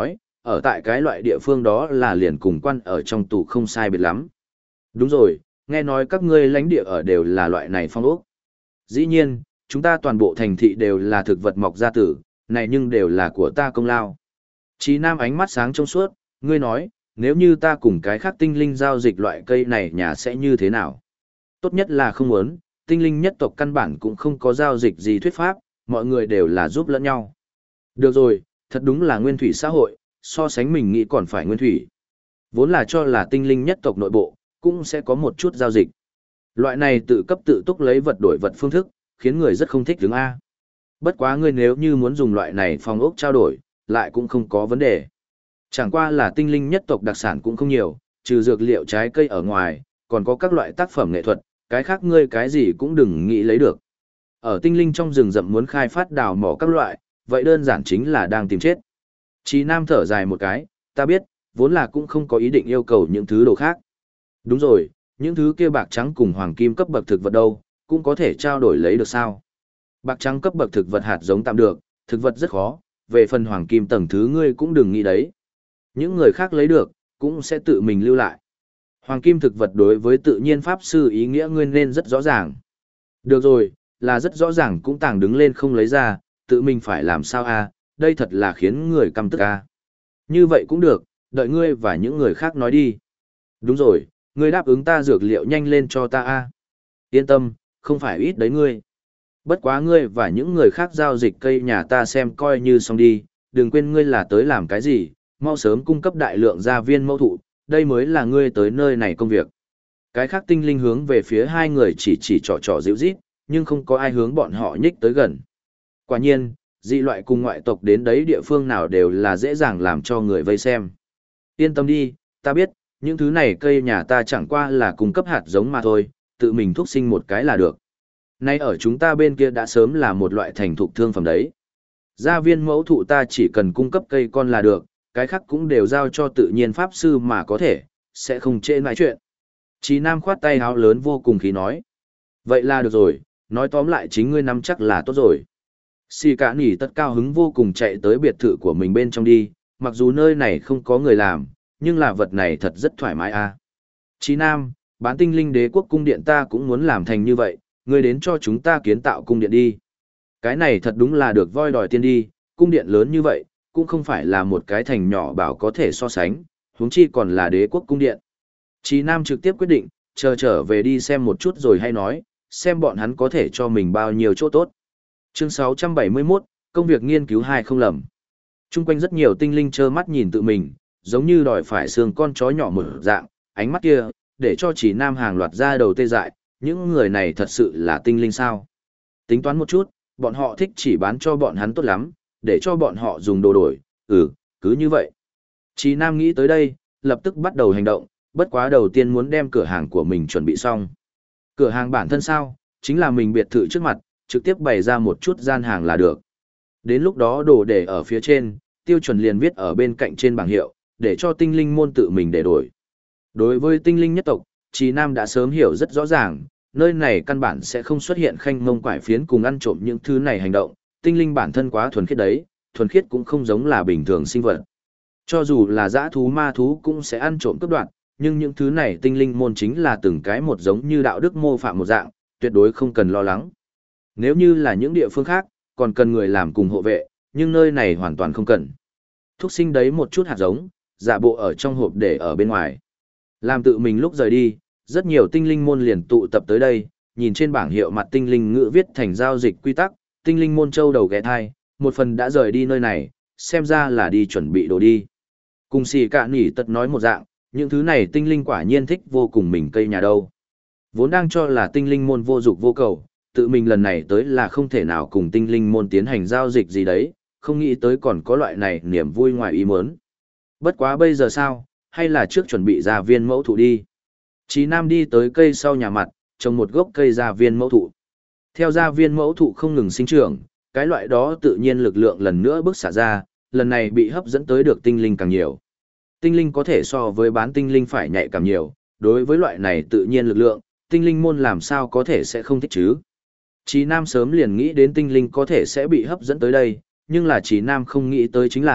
ở tại cái loại địa phương đó là liền cùng quan ở trong tù không sai biệt lắm. Đúng rồi, nghe nói các ngươi lãnh địa ở đều là loại này phong ốc. Dĩ nhiên, chúng ta toàn bộ thành thị đều là thực vật mọc ra tử, này nhưng đều là của ta công lao. Chí Nam ánh mắt sáng trong suốt, ngươi nói, nếu như ta cùng cái khác tinh linh giao dịch loại cây này nhà sẽ như thế nào? Tốt nhất là không muốn, tinh linh nhất tộc căn bản cũng không có giao dịch gì thuyết pháp, mọi người đều là giúp lẫn nhau. Được rồi, thật đúng là nguyên thủy xã hội, so sánh mình nghĩ còn phải nguyên thủy. Vốn là cho là tinh linh nhất tộc nội bộ, cũng sẽ có một chút giao dịch. Loại này tự cấp tự túc lấy vật đổi vật phương thức, khiến người rất không thích đứng A. Bất quá ngươi nếu như muốn dùng loại này phòng ốc trao đổi, lại cũng không có vấn đề. Chẳng qua là tinh linh nhất tộc đặc sản cũng không nhiều, trừ dược liệu trái cây ở ngoài, còn có các loại tác phẩm nghệ thuật, cái khác ngươi cái gì cũng đừng nghĩ lấy được. Ở tinh linh trong rừng rậm muốn khai phát đào mỏ các loại, vậy đơn giản chính là đang tìm chết. Chí Nam thở dài một cái, ta biết, vốn là cũng không có ý định yêu cầu những thứ đồ khác. Đúng rồi, những thứ kia bạc trắng cùng hoàng kim cấp bậc thực vật đâu, cũng có thể trao đổi lấy được sao? Bạc trắng cấp bậc thực vật hạt giống tạm được, thực vật rất khó, về phần hoàng kim tầng thứ ngươi cũng đừng nghĩ đấy. Những người khác lấy được, cũng sẽ tự mình lưu lại. Hoàng kim thực vật đối với tự nhiên pháp sư ý nghĩa ngươi nên rất rõ ràng. Được rồi, là rất rõ ràng cũng tàng đứng lên không lấy ra, tự mình phải làm sao a? Đây thật là khiến người căm tức a. Như vậy cũng được, đợi ngươi và những người khác nói đi. Đúng rồi, ngươi đáp ứng ta dược liệu nhanh lên cho ta a. Yên tâm, không phải ít đấy ngươi. Bất quá ngươi và những người khác giao dịch cây nhà ta xem coi như xong đi, đừng quên ngươi là tới làm cái gì, mau sớm cung cấp đại lượng gia viên mẫu thụ, đây mới là ngươi tới nơi này công việc. Cái khác tinh linh hướng về phía hai người chỉ trò dịu rít, nhưng không có ai hướng bọn họ nhích tới gần. Quả nhiên, dị loại cùng ngoại tộc đến đấy địa phương nào đều là dễ dàng làm cho người vây xem. Yên tâm đi, ta biết, những thứ này cây nhà ta chẳng qua là cung cấp hạt giống mà thôi, tự mình thúc sinh một cái là được. Nay ở chúng ta bên kia đã sớm là một loại thành thục thương phẩm đấy. Gia viên mẫu thụ ta chỉ cần cung cấp cây con là được, cái khác cũng đều giao cho tự nhiên pháp sư mà có thể, sẽ không trễ nãi chuyện. Chí Nam khoát tay háo lớn vô cùng khí nói. Vậy là được rồi, nói tóm lại chính ngươi nắm chắc là tốt rồi. Xì cả nỉ tất cao hứng vô cùng chạy tới biệt thự của mình bên trong đi, mặc dù nơi này không có người làm, nhưng là vật này thật rất thoải mái a. Chí Nam, bán tinh linh đế quốc cung điện ta cũng muốn làm thành như vậy, ngươi đến cho chúng ta kiến tạo cung điện đi. Cái này thật đúng là được voi đòi tiên đi, cung điện lớn như vậy, cũng không phải là một cái thành nhỏ bảo có thể so sánh, huống chi còn là đế quốc cung điện. Chí Nam trực tiếp quyết định, trở về đi xem một chút rồi hay nói, xem bọn hắn có thể cho mình bao nhiêu chỗ tốt. Chương 671, công việc nghiên cứu hai không lầm. Trung quanh rất nhiều tinh linh trơ mắt nhìn tự mình, giống như đòi phải xương con chó nhỏ một dạng, ánh mắt kia, để cho Chí Nam hàng loạt ra đầu tê dại, những người này thật sự là tinh linh sao? Tính toán một chút, bọn họ thích chỉ bán cho bọn hắn tốt lắm, để cho bọn họ dùng đồ đổi, cứ như vậy. Chí Nam nghĩ tới đây, lập tức bắt đầu hành động, bất quá đầu tiên muốn đem cửa hàng của mình chuẩn bị xong. Cửa hàng bản thân sao, chính là mình biệt thự trước mặt, trực tiếp bày ra một chút gian hàng là được. Đến lúc đó đồ để ở phía trên, tiêu chuẩn liền viết ở bên cạnh trên bảng hiệu, để cho tinh linh môn tự mình để đổi. Đối với tinh linh nhất tộc, Chí Nam đã sớm hiểu rất rõ ràng, nơi này căn bản sẽ không xuất hiện khanh mông quải phiến cùng ăn trộm những thứ này hành động, tinh linh bản thân quá thuần khiết đấy, thuần khiết cũng không giống là bình thường sinh vật. Cho dù là dã thú ma thú cũng sẽ ăn trộm cướp đoạt, nhưng những thứ này tinh linh môn chính là từng cái một giống như đạo đức mô phạm một dạng, tuyệt đối không cần lo lắng. Nếu như là những địa phương khác, còn cần người làm cùng hộ vệ, nhưng nơi này hoàn toàn không cần. Thúc sinh đấy một chút hạt giống, giả bộ ở trong hộp để ở bên ngoài. Làm tự mình lúc rời đi, rất nhiều tinh linh môn liền tụ tập tới đây, nhìn trên bảng hiệu mặt tinh linh ngữ viết thành giao dịch quy tắc, tinh linh môn châu đầu ghé thai, một phần đã rời đi nơi này, xem ra là đi chuẩn bị đồ đi. Cùng xì cả nỉ tật nói một dạng, những thứ này tinh linh quả nhiên thích vô cùng mình cây nhà đâu. Vốn đang cho là tinh linh môn vô dục vô cầu, tự mình lần này tới là không thể nào cùng tinh linh môn tiến hành giao dịch gì đấy, không nghĩ tới còn có loại này niềm vui ngoài ý muốn. Bất quá bây giờ sao, hay là trước chuẩn bị gia viên mẫu thụ đi. Chí Nam đi tới cây sau nhà mặt, trồng một gốc cây gia viên mẫu thụ. Theo gia viên mẫu thụ không ngừng sinh trưởng, cái loại đó tự nhiên lực lượng lần nữa bức xả ra, lần này bị hấp dẫn tới được tinh linh càng nhiều. Tinh linh có thể so với bán tinh linh phải nhạy cảm nhiều, đối với loại này tự nhiên lực lượng, tinh linh môn làm sao có thể sẽ không thích chứ. Chí Nam sớm liền nghĩ đến tinh linh có thể sẽ bị hấp dẫn tới đây, nhưng là Chí Nam không nghĩ tới chính là,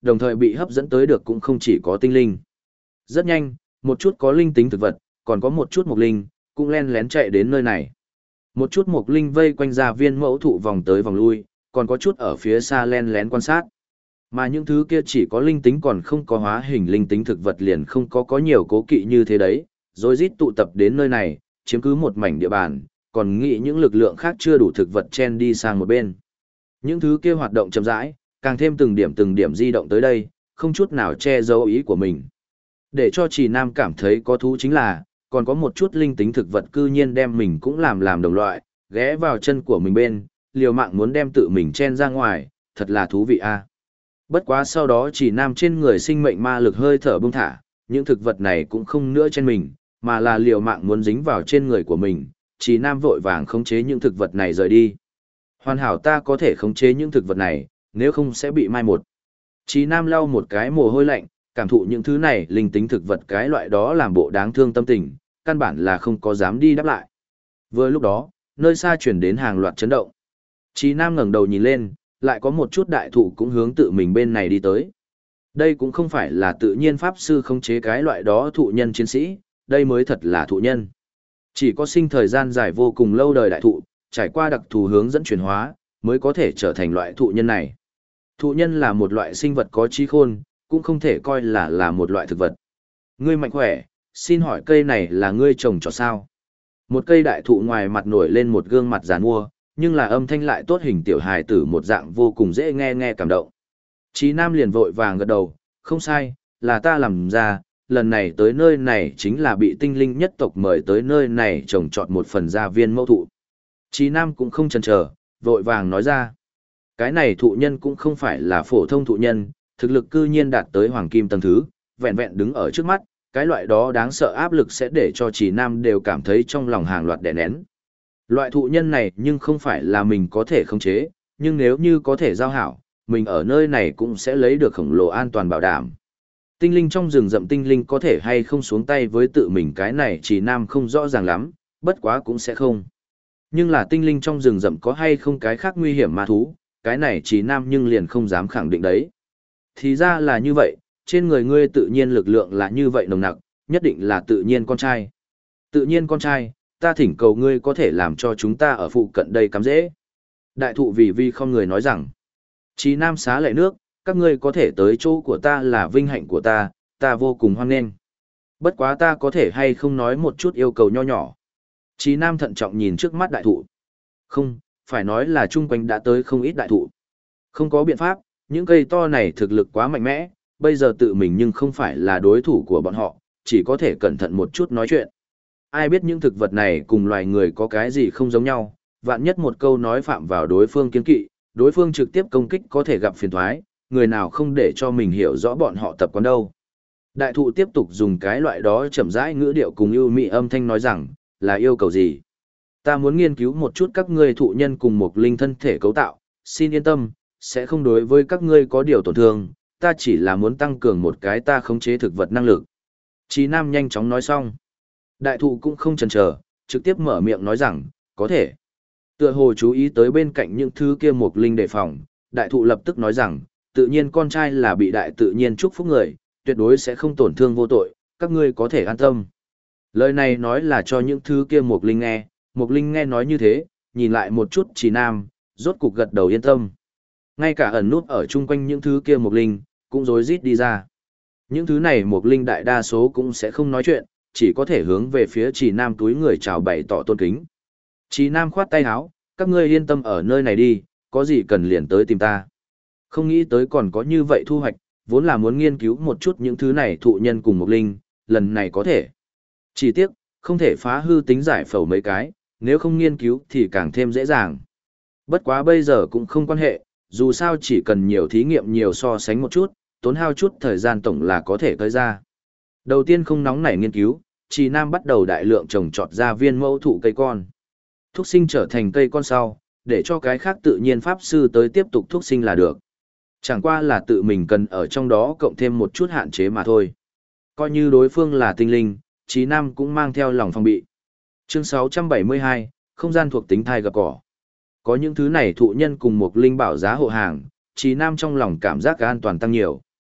đồng thời bị hấp dẫn tới được cũng không chỉ có tinh linh. Rất nhanh, một chút có linh tính thực vật, còn có một chút mộc linh, cũng len lén chạy đến nơi này. Một chút mộc linh vây quanh gia viên mẫu thụ vòng tới vòng lui, còn có chút ở phía xa len lén quan sát. Mà những thứ kia chỉ có linh tính còn không có hóa hình linh tính thực vật liền không có nhiều cố kỵ như thế đấy, rồi rít tụ tập đến nơi này, chiếm cứ một mảnh địa bàn, còn nghĩ những lực lượng khác chưa đủ thực vật chen đi sang một bên. Những thứ kia hoạt động chậm rãi, càng thêm từng điểm di động tới đây, không chút nào che giấu ý của mình. Để cho Trì Nam cảm thấy có thú chính là, còn có một chút linh tính thực vật cư nhiên đem mình cũng làm đồng loại, ghé vào chân của mình bên, liều mạng muốn đem tự mình chen ra ngoài, thật là thú vị a. Bất quá sau đó Trì Nam trên người sinh mệnh ma lực hơi thở bung thả, những thực vật này cũng không nữa trên mình, mà là liều mạng muốn dính vào trên người của mình, Trì Nam vội vàng khống chế những thực vật này rời đi. Hoàn hảo ta có thể khống chế những thực vật này, nếu không sẽ bị mai một. Trì Nam lau một cái mồ hôi lạnh, cảm thụ những thứ này linh tính thực vật cái loại đó làm bộ đáng thương tâm tình, căn bản là không có dám đi đáp lại. Vừa lúc đó, nơi xa chuyển đến hàng loạt chấn động. Trì Nam ngẩng đầu nhìn lên, lại có một chút đại thụ cũng hướng tự mình bên này đi tới. Đây cũng không phải là tự nhiên pháp sư khống chế cái loại đó thụ nhân chiến sĩ, đây mới thật là thụ nhân. Chỉ có sinh thời gian dài vô cùng lâu đời đại thụ, trải qua đặc thù hướng dẫn chuyển hóa, mới có thể trở thành loại thụ nhân này. Thụ nhân là một loại sinh vật có trí khôn, cũng không thể coi là một loại thực vật. Ngươi mạnh khỏe, xin hỏi cây này là ngươi trồng cho sao? Một cây đại thụ ngoài mặt nổi lên một gương mặt giàn mua, nhưng là âm thanh lại tốt hình tiểu hài tử một dạng vô cùng dễ nghe cảm động. Chí Nam liền vội vàng gật đầu, không sai, là ta làm ra, lần này tới nơi này chính là bị tinh linh nhất tộc mời tới nơi này trồng trọt một phần gia viên mẫu thụ. Chí Nam cũng không chần chờ, vội vàng nói ra. Cái này thụ nhân cũng không phải là phổ thông thụ nhân, thực lực cư nhiên đạt tới hoàng kim tầng thứ, vẹn vẹn đứng ở trước mắt, cái loại đó đáng sợ áp lực sẽ để cho Chí Nam đều cảm thấy trong lòng hàng loạt đè nén. Loại thụ nhân này nhưng không phải là mình có thể khống chế, nhưng nếu như có thể giao hảo, mình ở nơi này cũng sẽ lấy được khổng lồ an toàn bảo đảm. Tinh linh trong rừng rậm tinh linh có thể hay không xuống tay với tự mình cái này Chí Nam không rõ ràng lắm, bất quá cũng sẽ không. Nhưng là tinh linh trong rừng rậm có hay không cái khác nguy hiểm ma thú, cái này Chí Nam nhưng liền không dám khẳng định đấy. Thì ra là như vậy, trên người ngươi tự nhiên lực lượng là như vậy nồng nặc, nhất định là tự nhiên con trai. Tự nhiên con trai, ta thỉnh cầu ngươi có thể làm cho chúng ta ở phụ cận đây cắm dễ. Đại thụ vì vi không người nói rằng, Chí Nam xá lệ nước, các ngươi có thể tới chỗ của ta là vinh hạnh của ta vô cùng hoan nghênh. Bất quá ta có thể hay không nói một chút yêu cầu nho nhỏ. Chí Nam thận trọng nhìn trước mắt đại thụ. Không, phải nói là chung quanh đã tới không ít đại thụ. Không có biện pháp, những cây to này thực lực quá mạnh mẽ, bây giờ tự mình nhưng không phải là đối thủ của bọn họ, chỉ có thể cẩn thận một chút nói chuyện. Ai biết những thực vật này cùng loài người có cái gì không giống nhau, vạn nhất một câu nói phạm vào đối phương kiên kỵ, đối phương trực tiếp công kích có thể gặp phiền toái, người nào không để cho mình hiểu rõ bọn họ tập quán đâu. Đại thụ tiếp tục dùng cái loại đó chậm rãi ngữ điệu cùng ưu mị âm thanh nói rằng, là yêu cầu gì? Ta muốn nghiên cứu một chút các ngươi thụ nhân cùng một linh thân thể cấu tạo, xin yên tâm, sẽ không đối với các ngươi có điều tổn thương, ta chỉ là muốn tăng cường một cái ta khống chế thực vật năng lực. Chí Nam nhanh chóng nói xong. Đại thụ cũng không chần chờ, trực tiếp mở miệng nói rằng, có thể. Tựa hồ chú ý tới bên cạnh những thứ kia một linh đề phòng, đại thụ lập tức nói rằng, tự nhiên con trai là bị đại tự nhiên chúc phúc người, tuyệt đối sẽ không tổn thương vô tội, các ngươi có thể an tâm. Lời này nói là cho những thứ kia một linh nghe nói như thế, nhìn lại một chút Chí Nam, rốt cục gật đầu yên tâm. Ngay cả ẩn nút ở chung quanh những thứ kia một linh, cũng rối rít đi ra. Những thứ này một linh đại đa số cũng sẽ không nói chuyện, chỉ có thể hướng về phía Chí Nam túi người chào bày tỏ tôn kính. Chí Nam khoát tay áo, các ngươi yên tâm ở nơi này đi, có gì cần liền tới tìm ta. Không nghĩ tới còn có như vậy thu hoạch, vốn là muốn nghiên cứu một chút những thứ này thụ nhân cùng một linh, lần này có thể. Chỉ tiếc, không thể phá hư tính giải phẫu mấy cái, nếu không nghiên cứu thì càng thêm dễ dàng. Bất quá bây giờ cũng không quan hệ, dù sao chỉ cần nhiều thí nghiệm nhiều so sánh một chút, tốn hao chút thời gian tổng là có thể tới ra. Đầu tiên không nóng nảy nghiên cứu, Chí Nam bắt đầu đại lượng trồng trọt ra viên mẫu thụ cây con. Thúc sinh trở thành cây con sau, để cho cái khác tự nhiên pháp sư tới tiếp tục thúc sinh là được. Chẳng qua là tự mình cần ở trong đó cộng thêm một chút hạn chế mà thôi. Coi như đối phương là tinh linh, Chí Nam cũng mang theo lòng phòng bị. Chương 672, không gian thuộc tính thai gặp cỏ. Có những thứ này thụ nhân cùng một linh bảo giá hộ hàng, Chí Nam trong lòng cảm giác an toàn tăng nhiều.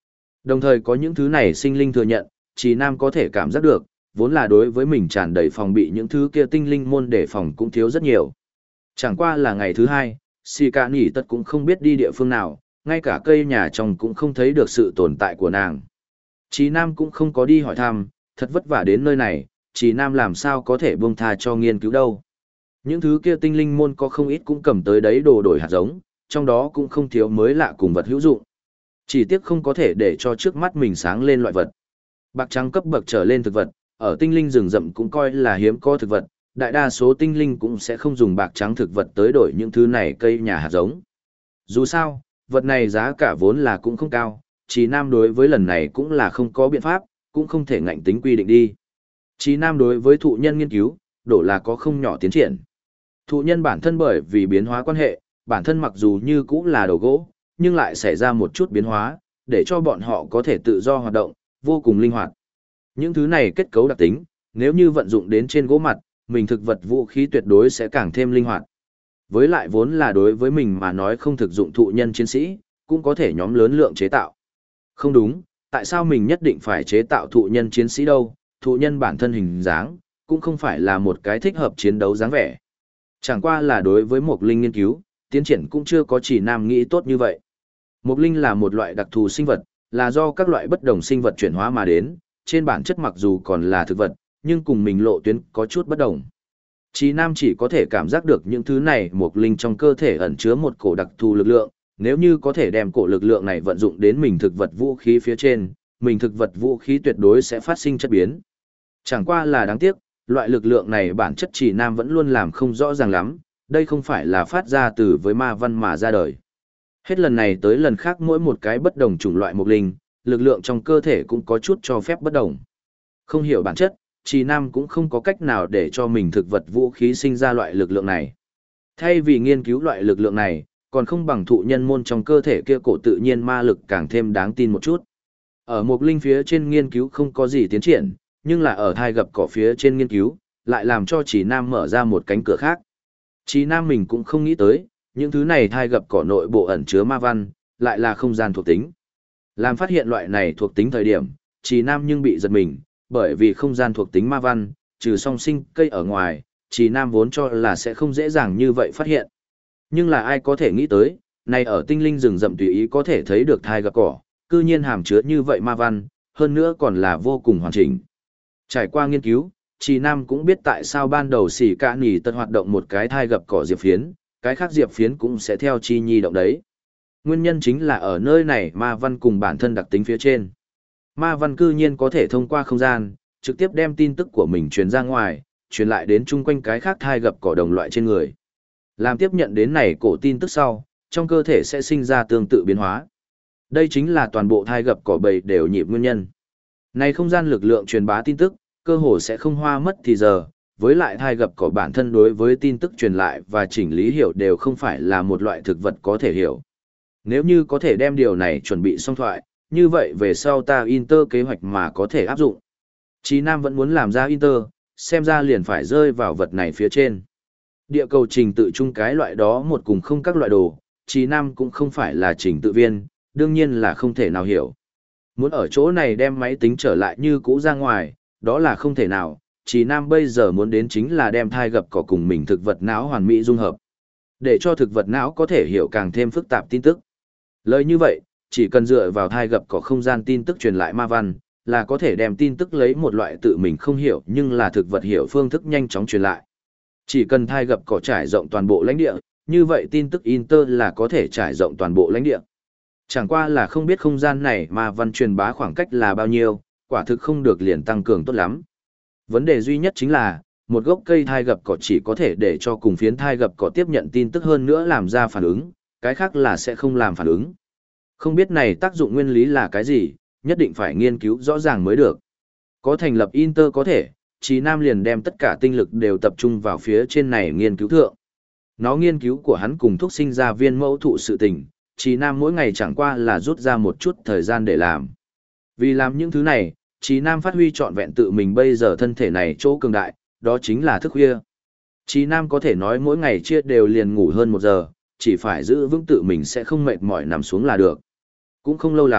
Đồng thời có những thứ này sinh linh thừa nhận, Trì Nam có thể cảm giác được, vốn là đối với mình tràn đầy phòng bị những thứ kia tinh linh môn đề phòng cũng thiếu rất nhiều. Chẳng qua là ngày thứ hai, Xì Cả Nhỉ Tất cũng không biết đi địa phương nào, ngay cả cây nhà trong cũng không thấy được sự tồn tại của nàng. Trì Nam cũng không có đi hỏi thăm, thật vất vả đến nơi này, Trì Nam làm sao có thể buông tha cho nghiên cứu đâu. Những thứ kia tinh linh môn có không ít cũng cầm tới đấy đồ đổi hạt giống, trong đó cũng không thiếu mới lạ cùng vật hữu dụng. Chỉ tiếc không có thể để cho trước mắt mình sáng lên loại vật. Bạc trắng cấp bậc trở lên thực vật, ở tinh linh rừng rậm cũng coi là hiếm có thực vật, đại đa số tinh linh cũng sẽ không dùng bạc trắng thực vật tới đổi những thứ này cây nhà hạt giống. Dù sao, vật này giá cả vốn là cũng không cao, Chí Nam đối với lần này cũng là không có biện pháp, cũng không thể ngạnh tính quy định đi. Chí Nam đối với thụ nhân nghiên cứu, đổ là có không nhỏ tiến triển. Thụ nhân bản thân bởi vì biến hóa quan hệ, bản thân mặc dù như cũng là đầu gỗ, nhưng lại xảy ra một chút biến hóa, để cho bọn họ có thể tự do hoạt động, vô cùng linh hoạt. Những thứ này kết cấu đặc tính, nếu như vận dụng đến trên gỗ mặt, mình thực vật vũ khí tuyệt đối sẽ càng thêm linh hoạt. Với lại vốn là đối với mình mà nói không thực dụng thụ nhân chiến sĩ, cũng có thể nhóm lớn lượng chế tạo. Không đúng, tại sao mình nhất định phải chế tạo thụ nhân chiến sĩ đâu, thụ nhân bản thân hình dáng, cũng không phải là một cái thích hợp chiến đấu dáng vẻ. Chẳng qua là đối với Mộc Linh nghiên cứu, tiến triển cũng chưa có Chỉ Nam nghĩ tốt như vậy. Mộc Linh là một loại đặc thù sinh vật, là do các loại bất đồng sinh vật chuyển hóa mà đến, trên bản chất mặc dù còn là thực vật, nhưng cùng mình lộ tuyến có chút bất đồng. Chí Nam chỉ có thể cảm giác được những thứ này Mộc Linh trong cơ thể ẩn chứa một cổ đặc thù lực lượng, nếu như có thể đem cổ lực lượng này vận dụng đến mình thực vật vũ khí phía trên, mình thực vật vũ khí tuyệt đối sẽ phát sinh chất biến. Chẳng qua là đáng tiếc, loại lực lượng này bản chất Chỉ Nam vẫn luôn làm không rõ ràng lắm, đây không phải là phát ra từ với ma văn mà ra đời. Hết lần này tới lần khác mỗi một cái bất đồng chủng loại Mộc Linh, lực lượng trong cơ thể cũng có chút cho phép bất đồng. Không hiểu bản chất, Chỉ Nam cũng không có cách nào để cho mình thực vật vũ khí sinh ra loại lực lượng này. Thay vì nghiên cứu loại lực lượng này, còn không bằng thụ nhân môn trong cơ thể kia cổ tự nhiên ma lực càng thêm đáng tin một chút. Ở Mộc Linh phía trên nghiên cứu không có gì tiến triển, nhưng là ở thai gập cỏ phía trên nghiên cứu, lại làm cho Chỉ Nam mở ra một cánh cửa khác. Chỉ Nam mình cũng không nghĩ tới, những thứ này thai gập cỏ nội bộ ẩn chứa ma văn, lại là không gian thuộc tính. Làm phát hiện loại này thuộc tính thời điểm, Chỉ Nam nhưng bị giật mình, bởi vì không gian thuộc tính ma văn, trừ song sinh cây ở ngoài, Chỉ Nam vốn cho là sẽ không dễ dàng như vậy phát hiện. Nhưng là ai có thể nghĩ tới, này ở tinh linh rừng rậm tùy ý có thể thấy được thai gập cỏ, cư nhiên hàm chứa như vậy ma văn, hơn nữa còn là vô cùng hoàn chỉnh. Trải qua nghiên cứu, Chỉ Nam cũng biết tại sao ban đầu Xỉ Cả Nhỉ Tất hoạt động một cái thai gập cỏ diệp phiến, cái khác diệp phiến cũng sẽ theo chi nhi động đấy. Nguyên nhân chính là ở nơi này ma văn cùng bản thân đặc tính phía trên. Ma văn cư nhiên có thể thông qua không gian, trực tiếp đem tin tức của mình truyền ra ngoài, truyền lại đến chung quanh cái khác thai gập cỏ đồng loại trên người. Làm tiếp nhận đến này cổ tin tức sau, trong cơ thể sẽ sinh ra tương tự biến hóa. Đây chính là toàn bộ thai gập cỏ bầy đều nhịp nguyên nhân. Này không gian lực lượng truyền bá tin tức, cơ hồ sẽ không hoa mất thì giờ, với lại thai gập cỏ bản thân đối với tin tức truyền lại và chỉnh lý hiểu đều không phải là một loại thực vật có thể hiểu. Nếu như có thể đem điều này chuẩn bị xong thoại, như vậy về sau ta Inter kế hoạch mà có thể áp dụng. Chí Nam vẫn muốn làm ra Inter, xem ra liền phải rơi vào vật này phía trên. Địa cầu trình tự chung cái loại đó một cùng không các loại đồ, Chí Nam cũng không phải là trình tự viên, đương nhiên là không thể nào hiểu. Muốn ở chỗ này đem máy tính trở lại như cũ ra ngoài, đó là không thể nào. Chí Nam bây giờ muốn đến chính là đem thai gập cỏ cùng mình thực vật não hoàn mỹ dung hợp. Để cho thực vật não có thể hiểu càng thêm phức tạp tin tức. Lời như vậy, chỉ cần dựa vào thai gập cỏ không gian tin tức truyền lại ma văn, là có thể đem tin tức lấy một loại tự mình không hiểu nhưng là thực vật hiểu phương thức nhanh chóng truyền lại. Chỉ cần thai gập cỏ trải rộng toàn bộ lãnh địa, như vậy tin tức Inter là có thể trải rộng toàn bộ lãnh địa. Chẳng qua là không biết không gian này ma văn truyền bá khoảng cách là bao nhiêu, quả thực không được liền tăng cường tốt lắm. Vấn đề duy nhất chính là, một gốc cây thai gập cỏ chỉ có thể để cho cùng phiến thai gập cỏ tiếp nhận tin tức hơn nữa làm ra phản ứng, cái khác là sẽ không làm phản ứng. Không biết này tác dụng nguyên lý là cái gì, nhất định phải nghiên cứu rõ ràng mới được. Có thành lập Inter có thể, Chí Nam liền đem tất cả tinh lực đều tập trung vào phía trên này nghiên cứu thượng. Nó nghiên cứu của hắn cùng thúc sinh ra viên mẫu thụ sự tình, Chí Nam mỗi ngày chẳng qua là rút ra một chút thời gian để làm. Vì làm những thứ này, Chí Nam phát huy trọn vẹn tự mình bây giờ thân thể này chỗ cường đại, đó chính là thức khuya. Chí Nam có thể nói mỗi ngày chia đều liền ngủ hơn 1 giờ, chỉ phải giữ vững tự mình sẽ không mệt mỏi nằm xuống là được. Cũng không lâu lắm,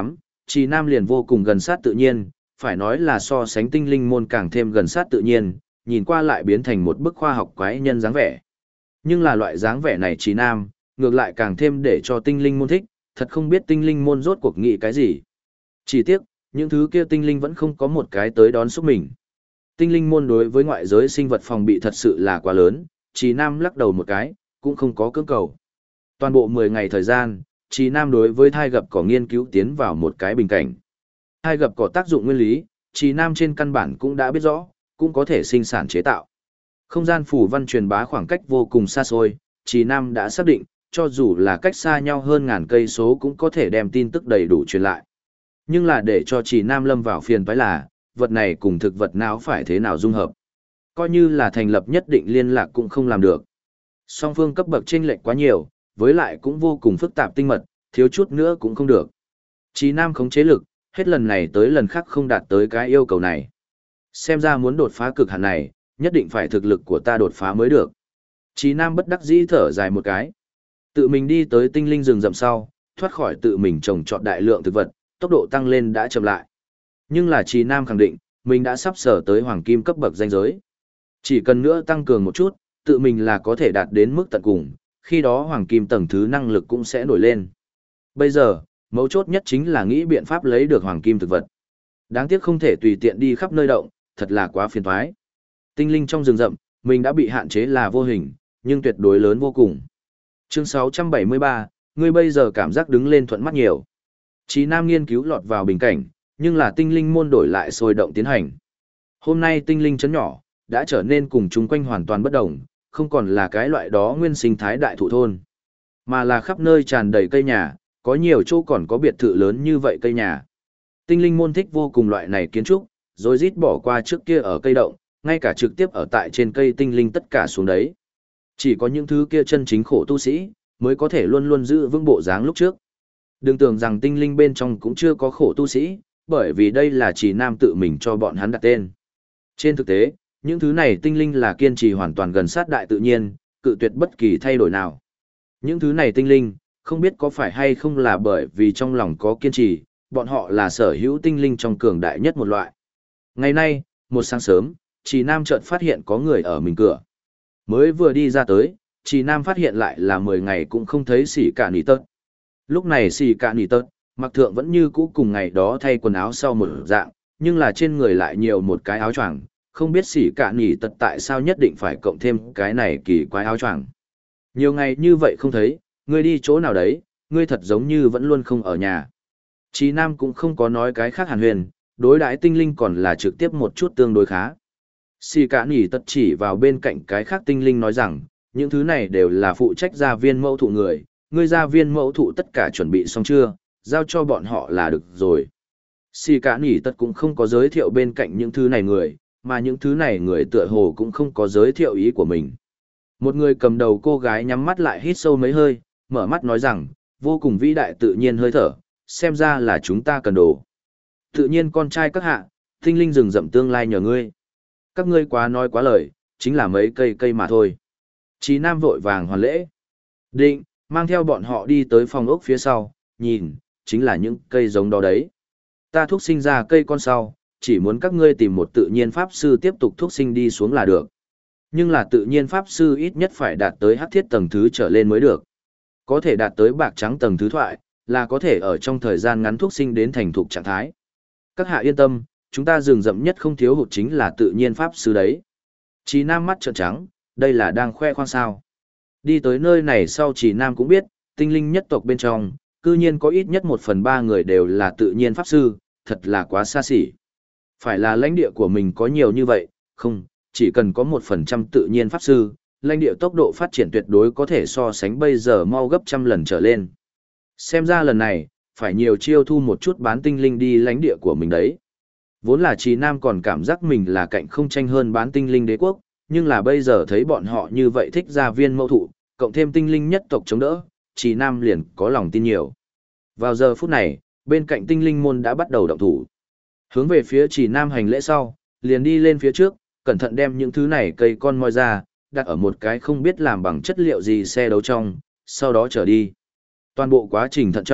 Trì Nam liền vô cùng gần sát tự nhiên, phải nói là so sánh tinh linh môn càng thêm gần sát tự nhiên, nhìn qua lại biến thành một bức khoa học quái nhân dáng vẻ. Nhưng là loại dáng vẻ này Trì Nam, ngược lại càng thêm để cho tinh linh môn thích, thật không biết tinh linh môn rốt cuộc nghĩ cái gì. Chỉ tiếc, những thứ kia tinh linh vẫn không có một cái tới đón xúc mình. Tinh linh môn đối với ngoại giới sinh vật phòng bị thật sự là quá lớn, Trì Nam lắc đầu một cái, cũng không có cưỡng cầu. Toàn bộ 10 ngày thời gian, Trì Nam đối với thai gập cỏ nghiên cứu tiến vào một cái bình cảnh. Thai gập cỏ tác dụng nguyên lý, Trì Nam trên căn bản cũng đã biết rõ, cũng có thể sinh sản chế tạo. Không gian phủ văn truyền bá khoảng cách vô cùng xa xôi, Trì Nam đã xác định, cho dù là cách xa nhau hơn ngàn cây số cũng có thể đem tin tức đầy đủ truyền lại. Nhưng là để cho Trì Nam lâm vào phiền toái là, vật này cùng thực vật não phải thế nào dung hợp. Coi như là thành lập nhất định liên lạc cũng không làm được. Song phương cấp bậc chênh lệch quá nhiều, với lại cũng vô cùng phức tạp tinh mật, thiếu chút nữa cũng không được. Trì Nam khống chế lực, hết lần này tới lần khác không đạt tới cái yêu cầu này. Xem ra muốn đột phá cực hạn này, nhất định phải thực lực của ta đột phá mới được. Trì Nam bất đắc dĩ thở dài một cái. Tự mình đi tới tinh linh rừng rậm sau, thoát khỏi tự mình trồng trọt đại lượng thực vật, tốc độ tăng lên đã chậm lại. Nhưng là Trì Nam khẳng định, mình đã sắp sở tới hoàng kim cấp bậc danh giới. Chỉ cần nữa tăng cường một chút, tự mình là có thể đạt đến mức tận cùng, khi đó hoàng kim tầng thứ năng lực cũng sẽ nổi lên. Bây giờ, mấu chốt nhất chính là nghĩ biện pháp lấy được hoàng kim thực vật. Đáng tiếc không thể tùy tiện đi khắp nơi động, thật là quá phiền toái. Tinh linh trong rừng rậm, mình đã bị hạn chế là vô hình, nhưng tuyệt đối lớn vô cùng. Chương 673, ngươi bây giờ cảm giác đứng lên thuận mắt nhiều. Trì Nam nghiên cứu lọt vào bình cảnh, nhưng là tinh linh môn đổi lại sôi động tiến hành. Hôm nay tinh linh trấn nhỏ, đã trở nên cùng chung quanh hoàn toàn bất đồng, không còn là cái loại đó nguyên sinh thái đại thụ thôn, mà là khắp nơi tràn đầy cây nhà, có nhiều chỗ còn có biệt thự lớn như vậy cây nhà. Tinh linh môn thích vô cùng loại này kiến trúc, rồi rít bỏ qua trước kia ở cây động, ngay cả trực tiếp ở tại trên cây tinh linh tất cả xuống đấy. Chỉ có những thứ kia chân chính khổ tu sĩ, mới có thể luôn luôn giữ vững bộ dáng lúc trước. Đừng tưởng rằng tinh linh bên trong cũng chưa có khổ tu sĩ, bởi vì đây là Trì Nam tự mình cho bọn hắn đặt tên. Trên thực tế, những thứ này tinh linh là kiên trì hoàn toàn gần sát đại tự nhiên, cự tuyệt bất kỳ thay đổi nào. Những thứ này tinh linh, không biết có phải hay không là bởi vì trong lòng có kiên trì, bọn họ là sở hữu tinh linh trong cường đại nhất một loại. Ngày nay, một sáng sớm, Trì Nam chợt phát hiện có người ở mình cửa. Mới vừa đi ra tới, Trì Nam phát hiện lại là 10 ngày cũng không thấy Xỉ Cả Nỉ Tật. Lúc này Xỉ Cả Nỉ Tật, mặc thượng vẫn như cũ cùng ngày đó thay quần áo sau một dạng, nhưng là trên người lại nhiều một cái áo choàng, không biết Xỉ Cả Nỉ Tật tại sao nhất định phải cộng thêm cái này kỳ quái áo choàng. Nhiều ngày như vậy không thấy, ngươi đi chỗ nào đấy, ngươi thật giống như vẫn luôn không ở nhà. Trì Nam cũng không có nói cái khác hàn huyền, đối đãi tinh linh còn là trực tiếp một chút tương đối khá. Xỉ Cả Nỉ Tật chỉ vào bên cạnh cái khác tinh linh nói rằng, những thứ này đều là phụ trách gia viên mẫu thụ người, ngươi gia viên mẫu thụ tất cả chuẩn bị xong chưa, giao cho bọn họ là được rồi. Xỉ Cả Nỉ Tật cũng không có giới thiệu bên cạnh những thứ này người, mà những thứ này người tựa hồ cũng không có giới thiệu ý của mình. Một người cầm đầu cô gái nhắm mắt lại hít sâu mấy hơi, mở mắt nói rằng, vô cùng vĩ đại tự nhiên hơi thở, xem ra là chúng ta cần đồ. Tự nhiên con trai các hạ, tinh linh rừng rậm tương lai nhờ ngươi. Các ngươi quá nói quá lời, chính là mấy cây mà thôi. Trì Nam vội vàng hoàn lễ. Định, mang theo bọn họ đi tới phòng ốc phía sau, nhìn, chính là những cây giống đó đấy. Ta thúc sinh ra cây con sau, chỉ muốn các ngươi tìm một tự nhiên pháp sư tiếp tục thúc sinh đi xuống là được. Nhưng là tự nhiên pháp sư ít nhất phải đạt tới hắc thiết tầng thứ trở lên mới được. Có thể đạt tới bạc trắng tầng thứ thoại, là có thể ở trong thời gian ngắn thúc sinh đến thành thục trạng thái. Các hạ yên tâm, chúng ta rừng rậm nhất không thiếu hụt chính là tự nhiên pháp sư đấy. Trì Nam mắt trợn trắng, đây là đang khoe khoang sao. Đi tới nơi này sau Trì Nam cũng biết, tinh linh nhất tộc bên trong, cư nhiên có ít nhất 1/3 người đều là tự nhiên pháp sư, thật là quá xa xỉ. Phải là lãnh địa của mình có nhiều như vậy, không, chỉ cần có 1% tự nhiên pháp sư, lãnh địa tốc độ phát triển tuyệt đối có thể so sánh bây giờ mau gấp trăm lần trở lên. Xem ra lần này, phải nhiều chiêu thu một chút bán tinh linh đi lãnh địa của mình đấy. Vốn là Trì Nam còn cảm giác mình là cạnh không tranh hơn bán tinh linh đế quốc, nhưng là bây giờ thấy bọn họ như vậy thích gia viên mẫu thụ, cộng thêm tinh linh nhất tộc chống đỡ, Trì Nam liền có lòng tin nhiều. Vào giờ phút này, bên cạnh tinh linh môn đã bắt đầu động thủ. Hướng về phía Trì Nam hành lễ sau, liền đi lên phía trước, cẩn thận đem những thứ này cây con moi ra, đặt ở một cái không biết làm bằng chất liệu gì xe đấu trong, sau đó trở đi. Toàn bộ quá trình thận trọng,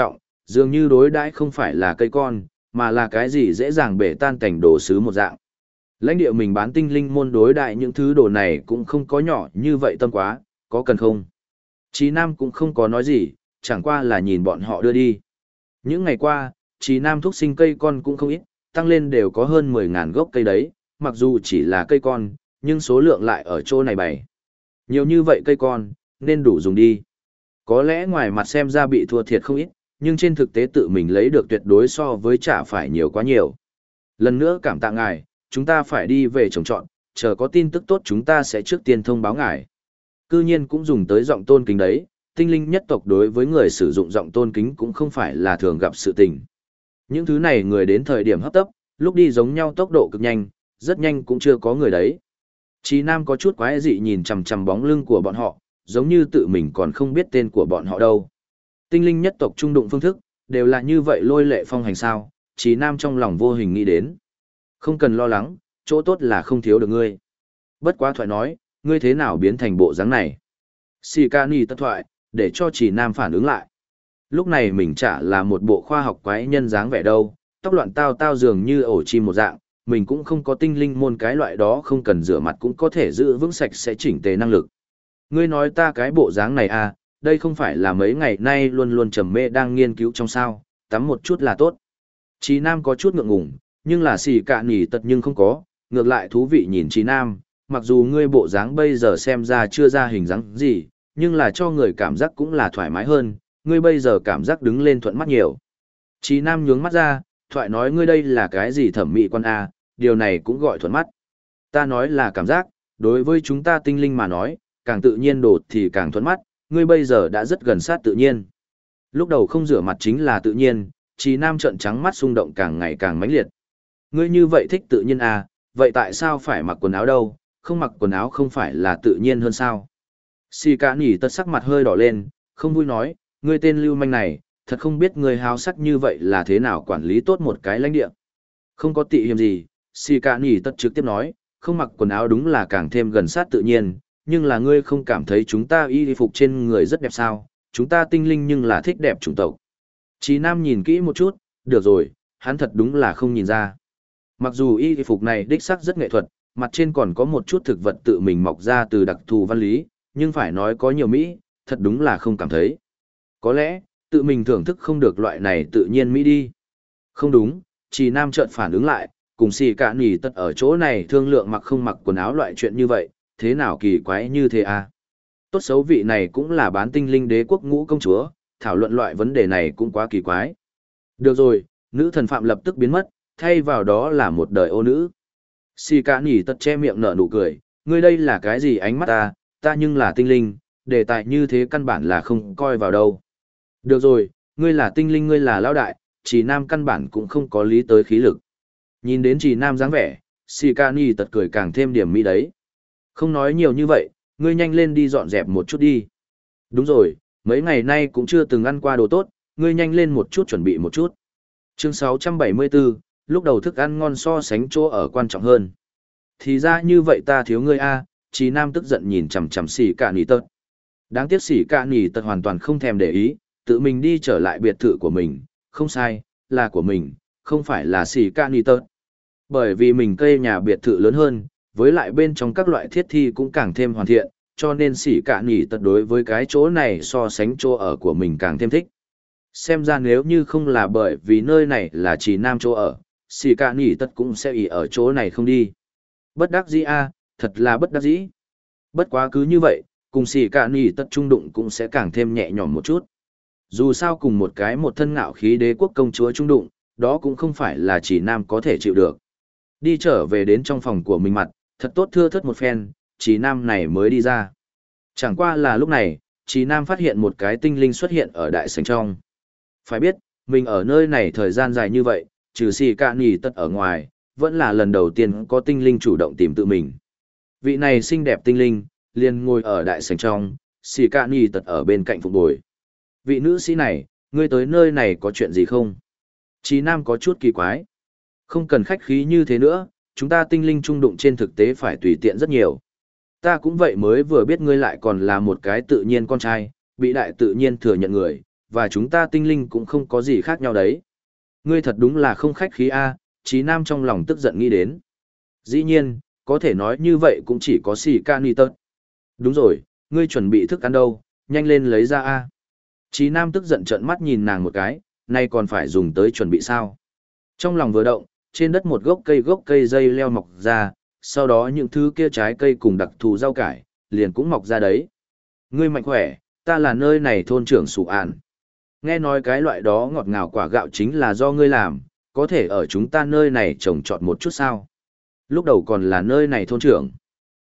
Dường như đối đãi không phải là cây con, mà là cái gì dễ dàng bể tan cảnh đồ sứ một dạng. Lãnh địa mình bán tinh linh môn đối đại những thứ đồ này cũng không có nhỏ như vậy tâm quá, có cần không? Chí Nam cũng không có nói gì, chẳng qua là nhìn bọn họ đưa đi. Những ngày qua, Chí Nam thúc sinh cây con cũng không ít, tăng lên đều có hơn 10.000 gốc cây đấy, mặc dù chỉ là cây con, nhưng số lượng lại ở chỗ này bày. Nhiều như vậy cây con, nên đủ dùng đi. Có lẽ ngoài mặt xem ra bị thua thiệt không ít, nhưng trên thực tế tự mình lấy được tuyệt đối so với trả phải nhiều quá nhiều. Lần nữa cảm tạ ngài, chúng ta phải đi về trồng trọt, chờ có tin tức tốt chúng ta sẽ trước tiên thông báo ngài. Cư nhiên cũng dùng tới giọng tôn kính đấy, tinh linh nhất tộc đối với người sử dụng giọng tôn kính cũng không phải là thường gặp sự tình. Những thứ này người đến thời điểm hấp tấp, lúc đi giống nhau tốc độ cực nhanh, rất nhanh cũng chưa có người đấy. Chí Nam có chút quái dị nhìn chằm chằm bóng lưng của bọn họ, giống như tự mình còn không biết tên của bọn họ đâu. Tinh linh nhất tộc trung đụng phương thức, đều là như vậy lôi lệ phong hành sao, Chí Nam trong lòng vô hình nghĩ đến. Không cần lo lắng, chỗ tốt là không thiếu được ngươi. Bất quá thoại nói, ngươi thế nào biến thành bộ dáng này? Xì ca ni tất thoại, để cho Chí Nam phản ứng lại. Lúc này mình chả là một bộ khoa học quái nhân dáng vẻ đâu, tóc loạn tao tao dường như ổ chim một dạng, mình cũng không có tinh linh môn cái loại đó không cần rửa mặt cũng có thể giữ vững sạch sẽ chỉnh tề năng lực. Ngươi nói ta cái bộ dáng này à, đây không phải là mấy ngày nay luôn luôn trầm mê đang nghiên cứu trong sao, tắm một chút là tốt. Chí Nam có chút ngượng ngùng, nhưng là xì cạ nỉ tật nhưng không có, ngược lại thú vị nhìn Chí Nam, mặc dù ngươi bộ dáng bây giờ xem ra chưa ra hình dáng gì, nhưng là cho người cảm giác cũng là thoải mái hơn, ngươi bây giờ cảm giác đứng lên thuận mắt nhiều. Chí Nam nhướng mắt ra, thoại nói ngươi đây là cái gì thẩm mỹ quan a, điều này cũng gọi thuận mắt. Ta nói là cảm giác, đối với chúng ta tinh linh mà nói, càng tự nhiên đột thì càng thuận mắt, ngươi bây giờ đã rất gần sát tự nhiên. Lúc đầu không rửa mặt chính là tự nhiên, Chí Nam trợn trắng mắt xung động càng ngày càng mãnh liệt. Ngươi như vậy thích tự nhiên à, vậy tại sao phải mặc quần áo đâu, không mặc quần áo không phải là tự nhiên hơn sao? Xì cả nỉ tật sắc mặt hơi đỏ lên, không vui nói, ngươi tên lưu manh này, thật không biết ngươi háo sắc như vậy là thế nào quản lý tốt một cái lãnh địa. Không có tị hiềm gì, xì cả nỉ tật trực tiếp nói, không mặc quần áo đúng là càng thêm gần sát tự nhiên, nhưng là ngươi không cảm thấy chúng ta y phục trên người rất đẹp sao, chúng ta tinh linh nhưng là thích đẹp chủng tộc. Chí Nam nhìn kỹ một chút, được rồi, hắn thật đúng là không nhìn ra. Mặc dù y phục này đích sắc rất nghệ thuật, mặt trên còn có một chút thực vật tự mình mọc ra từ đặc thù văn lý, nhưng phải nói có nhiều mỹ, thật đúng là không cảm thấy. Có lẽ, tự mình thưởng thức không được loại này tự nhiên mỹ đi. Không đúng, Chí Nam chợt phản ứng lại, cùng xì cả nỉ tật ở chỗ này thương lượng mặc không mặc quần áo loại chuyện như vậy, thế nào kỳ quái như thế à? Tốt xấu vị này cũng là bán tinh linh đế quốc ngũ công chúa, thảo luận loại vấn đề này cũng quá kỳ quái. Được rồi, nữ thần phạm lập tức biến mất, thay vào đó là một đời ô nữ. Xì cả nỉ tật che miệng nở nụ cười, ngươi đây là cái gì ánh mắt ta nhưng là tinh linh, đề tài như thế căn bản là không coi vào đâu. Được rồi, ngươi là tinh linh ngươi là lão đại, Chí Nam căn bản cũng không có lý tới khí lực. Nhìn đến Chí Nam dáng vẻ, xì cả nỉ tật cười càng thêm điểm mỹ đấy. Không nói nhiều như vậy, ngươi nhanh lên đi dọn dẹp một chút đi. Đúng rồi, mấy ngày nay cũng chưa từng ăn qua đồ tốt, ngươi nhanh lên một chút chuẩn bị một chút. Chương 674, lúc đầu thức ăn ngon so sánh chỗ ở quan trọng hơn. Thì ra như vậy ta thiếu ngươi a, Chí Nam tức giận nhìn chằm chằm xỉ cả nỉ tật. Đáng tiếc xỉ cả nỉ tật hoàn toàn không thèm để ý, tự mình đi trở lại biệt thự của mình, không sai, là của mình, không phải là xỉ cả nỉ tật. Bởi vì mình cây nhà biệt thự lớn hơn, với lại bên trong các loại thiết thi cũng càng thêm hoàn thiện, cho nên xỉ cả nỉ tật đối với cái chỗ này so sánh chỗ ở của mình càng thêm thích. Xem ra nếu như không là bởi vì nơi này là Chí Nam chỗ ở, xỉ cả nỉ tật cũng sẽ ý ở chỗ này không đi. Bất đắc dĩ a, thật là bất đắc dĩ. Bất quá cứ như vậy, cùng xỉ cả nỉ tật trung đụng cũng sẽ càng thêm nhẹ nhõm một chút. Dù sao cùng một thân ngạo khí đế quốc công chúa trung đụng, đó cũng không phải là Chí Nam có thể chịu được. Đi trở về đến trong phòng của mình mặt, thật tốt thưa thớt một phen, Chí Nam này mới đi ra. Chẳng qua là lúc này, Chí Nam phát hiện một cái tinh linh xuất hiện ở đại sảnh trong. Phải biết, mình ở nơi này thời gian dài như vậy, trừ xì cả nỉ tật ở ngoài, vẫn là lần đầu tiên có tinh linh chủ động tìm tự mình. Vị này xinh đẹp tinh linh, liền ngồi ở đại sảnh trong, xì cả nỉ tật ở bên cạnh phục bồi. Vị nữ sĩ này, ngươi tới nơi này có chuyện gì không? Chí Nam có chút kỳ quái. Không cần khách khí như thế nữa, chúng ta tinh linh trung đụng trên thực tế phải tùy tiện rất nhiều. Ta cũng vậy mới vừa biết ngươi lại còn là một cái tự nhiên con trai, bị đại tự nhiên thừa nhận người, và chúng ta tinh linh cũng không có gì khác nhau đấy. Ngươi thật đúng là không khách khí a, Chí Nam trong lòng tức giận nghĩ đến. Dĩ nhiên, có thể nói như vậy cũng chỉ có xì ca ni tớt. Đúng rồi, ngươi chuẩn bị thức ăn đâu, nhanh lên lấy ra a. Chí Nam tức giận trợn mắt nhìn nàng một cái, nay còn phải dùng tới chuẩn bị sao. Trong lòng vừa động, trên đất một gốc cây dây leo mọc ra, sau đó những thứ kia trái cây cùng đặc thù rau cải, liền cũng mọc ra đấy. Ngươi mạnh khỏe, ta là nơi này thôn trưởng Sủ Ản. Nghe nói cái loại đó ngọt ngào quả gạo chính là do ngươi làm, có thể ở chúng ta nơi này trồng trọt một chút sao? Lúc đầu còn là nơi này thôn trưởng.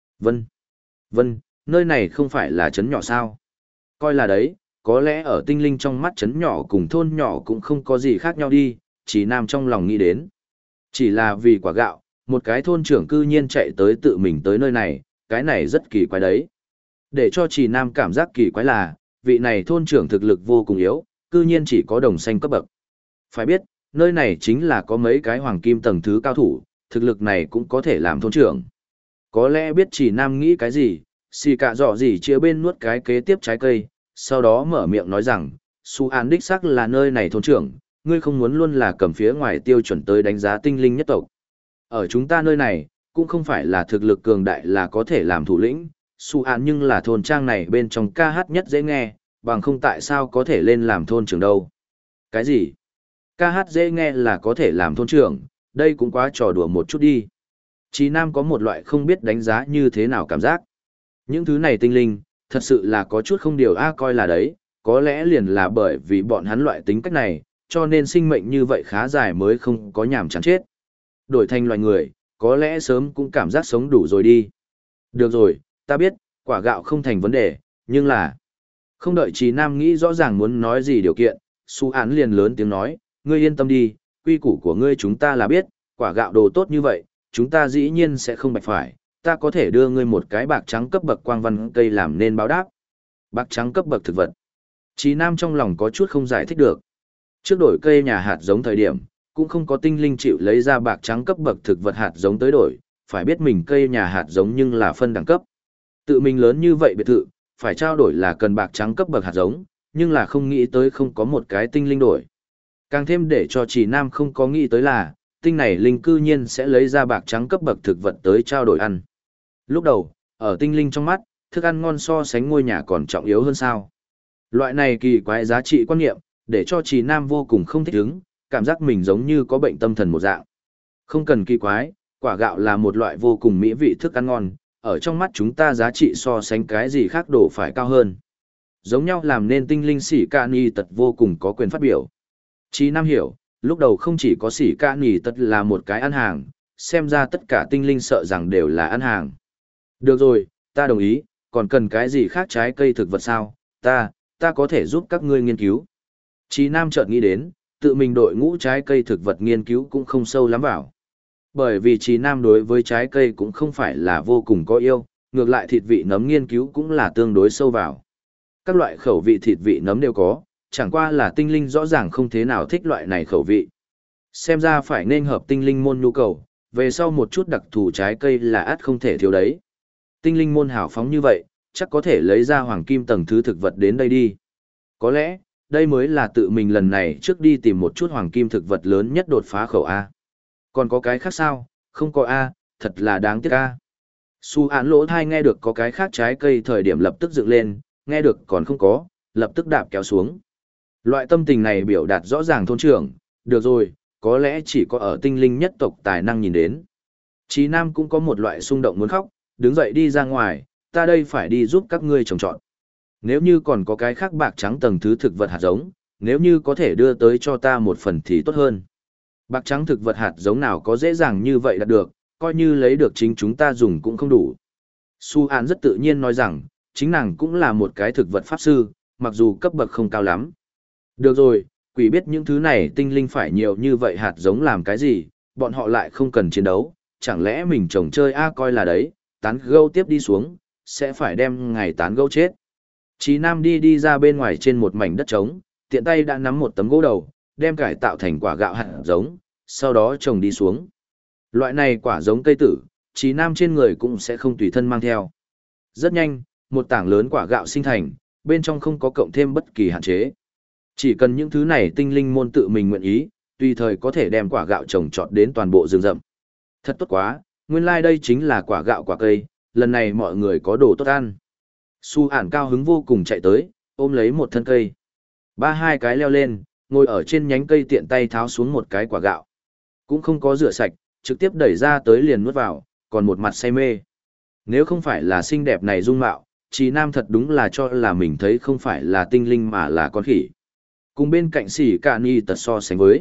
Vân, nơi này không phải là trấn nhỏ sao? Coi là đấy, có lẽ ở tinh linh trong mắt trấn nhỏ cùng thôn nhỏ cũng không có gì khác nhau đi, chỉ Nam trong lòng nghĩ đến. Chỉ là vì quả gạo, một cái thôn trưởng cư nhiên chạy tới tự mình tới nơi này, cái này rất kỳ quái đấy. Để cho chỉ Nam cảm giác kỳ quái là, vị này thôn trưởng thực lực vô cùng yếu, cư nhiên chỉ có đồng xanh cấp bậc. Phải biết, nơi này chính là có mấy cái hoàng kim tầng thứ cao thủ, thực lực này cũng có thể làm thôn trưởng. Có lẽ biết chỉ Nam nghĩ cái gì, xì cả dọ gì chia bên nuốt cái kế tiếp trái cây, sau đó mở miệng nói rằng, Su An đích xác là nơi này thôn trưởng, ngươi không muốn luôn là cầm phía ngoài tiêu chuẩn tới đánh giá tinh linh nhất tộc. Ở chúng ta nơi này, cũng không phải là thực lực cường đại là có thể làm thủ lĩnh, Su An nhưng là thôn trang này bên trong ca hát nhất dễ nghe, bằng không tại sao có thể lên làm thôn trưởng đâu. Cái gì? Ca hát dễ nghe là có thể làm thôn trưởng, đây cũng quá trò đùa một chút đi. Chí Nam có một loại không biết đánh giá như thế nào cảm giác. Những thứ này tinh linh, thật sự là có chút không điều coi là đấy, có lẽ liền là bởi vì bọn hắn loại tính cách này, cho nên sinh mệnh như vậy khá dài mới không có nhàm chán chết. Đổi thành loài người, có lẽ sớm cũng cảm giác sống đủ rồi đi. Được rồi, ta biết, quả gạo không thành vấn đề, nhưng là... Không đợi Chí Nam nghĩ rõ ràng muốn nói gì điều kiện, Su Án liền lớn tiếng nói, ngươi yên tâm đi, quy củ của ngươi chúng ta là biết, quả gạo đồ tốt như vậy, chúng ta dĩ nhiên sẽ không bạch phải, ta có thể đưa ngươi một cái bạc trắng cấp bậc quang văn cây làm nên báo đáp. Bạc trắng cấp bậc thực vật. Chí Nam trong lòng có chút không giải thích được. Trước đổi cây nhà hạt giống thời điểm, cũng không có tinh linh chịu lấy ra bạc trắng cấp bậc thực vật hạt giống tới đổi, phải biết mình cây nhà hạt giống nhưng là phân đẳng cấp. Tự mình lớn như vậy biệt thự, phải trao đổi là cần bạc trắng cấp bậc hạt giống, nhưng là không nghĩ tới không có một cái tinh linh đổi. Càng thêm để cho Chỉ Nam không có nghĩ tới là, tinh này linh cư nhiên sẽ lấy ra bạc trắng cấp bậc thực vật tới trao đổi ăn. Lúc đầu, ở tinh linh trong mắt, thức ăn ngon so sánh ngôi nhà còn trọng yếu hơn sao. Loại này kỳ quái giá trị quan niệm, để cho Chỉ Nam vô cùng không thích ứng, cảm giác mình giống như có bệnh tâm thần một dạng. Không cần kỳ quái, quả gạo là một loại vô cùng mỹ vị thức ăn ngon, ở trong mắt chúng ta giá trị so sánh cái gì khác đổ phải cao hơn. Giống nhau làm nên tinh linh sỉ ca ni tật vô cùng có quyền phát biểu. Chí Nam hiểu, lúc đầu không chỉ có sỉ ca ni tật là một cái ăn hàng, xem ra tất cả tinh linh sợ rằng đều là ăn hàng. Được rồi, ta đồng ý, còn cần cái gì khác trái cây thực vật sao, ta có thể giúp các ngươi nghiên cứu. Chí Nam chợt nghĩ đến, tự mình đội ngũ trái cây thực vật nghiên cứu cũng không sâu lắm vào. Bởi vì Chí Nam đối với trái cây cũng không phải là vô cùng có yêu, ngược lại thịt vị nấm nghiên cứu cũng là tương đối sâu vào. Các loại khẩu vị thịt vị nấm đều có, chẳng qua là tinh linh rõ ràng không thế nào thích loại này khẩu vị. Xem ra phải nên hợp tinh linh môn nhu cầu, về sau một chút đặc thù trái cây là ắt không thể thiếu đấy. Tinh linh môn hào phóng như vậy, chắc có thể lấy ra hoàng kim tầng thứ thực vật đến đây đi. Có lẽ, đây mới là tự mình lần này trước đi tìm một chút hoàng kim thực vật lớn nhất đột phá khẩu A. Còn có cái khác sao? Không có A, thật là đáng tiếc A. Su Án lỗ thai nghe được có cái khác trái cây thời điểm lập tức dựng lên, nghe được còn không có, lập tức đạp kéo xuống. Loại tâm tình này biểu đạt rõ ràng thôn trưởng, được rồi, có lẽ chỉ có ở tinh linh nhất tộc tài năng nhìn đến. Chí Nam cũng có một loại xung động muốn khóc, đứng dậy đi ra ngoài, ta đây phải đi giúp các ngươi trồng trọt. Nếu như còn có cái khác bạc trắng tầng thứ thực vật hạt giống, nếu như có thể đưa tới cho ta một phần thì tốt hơn. Bạc trắng thực vật hạt giống nào có dễ dàng như vậy đạt được, coi như lấy được chính chúng ta dùng cũng không đủ. Su An rất tự nhiên nói rằng, chính nàng cũng là một cái thực vật pháp sư, mặc dù cấp bậc không cao lắm. Được rồi, quỷ biết những thứ này tinh linh phải nhiều như vậy hạt giống làm cái gì, bọn họ lại không cần chiến đấu, chẳng lẽ mình trồng chơi coi là đấy, tán gâu tiếp đi xuống, sẽ phải đem ngày tán gâu chết. Chí Nam đi ra bên ngoài trên một mảnh đất trống, tiện tay đã nắm một tấm gỗ đầu, đem cải tạo thành quả gạo hạt giống, sau đó trồng đi xuống. Loại này quả giống cây tử, Chí Nam trên người cũng sẽ không tùy thân mang theo. Rất nhanh, một tảng lớn quả gạo sinh thành, bên trong không có cộng thêm bất kỳ hạn chế. Chỉ cần những thứ này tinh linh môn tự mình nguyện ý, tùy thời có thể đem quả gạo trồng trọt đến toàn bộ rừng rậm. Thật tốt quá, nguyên lai đây chính là quả gạo quả cây, lần này mọi người có đồ tốt ăn. Su ản cao hứng vô cùng chạy tới, ôm lấy một thân cây. Ba hai cái leo lên, ngồi ở trên nhánh cây tiện tay tháo xuống một cái quả gạo. Cũng không có rửa sạch, trực tiếp đẩy ra tới liền nuốt vào, còn một mặt say mê. Nếu không phải là xinh đẹp này dung mạo, Trí Nam thật đúng là cho là mình thấy không phải là tinh linh mà là con khỉ. Cùng bên cạnh Sĩ Ca Ni tật so sánh với.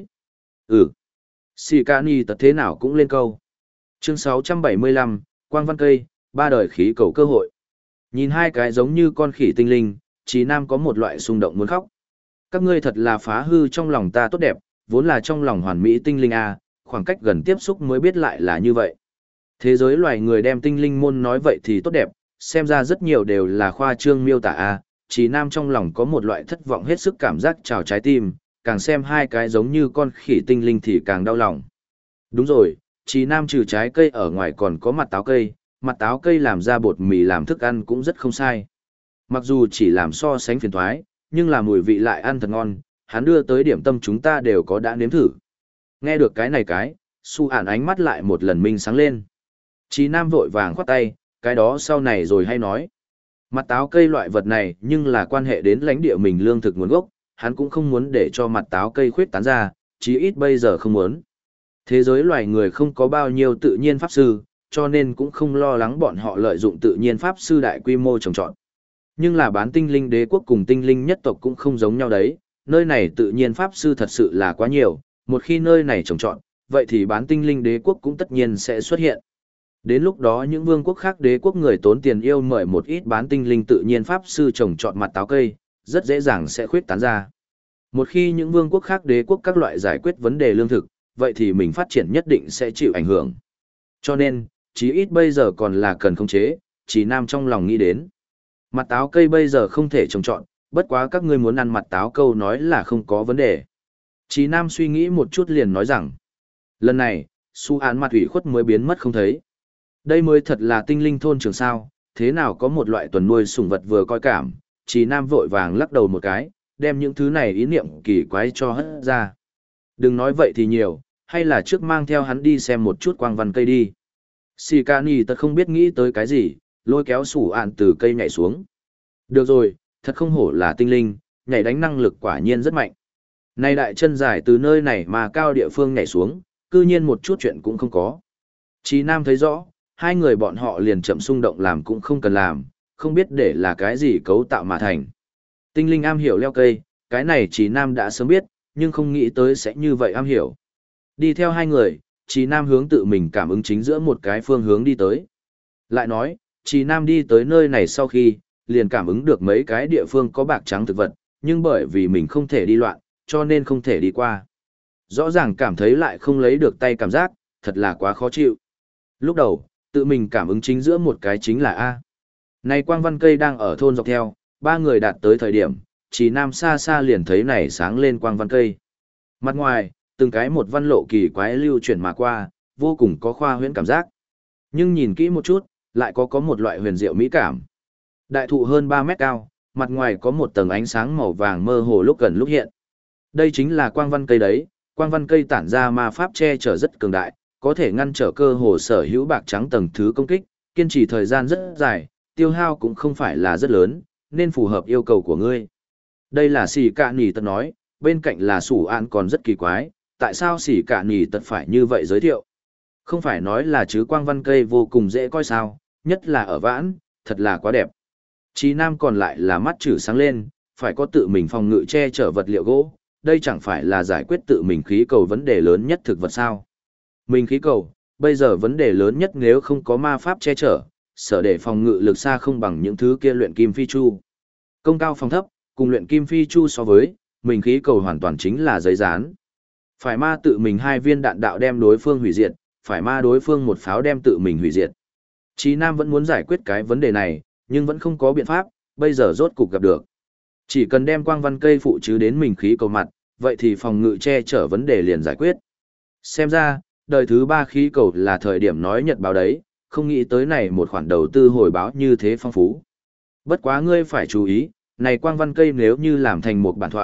Sĩ Ca Ni tật thế nào cũng lên câu. Chương 675, Quang Văn Cây, ba đời khí cầu cơ hội. Nhìn hai cái giống như con khỉ tinh linh, Trí Nam có một loại xung động muốn khóc. Các ngươi thật là phá hư trong lòng ta tốt đẹp, vốn là trong lòng hoàn mỹ tinh linh a, khoảng cách gần tiếp xúc mới biết lại là như vậy. Thế giới loài người đem tinh linh môn nói vậy thì tốt đẹp, xem ra rất nhiều đều là khoa trương miêu tả a. Trí Nam trong lòng có một loại thất vọng hết sức cảm giác trào trái tim, càng xem hai cái giống như con khỉ tinh linh thì càng đau lòng. Đúng rồi, Trí Nam trừ trái cây ở ngoài còn có mặt táo cây làm ra bột mì làm thức ăn cũng rất không sai. Mặc dù chỉ làm so sánh phiền thoái, nhưng là mùi vị lại ăn thật ngon, hắn đưa tới điểm tâm chúng ta đều có đã nếm thử. Nghe được cái này Su ản ánh mắt lại một lần minh sáng lên. Trí Nam vội vàng khoát tay, cái đó sau này rồi hay nói. Mặt táo cây loại vật này nhưng là quan hệ đến lãnh địa mình lương thực nguồn gốc, hắn cũng không muốn để cho mặt táo cây khuyết tán ra, chí ít bây giờ không muốn. Thế giới loài người không có bao nhiêu tự nhiên pháp sư, cho nên cũng không lo lắng bọn họ lợi dụng tự nhiên pháp sư đại quy mô trồng trọt. Nhưng là bán tinh linh đế quốc cùng tinh linh nhất tộc cũng không giống nhau đấy, nơi này tự nhiên pháp sư thật sự là quá nhiều, một khi nơi này trồng trọt, vậy thì bán tinh linh đế quốc cũng tất nhiên sẽ xuất hiện. Đến lúc đó những vương quốc khác đế quốc người tốn tiền yêu mời một ít bán tinh linh tự nhiên pháp sư trồng trọt mặt táo cây, rất dễ dàng sẽ khuyết tán ra. Một khi những vương quốc khác đế quốc các loại giải quyết vấn đề lương thực, vậy thì mình phát triển nhất định sẽ chịu ảnh hưởng. Cho nên, chí ít bây giờ còn là cần khống chế, Trí Nam trong lòng nghĩ đến. Mặt táo cây bây giờ không thể trồng trọt, bất quá các ngươi muốn ăn mặt táo câu nói là không có vấn đề. Trí Nam suy nghĩ một chút liền nói rằng, lần này, Su án mặt ủy khuất mới biến mất không thấy. Đây mới thật là tinh linh thôn trường sao, thế nào có một loại tuần nuôi sủng vật vừa coi cảm, Trí Nam vội vàng lắc đầu một cái, đem những thứ này ý niệm kỳ quái cho hất ra. Đừng nói vậy thì nhiều, hay là trước mang theo hắn đi xem một chút quang văn cây đi. Sĩ Ca Ni tật không biết nghĩ tới cái gì, lôi kéo Su án từ cây nhảy xuống. Được rồi, thật không hổ là tinh linh, nhảy đánh năng lực quả nhiên rất mạnh. Này đại chân dài từ nơi này mà cao địa phương nhảy xuống, cư nhiên một chút chuyện cũng không có. Trí Nam thấy rõ, hai người bọn họ liền chậm xung động làm cũng không cần làm, không biết để là cái gì cấu tạo mà thành. Tinh linh am hiểu leo cây, cái này Trí Nam đã sớm biết, nhưng không nghĩ tới sẽ như vậy am hiểu. Đi theo hai người, Trí Nam hướng tự mình cảm ứng chính giữa một cái phương hướng đi tới. Lại nói, Trí Nam đi tới nơi này sau khi, liền cảm ứng được mấy cái địa phương có bạc trắng thực vật, nhưng bởi vì mình không thể đi loạn, cho nên không thể đi qua. Rõ ràng cảm thấy lại không lấy được tay cảm giác, thật là quá khó chịu. Lúc đầu, tự mình cảm ứng chính giữa một cái chính là A. Này quang văn cây đang ở thôn dọc theo, ba người đạt tới thời điểm, Trí Nam xa xa liền thấy này sáng lên quang văn cây. Mặt ngoài, từng cái một văn lộ kỳ quái lưu chuyển mà qua, vô cùng có khoa huyễn cảm giác. Nhưng nhìn kỹ một chút, lại có một loại huyền diệu mỹ cảm. Đại thụ hơn 3 mét cao, mặt ngoài có một tầng ánh sáng màu vàng mơ hồ lúc gần lúc hiện. Đây chính là quang văn cây đấy, quang văn cây tản ra ma pháp che chở rất cường đại, có thể ngăn trở cơ hồ sở hữu bạc trắng tầng thứ công kích, kiên trì thời gian rất dài, tiêu hao cũng không phải là rất lớn, nên phù hợp yêu cầu của ngươi. Đây là Sĩ Ca Ni tật nói, bên cạnh là Su án còn rất kỳ quái, tại sao Sĩ Ca Ni tật phải như vậy giới thiệu? Không phải nói là chứ quang văn cây vô cùng dễ coi sao, nhất là ở vãn, thật là quá đẹp. Trí Nam còn lại là mắt chữ sáng lên, phải có tự mình phòng ngự che chở vật liệu gỗ, đây chẳng phải là giải quyết tự mình khí cầu vấn đề lớn nhất thực vật sao. Mình khí cầu, bây giờ vấn đề lớn nhất nếu không có ma pháp che chở, sở để phòng ngự lực xa không bằng những thứ kia luyện kim phi chu. Công cao phòng thấp, cùng luyện kim phi chu so với, mình khí cầu hoàn toàn chính là giấy dán. Phải ma tự mình 2 viên đạn đạo đem đối phương hủy diệt, phải ma đối phương 1 pháo đem tự mình hủy diệt. Trí Nam vẫn muốn giải quyết cái vấn đề này, nhưng vẫn không có biện pháp, bây giờ rốt cục gặp được. Chỉ cần đem quang văn cây phụ chứ đến mình khí cầu mặt, vậy thì phòng ngự che chở vấn đề liền giải quyết. Xem ra, đời thứ 3 khí cầu là thời điểm nói nhật báo đấy, không nghĩ tới này một khoản đầu tư hồi báo như thế phong phú. Bất quá ngươi phải chú ý, này quang văn cây nếu như làm thành một bản thoại,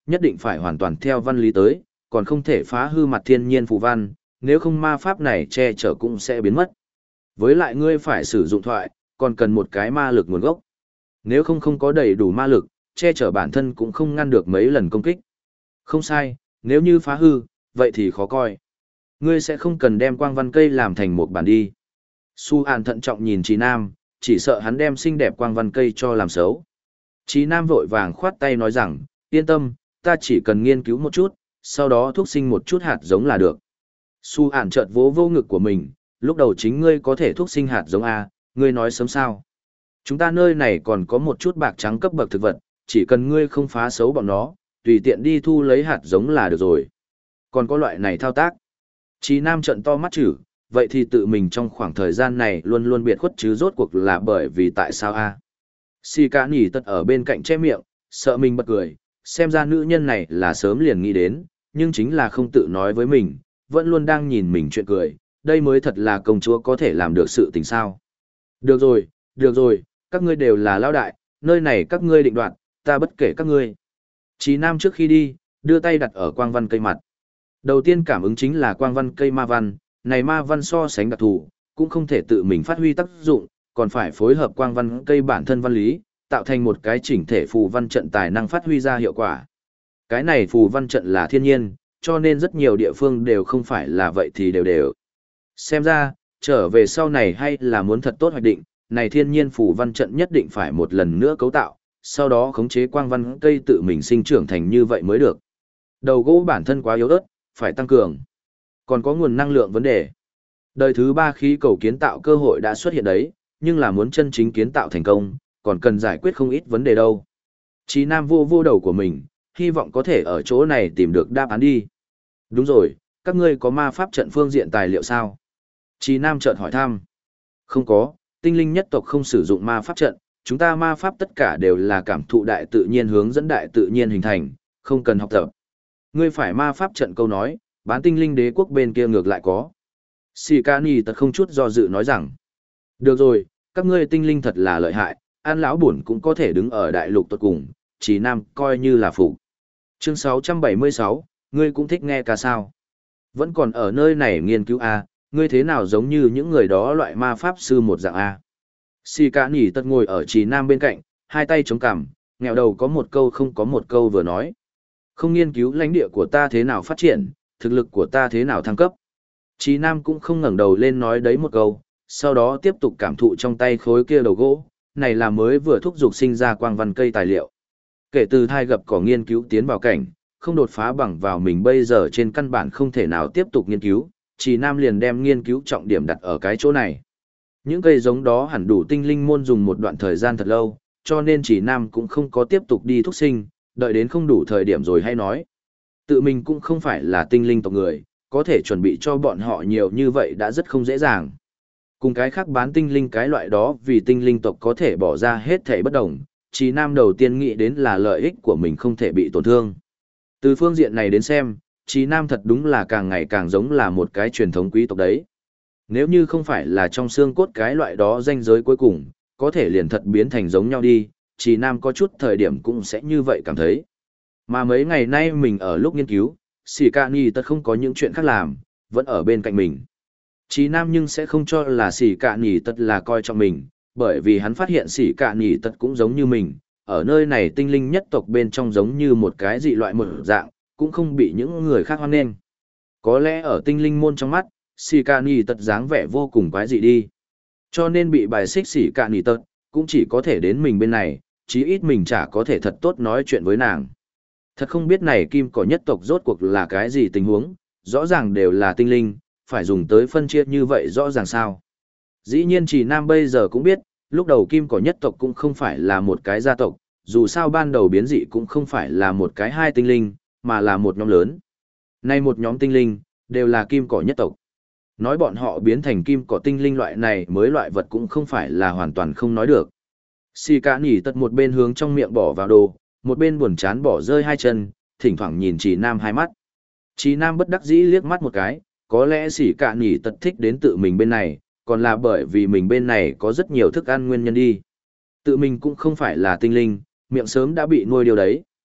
nhất định phải hoàn toàn theo văn lý tới, còn không thể phá hư mặt thiên nhiên phù văn, nếu không ma pháp này che chở cũng sẽ biến mất. Với lại ngươi phải sử dụng thoại, còn cần một cái ma lực nguồn gốc. Nếu không có đầy đủ ma lực, che chở bản thân cũng không ngăn được mấy lần công kích. Không sai, nếu như phá hư, vậy thì khó coi. Ngươi sẽ không cần đem quang văn cây làm thành một bản đi. Su An thận trọng nhìn Trí Nam, chỉ sợ hắn đem xinh đẹp quang văn cây cho làm xấu. Trí Nam vội vàng khoát tay nói rằng, yên tâm, ta chỉ cần nghiên cứu một chút, sau đó thuốc sinh một chút hạt giống là được. Su An chợt vỗ vô ngực của mình, lúc đầu chính ngươi có thể thuốc sinh hạt giống A, ngươi nói sớm sao. Chúng ta nơi này còn có một chút bạc trắng cấp bậc thực vật, chỉ cần ngươi không phá xấu bọn nó, tùy tiện đi thu lấy hạt giống là được rồi. Còn có loại này thao tác. Trí Nam trợn to mắt chữ, vậy thì tự mình trong khoảng thời gian này luôn luôn biệt khuất chứ rốt cuộc là bởi vì tại sao a? Xì cả nỉ tật ở bên cạnh che miệng, sợ mình bật cười, xem ra nữ nhân này là sớm liền nghĩ đến, nhưng chính là không tự nói với mình, vẫn luôn đang nhìn mình chuyện cười, đây mới thật là công chúa có thể làm được sự tình sao. Được rồi, các ngươi đều là lão đại, nơi này các ngươi định đoạt, ta bất kể các ngươi. Trí Nam trước khi đi, đưa tay đặt ở quang văn cây mặt. Đầu tiên cảm ứng chính là quang văn cây ma văn, này ma văn so sánh đặc thù, cũng không thể tự mình phát huy tác dụng, còn phải phối hợp quang văn cây bản thân văn lý, tạo thành một cái chỉnh thể phù văn trận tài năng phát huy ra hiệu quả. Cái này phù văn trận là thiên nhiên, cho nên rất nhiều địa phương đều không phải là vậy thì đều đều. Xem ra, trở về sau này hay là muốn thật tốt hoạch định, này thiên nhiên phù văn trận nhất định phải một lần nữa cấu tạo, sau đó khống chế quang văn cây tự mình sinh trưởng thành như vậy mới được. Đầu gỗ bản thân quá yếu ớt, phải tăng cường. Còn có nguồn năng lượng vấn đề. Đời thứ 3 khí cầu kiến tạo cơ hội đã xuất hiện đấy, nhưng là muốn chân chính kiến tạo thành công, còn cần giải quyết không ít vấn đề đâu. Chí Nam vô đầu của mình, hy vọng có thể ở chỗ này tìm được đáp án đi. Đúng rồi, các ngươi có ma pháp trận phương diện tài liệu sao? Chí Nam chợt hỏi thăm. Không có, tinh linh nhất tộc không sử dụng ma pháp trận, chúng ta ma pháp tất cả đều là cảm thụ đại tự nhiên hướng dẫn đại tự nhiên hình thành, không cần học tập. Ngươi phải ma pháp trận câu nói, bán tinh linh đế quốc bên kia ngược lại có. Sikani tật không chút do dự nói rằng, được rồi, các ngươi tinh linh thật là lợi hại, An lão bổn cũng có thể đứng ở đại lục tuột cùng, Chí Nam coi như là phục. Chương 676, ngươi cũng thích nghe ca sao? Vẫn còn ở nơi này nghiên cứu a, ngươi thế nào giống như những người đó loại ma pháp sư một dạng a? Sikani tật ngồi ở Chí Nam bên cạnh, hai tay chống cằm, nghèo đầu có một câu không có một câu vừa nói. Không nghiên cứu lãnh địa của ta thế nào phát triển, thực lực của ta thế nào thăng cấp. Chí Nam cũng không ngẩng đầu lên nói đấy một câu, sau đó tiếp tục cảm thụ trong tay khối kia đầu gỗ, này là mới vừa thúc dục sinh ra quang văn cây tài liệu. Kể từ thai gập cỏ nghiên cứu tiến vào cảnh, không đột phá bằng vào mình bây giờ trên căn bản không thể nào tiếp tục nghiên cứu, Chí Nam liền đem nghiên cứu trọng điểm đặt ở cái chỗ này. Những cây giống đó hẳn đủ tinh linh môn dùng một đoạn thời gian thật lâu, cho nên Chí Nam cũng không có tiếp tục đi thúc sinh, đợi đến không đủ thời điểm rồi hay nói. Tự mình cũng không phải là tinh linh tộc người, có thể chuẩn bị cho bọn họ nhiều như vậy đã rất không dễ dàng. Cùng cái khác bán tinh linh cái loại đó vì tinh linh tộc có thể bỏ ra hết thể bất đồng, Chí Nam đầu tiên nghĩ đến là lợi ích của mình không thể bị tổn thương. Từ phương diện này đến xem, Chí Nam thật đúng là càng ngày càng giống là một cái truyền thống quý tộc đấy. Nếu như không phải là trong xương cốt cái loại đó ranh giới cuối cùng, có thể liền thật biến thành giống nhau đi, Chí Nam có chút thời điểm cũng sẽ như vậy cảm thấy. Mà mấy ngày nay mình ở lúc nghiên cứu, Sikani tất không có những chuyện khác làm, vẫn ở bên cạnh mình. Chí Nam nhưng sẽ không cho là Sikani tất là coi trọng mình, bởi vì hắn phát hiện Sikani tất cũng giống như mình, ở nơi này tinh linh nhất tộc bên trong giống như một cái dị loại một dạng, cũng không bị những người khác hoan nghênh. Có lẽ ở tinh linh môn trong mắt, Sikani tất dáng vẻ vô cùng quái dị đi. Cho nên bị bài xích Sikani tất, cũng chỉ có thể đến mình bên này, chí ít mình chả có thể thật tốt nói chuyện với nàng. Thật không biết này kim cỏ nhất tộc rốt cuộc là cái gì tình huống, rõ ràng đều là tinh linh, phải dùng tới phân chia như vậy rõ ràng sao. Dĩ nhiên Chí Nam bây giờ cũng biết, lúc đầu kim cỏ nhất tộc cũng không phải là một cái gia tộc, dù sao ban đầu biến dị cũng không phải là một cái hai tinh linh, mà là một nhóm lớn. Nay một nhóm tinh linh, đều là kim cỏ nhất tộc. Nói bọn họ biến thành kim cỏ tinh linh loại này mới loại vật cũng không phải là hoàn toàn không nói được. Sikani tật một bên hướng trong miệng bỏ vào đồ, một bên buồn chán bỏ rơi hai chân, thỉnh thoảng nhìn Chí Nam hai mắt. Chí Nam bất đắc dĩ liếc mắt một cái, có lẽ Sikani tật thích đến tự mình bên này, còn là bởi vì mình bên này có rất nhiều thức ăn nguyên nhân đi. Tự mình cũng không phải là tinh linh, miệng sớm đã bị nuôi điều đấy.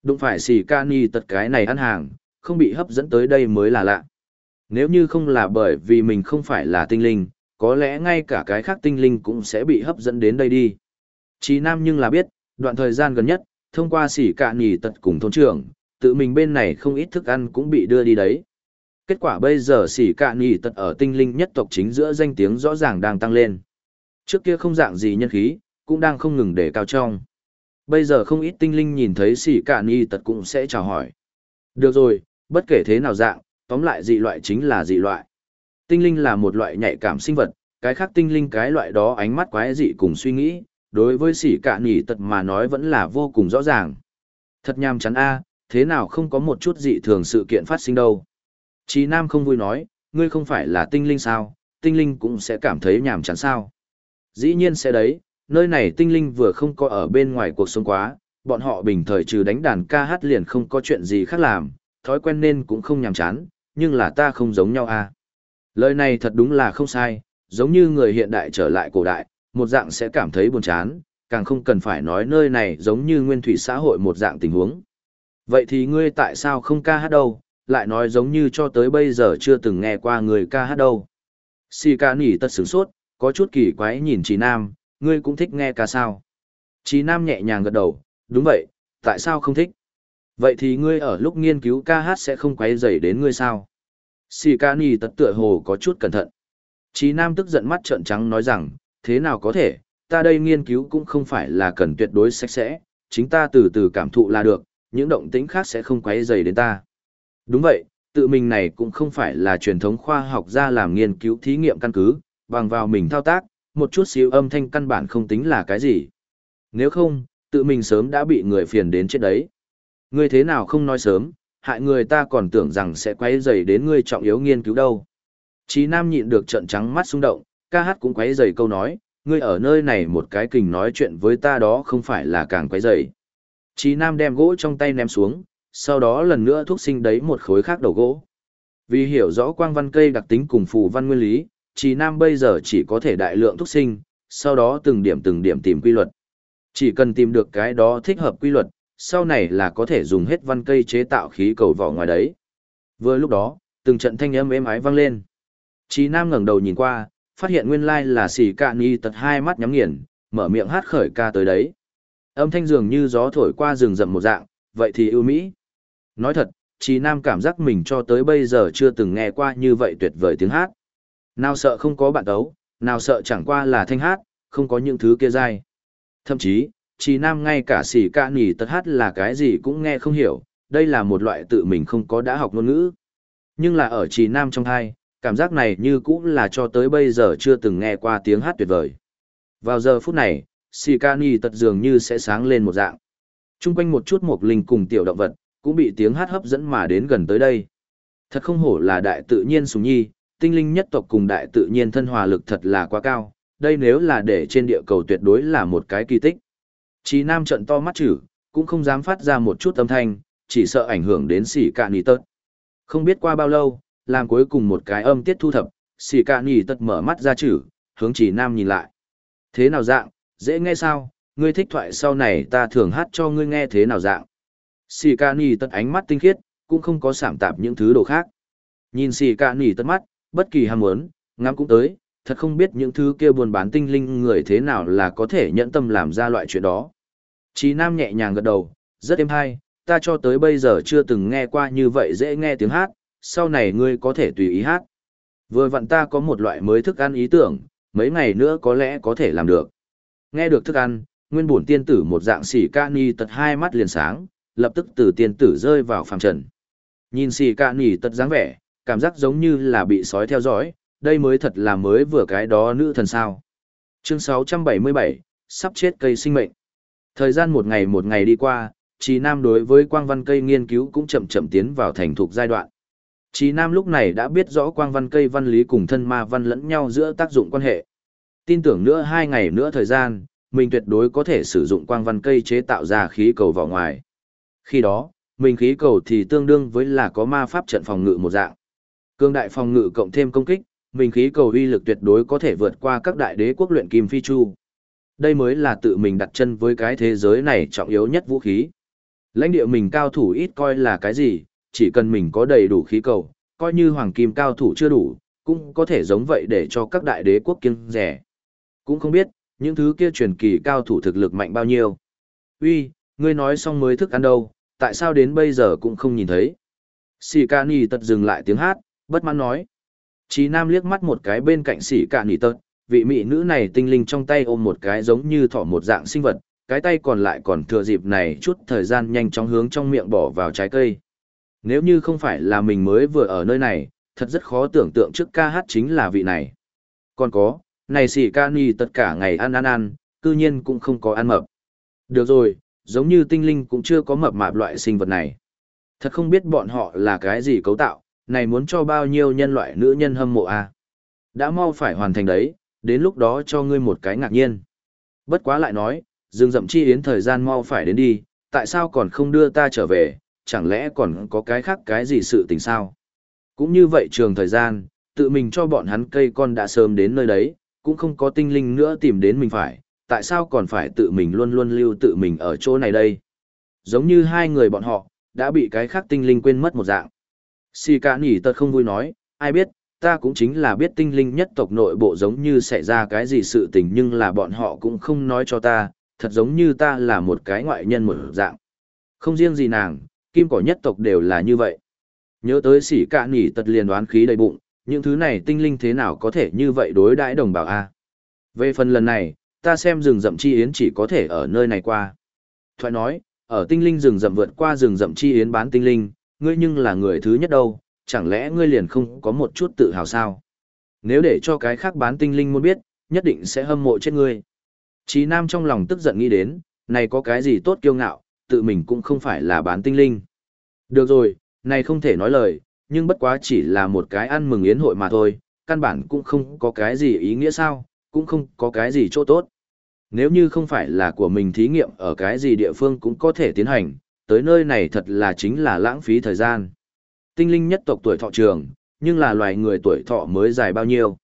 Đụng phải xỉ ca ni tật cái này ăn hàng, không bị hấp dẫn tới đây mới là lạ. Nếu như không là bởi vì mình không phải là tinh linh, có lẽ ngay cả cái khác tinh linh cũng sẽ bị hấp dẫn đến đây đi. Chí Nam nhưng là biết, đoạn thời gian gần nhất, thông qua xỉ ca ni tật cùng thôn trưởng, tự mình bên này không ít thức ăn cũng bị đưa đi đấy. Kết quả bây giờ xỉ ca ni tật ở tinh linh nhất tộc chính giữa danh tiếng rõ ràng đang tăng lên. Trước kia không dạng gì nhân khí, cũng đang không ngừng để cao trong. Bây giờ không ít tinh linh nhìn thấy xỉ cả ni tật cũng sẽ chào hỏi. Được rồi, bất kể thế nào dạng, tóm lại dị loại chính là dị loại. Tinh linh là một loại nhạy cảm sinh vật, cái khác tinh linh cái loại đó ánh mắt quái dị cùng suy nghĩ, đối với xỉ cả ni tật mà nói vẫn là vô cùng rõ ràng. Thật nhàm chán a, thế nào không có một chút dị thường sự kiện phát sinh đâu. Chí Nam không vui nói, ngươi không phải là tinh linh sao, tinh linh cũng sẽ cảm thấy nhàm chán sao. Dĩ nhiên sẽ đấy, nơi này tinh linh vừa không có ở bên ngoài cuộc sống quá, bọn họ bình thời trừ đánh đàn ca hát liền không có chuyện gì khác làm, thói quen nên cũng không nhàm chán, nhưng là ta không giống nhau à. Lời này thật đúng là không sai, giống như người hiện đại trở lại cổ đại, một dạng sẽ cảm thấy buồn chán, càng không cần phải nói nơi này giống như nguyên thủy xã hội một dạng tình huống. Vậy thì ngươi tại sao không ca hát đâu, lại nói giống như cho tới bây giờ chưa từng nghe qua người ca hát đâu. Si ca nỉ tật sửng sốt, có chút kỳ quái nhìn Chí Nam, ngươi cũng thích nghe ca sao. Chí Nam nhẹ nhàng gật đầu, đúng vậy, tại sao không thích? Vậy thì ngươi ở lúc nghiên cứu ca hát sẽ không quấy rầy đến ngươi sao? Si ca nỉ tật tựa hồ có chút cẩn thận. Chí Nam tức giận mắt trợn trắng nói rằng, thế nào có thể, ta đây nghiên cứu cũng không phải là cần tuyệt đối sạch sẽ, chính ta từ từ cảm thụ là được, những động tĩnh khác sẽ không quấy rầy đến ta. Đúng vậy, tự mình này cũng không phải là truyền thống khoa học ra làm nghiên cứu thí nghiệm căn cứ, bằng vào mình thao tác, một chút xíu âm thanh căn bản không tính là cái gì. Nếu không, tự mình sớm đã bị người phiền đến chết đấy. Ngươi thế nào không nói sớm, hại người ta còn tưởng rằng sẽ quấy rầy đến ngươi trọng yếu nghiên cứu đâu. Chí Nam nhịn được trợn trắng mắt xung động, ca hát cũng quấy rầy câu nói, ngươi ở nơi này một cái kình nói chuyện với ta đó không phải là càng quấy rầy. Chí Nam đem gỗ trong tay ném xuống, sau đó lần nữa thúc sinh đấy một khối khác đầu gỗ. Vì hiểu rõ quang văn cây đặc tính cùng phù văn nguyên lý, Chí Nam bây giờ chỉ có thể đại lượng thúc sinh, sau đó từng điểm tìm quy luật. Chỉ cần tìm được cái đó thích hợp quy luật, sau này là có thể dùng hết văn cây chế tạo khí cầu vỏ ngoài đấy. Vừa lúc đó, từng trận thanh âm êm ái vang lên. Chí Nam ngẩng đầu nhìn qua, phát hiện nguyên lai là xỉ cạn y tật hai mắt nhắm nghiền, mở miệng hát khởi ca tới đấy. Âm thanh dường như gió thổi qua rừng rậm một dạng, vậy thì ưu mỹ. Nói thật, Chí Nam cảm giác mình cho tới bây giờ chưa từng nghe qua như vậy tuyệt vời tiếng hát. Nào sợ không có bạn tấu, nào sợ chẳng qua là thanh hát, không có những thứ kia dai. Thậm chí, Chí Nam ngay cả xỉ ca nỉ tật hát là cái gì cũng nghe không hiểu, đây là một loại tự mình không có đã học ngôn ngữ. Nhưng là ở Chí Nam trong hai, cảm giác này như cũng là cho tới bây giờ chưa từng nghe qua tiếng hát tuyệt vời. Vào giờ phút này, xỉ ca nỉ tật dường như sẽ sáng lên một dạng. Trung quanh một chút mộc linh cùng tiểu động vật, cũng bị tiếng hát hấp dẫn mà đến gần tới đây. Thật không hổ là đại tự nhiên sùng nhi, tinh linh nhất tộc cùng đại tự nhiên thân hòa lực thật là quá cao, đây nếu là để trên địa cầu tuyệt đối là một cái kỳ tích. Chí Nam trận to mắt chữ, cũng không dám phát ra một chút âm thanh, chỉ sợ ảnh hưởng đến xỉ cạn nỉ tật. Không biết qua bao lâu, làm cuối cùng một cái âm tiết thu thập, xỉ cạn nỉ tật mở mắt ra chữ, hướng Chí Nam nhìn lại. Thế nào dạng, dễ nghe sao, ngươi thích thoại sau này ta thường hát cho ngươi nghe thế nào dạng. Xỉ cạn nỉ tật ánh mắt tinh khiết, cũng không có sảm tạp những thứ đồ khác. Nhìn xỉ cạn nỉ tật mắt, bất kỳ ham muốn, ngắm cũng tới, thật không biết những thứ kia buôn bán tinh linh người thế nào là có thể nhẫn tâm làm ra loại chuyện đó. Chí Nam nhẹ nhàng gật đầu, rất êm hay, ta cho tới bây giờ chưa từng nghe qua như vậy dễ nghe tiếng hát, sau này ngươi có thể tùy ý hát. Vừa vặn ta có một loại mới thức ăn ý tưởng, mấy ngày nữa có lẽ có thể làm được. Nghe được thức ăn, nguyên bổn tiên tử một dạng xỉ ca ni tật hai mắt liền sáng, lập tức từ tiên tử rơi vào phàm trần. Nhìn xỉ ca ni tật dáng vẻ, cảm giác giống như là bị sói theo dõi, đây mới thật là mới vừa cái đó nữ thần sao. Chương 677, sắp chết cây sinh mệnh. Thời gian một ngày đi qua, Chí Nam đối với quang văn cây nghiên cứu cũng chậm chậm tiến vào thành thục giai đoạn. Chí Nam lúc này đã biết rõ quang văn cây văn lý cùng thân ma văn lẫn nhau giữa tác dụng quan hệ. Tin tưởng nữa 2 ngày nữa thời gian, mình tuyệt đối có thể sử dụng quang văn cây chế tạo ra khí cầu vỏ ngoài. Khi đó, mình khí cầu thì tương đương với là có ma pháp trận phòng ngự một dạng. Cương đại phòng ngự cộng thêm công kích, mình khí cầu uy lực tuyệt đối có thể vượt qua các đại đế quốc luyện kim phi chu. Đây mới là tự mình đặt chân với cái thế giới này trọng yếu nhất vũ khí. Lãnh địa mình cao thủ ít coi là cái gì, chỉ cần mình có đầy đủ khí cầu, coi như hoàng kim cao thủ chưa đủ, cũng có thể giống vậy để cho các đại đế quốc kiêng rẻ. Cũng không biết, những thứ kia truyền kỳ cao thủ thực lực mạnh bao nhiêu. Uy, ngươi nói xong mới thức ăn đâu, tại sao đến bây giờ cũng không nhìn thấy. Sĩ Ca Nì Tật dừng lại tiếng hát, bất mãn nói. Chí Nam liếc mắt một cái bên cạnh Sĩ Ca Nì Tật, vị mỹ nữ này tinh linh trong tay ôm một cái giống như thỏ một dạng sinh vật, cái tay còn lại còn thừa dịp này chút thời gian nhanh chóng hướng trong miệng bỏ vào trái cây. Nếu như không phải là mình mới vừa ở nơi này, thật rất khó tưởng tượng trước ca hát chính là vị này. Còn có, này Sĩ Ca Nì tất cả ngày ăn, cư nhiên cũng không có ăn mập. Được rồi, giống như tinh linh cũng chưa có mập mạp loại sinh vật này. Thật không biết bọn họ là cái gì cấu tạo, này muốn cho bao nhiêu nhân loại nữ nhân hâm mộ à. Đã mau phải hoàn thành đấy, đến lúc đó cho ngươi một cái ngạc nhiên. Bất quá lại nói, rừng rậm chi yến thời gian mau phải đến đi, tại sao còn không đưa ta trở về, chẳng lẽ còn có cái khác cái gì sự tình sao? Cũng như vậy trường thời gian, tự mình cho bọn hắn cây con đã sớm đến nơi đấy, cũng không có tinh linh nữa tìm đến mình phải, tại sao còn phải tự mình luôn luôn lưu tự mình ở chỗ này đây? Giống như hai người bọn họ, đã bị cái khác tinh linh quên mất một dạng. Xì cả nỉ tật không vui nói, ai biết, ta cũng chính là biết tinh linh nhất tộc nội bộ giống như xảy ra cái gì sự tình nhưng là bọn họ cũng không nói cho ta, thật giống như ta là một cái ngoại nhân một dạng. Không riêng gì nàng, kim cỏ nhất tộc đều là như vậy. Nhớ tới xỉ cả nỉ tật liền đoán khí đầy bụng, những thứ này tinh linh thế nào có thể như vậy đối đãi đồng bào a? Về phần lần này, ta xem rừng rậm chi yến chỉ có thể ở nơi này qua. Thoại nói, ở tinh linh rừng rậm vượt qua rừng rậm chi yến bán tinh linh, ngươi nhưng là người thứ nhất đâu, chẳng lẽ ngươi liền không có một chút tự hào sao? Nếu để cho cái khác bán tinh linh muốn biết, nhất định sẽ hâm mộ chết ngươi. Chí Nam trong lòng tức giận nghĩ đến, này có cái gì tốt kiêu ngạo, tự mình cũng không phải là bán tinh linh. Được rồi, này không thể nói lời, nhưng bất quá chỉ là một cái ăn mừng yến hội mà thôi, căn bản cũng không có cái gì ý nghĩa sao, cũng không có cái gì chỗ tốt. Nếu như không phải là của mình thí nghiệm ở cái gì địa phương cũng có thể tiến hành, tới nơi này thật là chính là lãng phí thời gian. Tinh linh nhất tộc tuổi thọ trường, nhưng là loài người tuổi thọ mới dài bao nhiêu.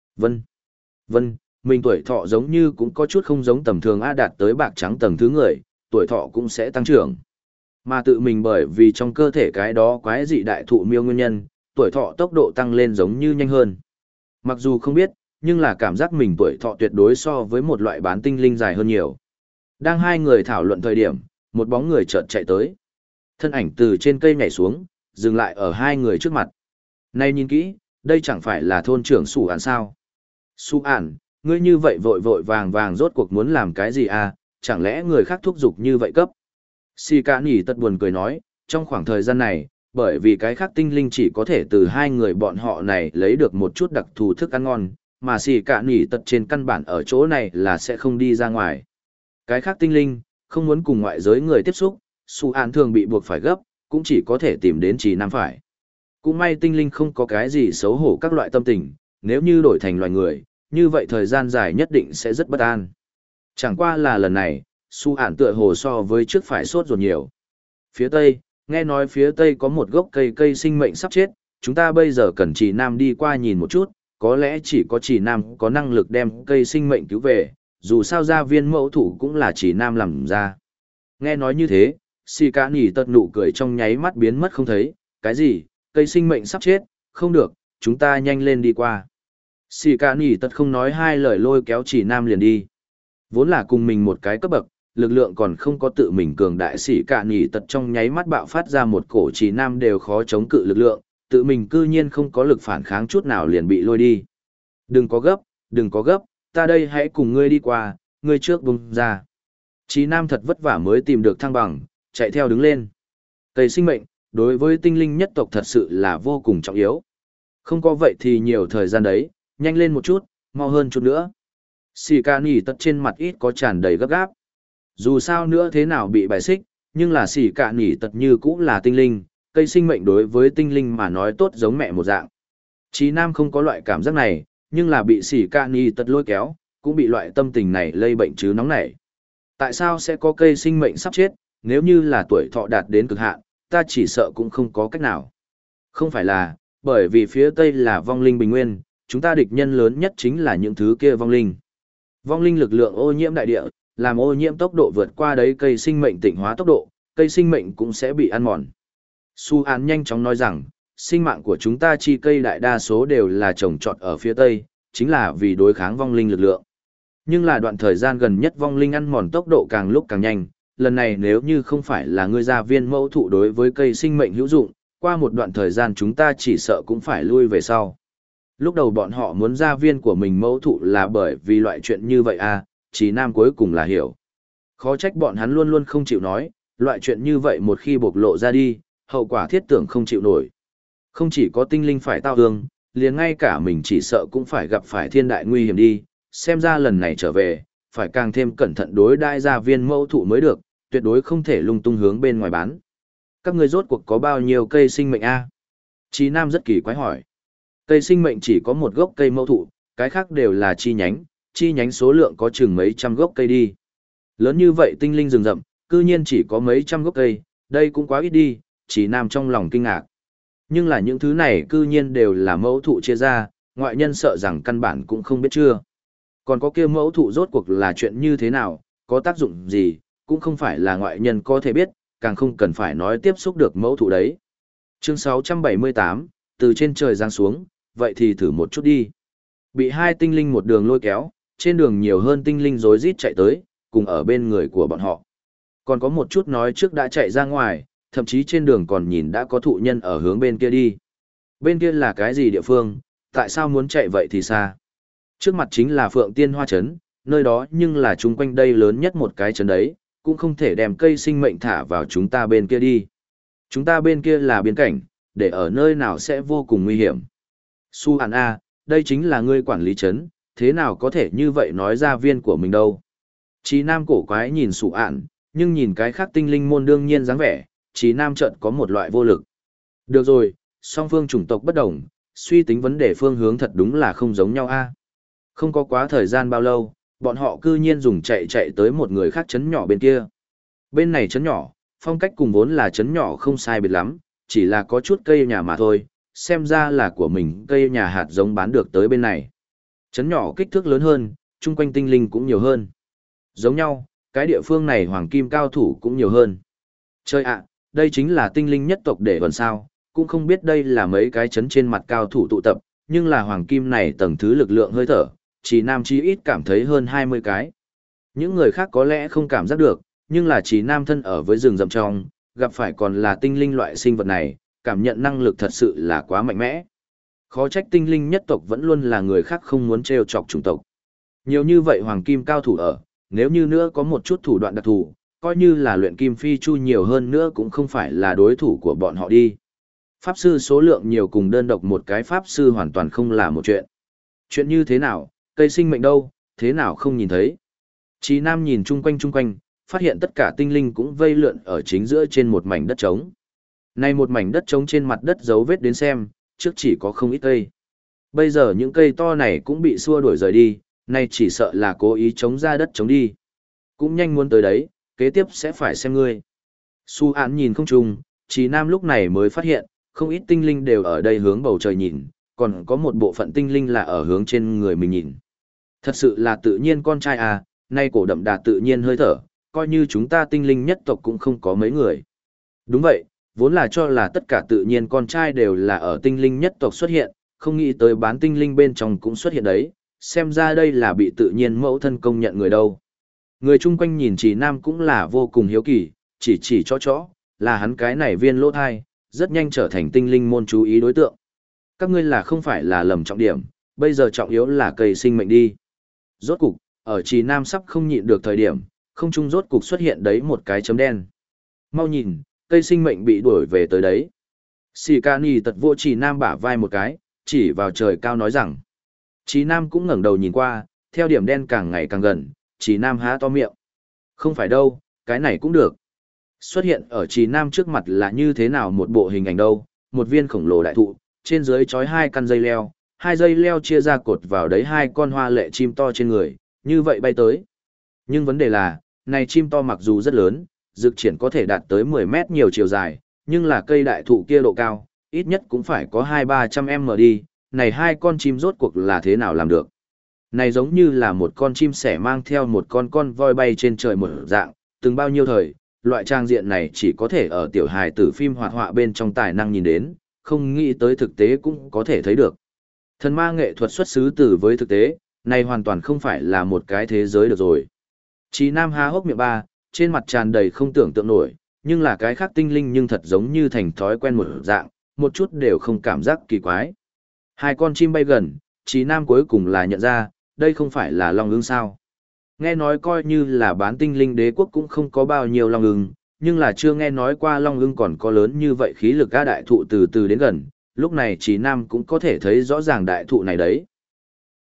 Vân, mình tuổi thọ giống như cũng có chút không giống tầm thường A đạt tới bạc trắng tầng thứ người, tuổi thọ cũng sẽ tăng trưởng. Mà tự mình bởi vì trong cơ thể cái đó quái dị đại thụ miêu nguyên nhân, tuổi thọ tốc độ tăng lên giống như nhanh hơn. Mặc dù không biết, nhưng là cảm giác mình tuổi thọ tuyệt đối so với một loại bán tinh linh dài hơn nhiều. Đang hai người thảo luận thời điểm, một bóng người chợt chạy tới. Thân ảnh từ trên cây nhảy xuống, dừng lại ở hai người trước mặt. Này nhìn kỹ, đây chẳng phải là thôn trưởng Sủ Ản sao? Sủ Ản, ngươi như vậy vội vội vàng vàng rốt cuộc muốn làm cái gì à, chẳng lẽ người khác thúc giục như vậy cấp? Si Ca Nỉ Tật buồn cười nói, trong khoảng thời gian này, bởi vì cái khác tinh linh chỉ có thể từ hai người bọn họ này lấy được một chút đặc thù thức ăn ngon, mà Si Ca Nỉ Tật trên căn bản ở chỗ này là sẽ không đi ra ngoài. Cái khác tinh linh, không muốn cùng ngoại giới người tiếp xúc, Sủ Ản thường bị buộc phải gấp, cũng chỉ có thể tìm đến Chỉ Nam phải. Cũng may tinh linh không có cái gì xấu hổ các loại tâm tình, nếu như đổi thành loài người, như vậy thời gian dài nhất định sẽ rất bất an. Chẳng qua là lần này, Sủ Ản tựa hồ so với trước phải sốt ruột nhiều. Phía Tây, nghe nói phía Tây có một gốc cây sinh mệnh sắp chết, chúng ta bây giờ cần Chỉ Nam đi qua nhìn một chút, có lẽ chỉ có Chỉ Nam có năng lực đem cây sinh mệnh cứu về, dù sao gia viên mẫu thủ cũng là Chỉ Nam làm ra. Nghe nói như thế, Si Ca Nỉ Tật nụ cười trong nháy mắt biến mất không thấy, cái gì, cây sinh mệnh sắp chết, không được, chúng ta nhanh lên đi qua. Si Ca Nỉ Tật không nói hai lời lôi kéo Chỉ Nam liền đi. Vốn là cùng mình một cái cấp bậc, lực lượng còn không có tự mình cường đại Si Ca Nỉ Tật trong nháy mắt bạo phát ra một cổ Chỉ Nam đều khó chống cự lực lượng, tự mình cư nhiên không có lực phản kháng chút nào liền bị lôi đi. Đừng có gấp, ta đây hãy cùng ngươi đi qua, ngươi trước bung ra. Chí Nam thật vất vả mới tìm được thăng bằng, chạy theo đứng lên. Cây sinh mệnh, đối với tinh linh nhất tộc thật sự là vô cùng trọng yếu. Không có vậy thì nhiều thời gian đấy, nhanh lên một chút, mau hơn chút nữa. Xì Ca Nỉ Tật trên mặt ít có tràn đầy gấp gáp. Dù sao nữa thế nào bị bài xích, nhưng là Xì Ca Nỉ Tật như cũng là tinh linh, cây sinh mệnh đối với tinh linh mà nói tốt giống mẹ một dạng. Chí Nam không có loại cảm giác này, nhưng là bị Xì Ca Nỉ Tật lôi kéo, cũng bị loại tâm tình này lây bệnh chứ nóng nảy. Tại sao sẽ có cây sinh mệnh sắp chết, nếu như là tuổi thọ đạt đến cực hạn, ta chỉ sợ cũng không có cách nào. Không phải là, bởi vì phía Tây là vong linh bình nguyên, chúng ta địch nhân lớn nhất chính là những thứ kia vong linh. Vong linh lực lượng ô nhiễm đại địa, làm ô nhiễm tốc độ vượt qua đấy cây sinh mệnh tịnh hóa tốc độ, cây sinh mệnh cũng sẽ bị ăn mòn. Su An nhanh chóng nói rằng, sinh mạng của chúng ta chi cây đại đa số đều là trồng trọt ở phía Tây, chính là vì đối kháng vong linh lực lượng. Nhưng là đoạn thời gian gần nhất vong linh ăn mòn tốc độ càng lúc càng nhanh, lần này nếu như không phải là ngươi gia viên mẫu thụ đối với cây sinh mệnh hữu dụng, qua một đoạn thời gian chúng ta chỉ sợ cũng phải lui về sau. Lúc đầu bọn họ muốn gia viên của mình mẫu thụ là bởi vì loại chuyện như vậy à, Chí Nam cuối cùng là hiểu. Khó trách bọn hắn luôn luôn không chịu nói, loại chuyện như vậy một khi bộc lộ ra đi, hậu quả thiết tưởng không chịu nổi. Không chỉ có tinh linh phải tao hương, liền ngay cả mình chỉ sợ cũng phải gặp phải thiên đại nguy hiểm đi, xem ra lần này trở về, phải càng thêm cẩn thận đối đãi gia viên mẫu thụ mới được, tuyệt đối không thể lung tung hướng bên ngoài bán. Các ngươi rốt cuộc có bao nhiêu cây sinh mệnh a? Chí Nam rất kỳ quái hỏi. Cây sinh mệnh chỉ có một gốc cây mẫu thụ, cái khác đều là chi nhánh số lượng có chừng mấy trăm gốc cây đi. Lớn như vậy tinh linh rừng rậm, cư nhiên chỉ có mấy trăm gốc cây, đây cũng quá ít đi, Chí Nam trong lòng kinh ngạc. Nhưng là những thứ này cư nhiên đều là mẫu thụ chia ra, ngoại nhân sợ rằng căn bản cũng không biết chưa. Còn có kia mẫu thụ rốt cuộc là chuyện như thế nào, có tác dụng gì, cũng không phải là ngoại nhân có thể biết, càng không cần phải nói tiếp xúc được mẫu thụ đấy. Chương 678, từ trên trời giáng xuống, vậy thì thử một chút đi. Bị hai tinh linh một đường lôi kéo, trên đường nhiều hơn tinh linh rối rít chạy tới, cùng ở bên người của bọn họ. Còn có một chút nói trước đã chạy ra ngoài, thậm chí trên đường còn nhìn đã có thụ nhân ở hướng bên kia đi. Bên kia là cái gì địa phương, tại sao muốn chạy vậy thì xa? Trước mặt chính là Phượng Tiên Hoa Trấn, nơi đó nhưng là chung quanh đây lớn nhất một cái trấn đấy, cũng không thể đem cây sinh mệnh thả vào chúng ta bên kia đi. Chúng ta bên kia là biên cảnh, để ở nơi nào sẽ vô cùng nguy hiểm. Su Hàn A, đây chính là ngươi quản lý trấn, thế nào có thể như vậy nói ra viên của mình đâu. Chí Nam cổ quái nhìn Su Hàn, nhưng nhìn cái khác tinh linh môn đương nhiên dáng vẻ, Chí Nam chợt có một loại vô lực. Được rồi, song phương chủng tộc bất đồng, suy tính vấn đề phương hướng thật đúng là không giống nhau a. Không có quá thời gian bao lâu, bọn họ cư nhiên dùng chạy tới một người khác trấn nhỏ bên kia. Bên này trấn nhỏ, phong cách cùng vốn là trấn nhỏ không sai biệt lắm, chỉ là có chút cây nhà mà thôi, xem ra là của mình cây nhà hạt giống bán được tới bên này. Trấn nhỏ kích thước lớn hơn, chung quanh tinh linh cũng nhiều hơn. Giống nhau, cái địa phương này hoàng kim cao thủ cũng nhiều hơn. Chơi ạ, đây chính là tinh linh nhất tộc để còn sao, cũng không biết đây là mấy cái trấn trên mặt cao thủ tụ tập, nhưng là hoàng kim này tầng thứ lực lượng hơi thở, chỉ Nam chí ít cảm thấy hơn 20 cái. Những người khác có lẽ không cảm giác được, nhưng là chỉ Nam thân ở với rừng rậm trong, gặp phải còn là tinh linh loại sinh vật này, cảm nhận năng lực thật sự là quá mạnh mẽ. Khó trách tinh linh nhất tộc vẫn luôn là người khác không muốn trêu chọc chủng tộc. Nhiều như vậy hoàng kim cao thủ ở, nếu như nữa có một chút thủ đoạn đặc thù, coi như là luyện kim phi chu nhiều hơn nữa cũng không phải là đối thủ của bọn họ đi. Pháp sư số lượng nhiều cùng đơn độc một cái pháp sư hoàn toàn không là một chuyện. Chuyện như thế nào, cây sinh mệnh đâu, thế nào không nhìn thấy. Chí Nam nhìn chung quanh, phát hiện tất cả tinh linh cũng vây lượn ở chính giữa trên một mảnh đất trống. Này một mảnh đất trống trên mặt đất dấu vết đến xem, trước chỉ có không ít cây. Bây giờ những cây to này cũng bị xua đuổi rời đi, nay chỉ sợ là cố ý chống ra đất trống đi. Cũng nhanh muốn tới đấy, kế tiếp sẽ phải xem ngươi. Su Án nhìn không trùng, Chí Nam lúc này mới phát hiện, không ít tinh linh đều ở đây hướng bầu trời nhìn, còn có một bộ phận tinh linh là ở hướng trên người mình nhìn. Thật sự là tự nhiên con trai à, nay cổ đậm đà tự nhiên hơi thở, coi như chúng ta tinh linh nhất tộc cũng không có mấy người. Đúng vậy, vốn là cho là tất cả tự nhiên con trai đều là ở tinh linh nhất tộc xuất hiện, không nghĩ tới bán tinh linh bên trong cũng xuất hiện đấy, xem ra đây là bị tự nhiên mẫu thân công nhận người đâu. Người chung quanh nhìn Chí Nam cũng là vô cùng hiếu kỳ, chỉ chó, là hắn cái này viên lỗ thai, rất nhanh trở thành tinh linh môn chú ý đối tượng. Các ngươi là không phải là lầm trọng điểm, bây giờ trọng yếu là cây sinh mệnh đi. Rốt cục, ở Chí Nam sắp không nhịn được thời điểm, không trung rốt cục xuất hiện đấy một cái chấm đen. Mau nhìn, cây sinh mệnh bị đuổi về tới đấy. Sì Ca Nì tật vô Chí Nam bả vai một cái, chỉ vào trời cao nói rằng. Chí Nam cũng ngẩng đầu nhìn qua, theo điểm đen càng ngày càng gần, Chí Nam há to miệng. Không phải đâu, cái này cũng được. Xuất hiện ở Chí Nam trước mặt là như thế nào một bộ hình ảnh đâu, một viên khổng lồ đại thụ, trên dưới trói hai căn dây leo, hai dây leo chia ra cột vào đấy hai con hoa lệ chim to trên người, như vậy bay tới. Nhưng vấn đề là, này chim to mặc dù rất lớn, dược triển có thể đạt tới 10 mét nhiều chiều dài, nhưng là cây đại thụ kia độ cao, ít nhất cũng phải có 200-300 m đi, này hai con chim rốt cuộc là thế nào làm được. Này giống như là một con chim sẻ mang theo một con voi bay trên trời một dạng, từng bao nhiêu thời, loại trang diện này chỉ có thể ở tiểu hài tử phim hoạt họa bên trong tài năng nhìn đến, không nghĩ tới thực tế cũng có thể thấy được. Thần ma nghệ thuật xuất xứ từ với thực tế, này hoàn toàn không phải là một cái thế giới được rồi. Chí Nam há hốc miệng ba, trên mặt tràn đầy không tưởng tượng nổi, nhưng là cái khác tinh linh nhưng thật giống như thành thói quen một dạng, một chút đều không cảm giác kỳ quái. Hai con chim bay gần, Chí Nam cuối cùng là nhận ra, đây không phải là long ưng sao. Nghe nói coi như là bán tinh linh đế quốc cũng không có bao nhiêu long ưng, nhưng là chưa nghe nói qua long ưng còn có lớn như vậy khí lực các đại thụ từ từ đến gần, lúc này Chí Nam cũng có thể thấy rõ ràng đại thụ này đấy.